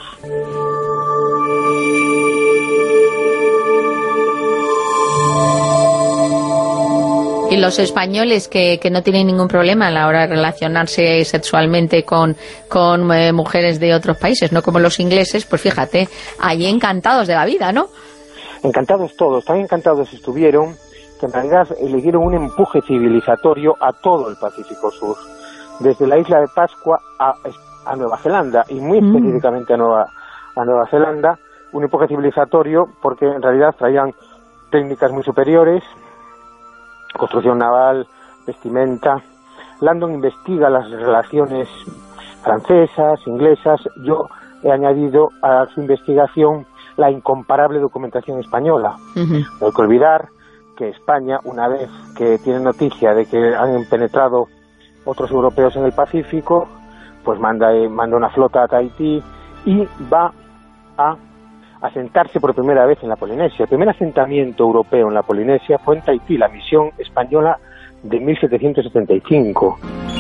Y los españoles que no tienen ningún problema a la hora de relacionarse sexualmente con mujeres de otros países, no como los ingleses, pues fíjate, allí encantados de la vida, ¿no? Encantados todos, tan encantados estuvieron que en realidad le dieron un empuje civilizatorio a todo el Pacífico Sur, desde la isla de Pascua a Nueva Zelanda, y muy específicamente a Nueva Zelanda, un empuje civilizatorio porque en realidad traían técnicas muy superiores, construcción naval, vestimenta. Langdon investiga las relaciones francesas, inglesas. Yo he añadido a su investigación la incomparable documentación española. No hay que olvidar que España, una vez que tiene noticia de que han penetrado otros europeos en el Pacífico, pues manda una flota a Tahití y va a asentarse por primera vez en la Polinesia. El primer asentamiento europeo en la Polinesia fue en Tahití, la misión española de 1775.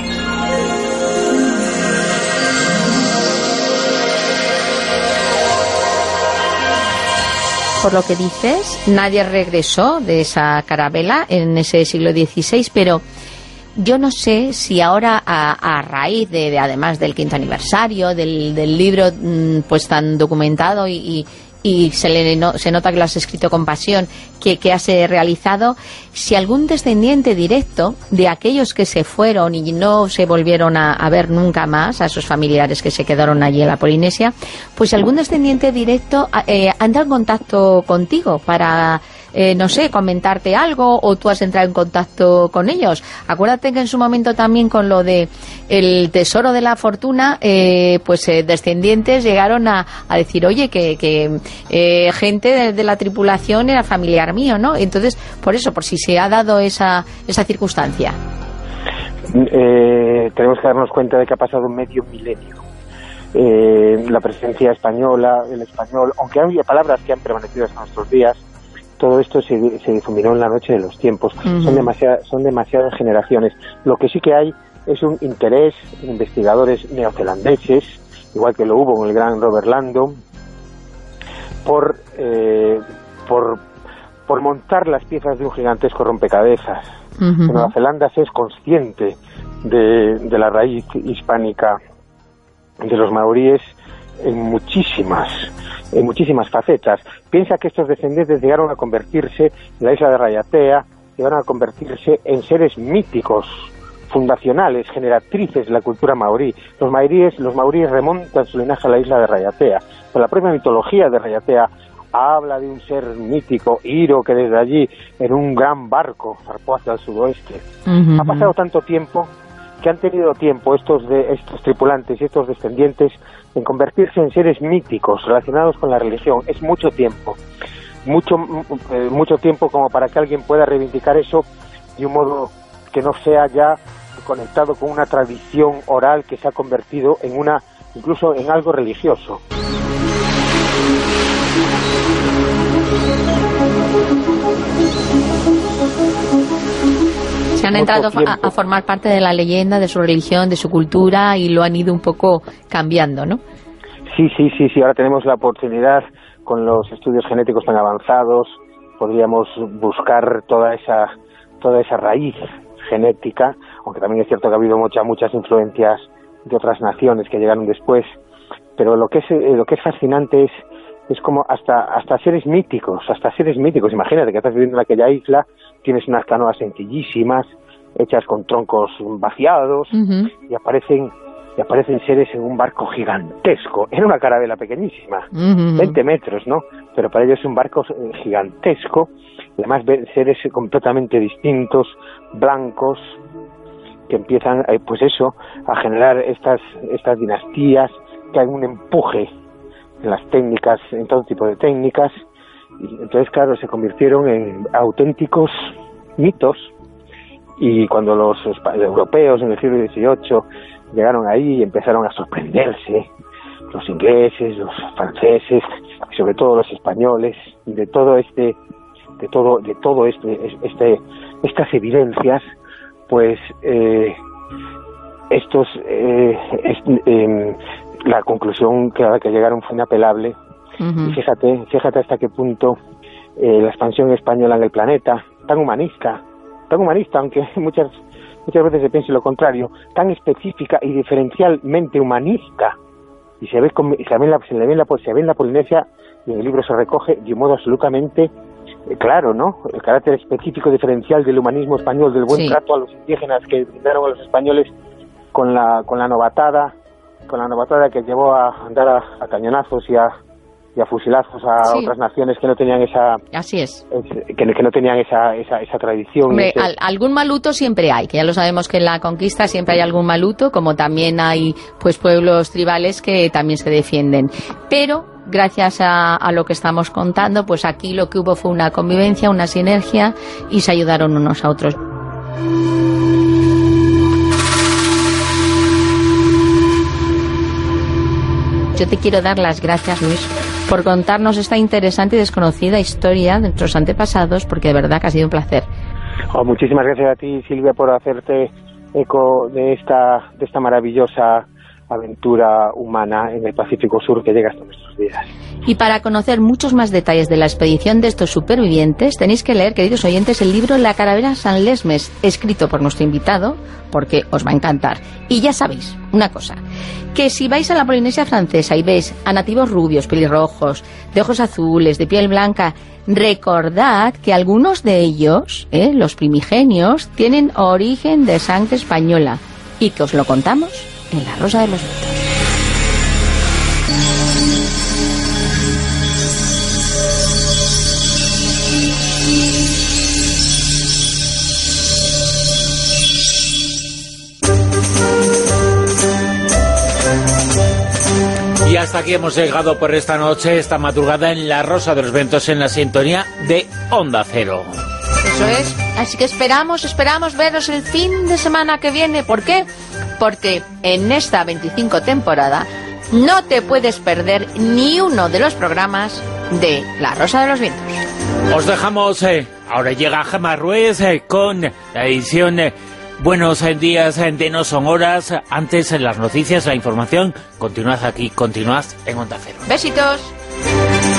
Por lo que dices, nadie regresó de esa carabela en ese siglo XVI, pero yo no sé si ahora, a raíz de además del 5º aniversario, del libro pues tan documentado y se nota que lo has escrito con pasión, que has realizado, si algún descendiente directo de aquellos que se fueron y no se volvieron a ver nunca más, a esos familiares que se quedaron allí en la Polinesia, pues algún descendiente directo anda en contacto contigo para, no sé, comentarte algo, o tú has entrado en contacto con ellos. Acuérdate que en su momento también con lo de el tesoro de la fortuna, descendientes llegaron a decir, oye, que gente de la tripulación era familiar mío, ¿no? Entonces, por si se ha dado esa circunstancia. Tenemos que darnos cuenta de que ha pasado medio milenio. La presencia española, el español, aunque hay palabras que han permanecido hasta nuestros días, todo esto se difuminó en la noche de los tiempos. Son demasiadas generaciones. Lo que sí que hay es un interés en investigadores neozelandeses, igual que lo hubo con el gran Robert Landon, por montar las piezas de un gigantesco rompecabezas. Nueva Zelanda se es consciente de la raíz hispánica de los maoríes en muchísimas facetas. Piensa que estos descendientes llegaron a convertirse en la isla de Raiatea, llegaron a convertirse en seres míticos, fundacionales, generatrices de la cultura maorí. Los maoríes remontan su linaje a la isla de Raiatea, pero la propia mitología de Raiatea habla de un ser mítico, Iro, que desde allí, en un gran barco, zarpó hacia el sudoeste. Ha pasado tanto tiempo que han tenido tiempo estos tripulantes y estos descendientes en convertirse en seres míticos relacionados con la religión. Es mucho tiempo, mucho tiempo como para que alguien pueda reivindicar eso de un modo que no sea ya conectado con una tradición oral que se ha convertido incluso en algo religioso. Se han entrado a formar parte de la leyenda, de su religión, de su cultura, y lo han ido un poco cambiando, ¿no? Sí. Ahora tenemos la oportunidad, con los estudios genéticos tan avanzados, podríamos buscar toda esa raíz genética, aunque también es cierto que ha habido muchas influencias de otras naciones que llegaron después. Pero lo que es fascinante es como hasta seres míticos. Imagínate que estás viviendo en aquella isla, tienes unas canoas sencillísimas, hechas con troncos vaciados, y aparecen seres en un barco gigantesco, en una carabela pequeñísima, 20 metros, ¿no? Pero para ellos es un barco gigantesco, y además ven seres completamente distintos, blancos, que empiezan, a generar estas dinastías, que hay un empuje en las técnicas, en todo tipo de técnicas, y entonces, claro, se convirtieron en auténticos mitos. Y cuando los europeos en el siglo XVIII llegaron ahí y empezaron a sorprenderse, los ingleses, los franceses, y sobre todo los españoles, de estas evidencias, pues la conclusión a la que llegaron fue inapelable. Y fíjate hasta qué punto la expansión española en el planeta, tan humanista, aunque muchas veces se piense lo contrario, tan específica y diferencialmente humanista, y se ve en la Polinesia, y en el libro se recoge de un modo absolutamente claro, ¿no? El carácter específico diferencial del humanismo español, del buen trato a los indígenas que brindaron a los españoles con la novatada que llevó a andar a cañonazos y a fusilazos a otras naciones que no tenían esa... Así es. Que no tenían esa tradición. Hombre, algún maluto siempre hay, que ya lo sabemos que en la conquista siempre hay algún maluto, como también hay pues pueblos tribales que también se defienden. Pero gracias a lo que estamos contando, pues aquí lo que hubo fue una convivencia, una sinergia, y se ayudaron unos a otros. yo te quiero dar las gracias, Luis, por contarnos esta interesante y desconocida historia de nuestros antepasados, porque de verdad que ha sido un placer. Muchísimas gracias a ti, Silvia, por hacerte eco de esta maravillosa aventura humana en el Pacífico Sur que llega hasta nuestros días. Y para conocer muchos más detalles de la expedición de estos supervivientes, tenéis que leer, queridos oyentes, el libro La Calavera San Lesmes, escrito por nuestro invitado, porque os va a encantar. Y ya sabéis, una cosa, que si vais a la Polinesia Francesa y veis a nativos rubios, pelirrojos, de ojos azules, de piel blanca, recordad que algunos de ellos, los primigenios, tienen origen de sangre española, y que os lo contamos en La Rosa de los Vientos. Y hasta aquí hemos llegado por esta noche, esta madrugada, en La Rosa de los Vientos, en la sintonía de Onda Cero. Eso es, así que esperamos veros el fin de semana que viene. ¿Por qué? Porque en esta 25 temporada no te puedes perder ni uno de los programas de La Rosa de los Vientos. Os dejamos, ahora llega Gemma Ruiz con la edición Buenos días de No Son Horas. Antes, en las noticias, la información. Continuad aquí, continuad en Onda Cero. Besitos.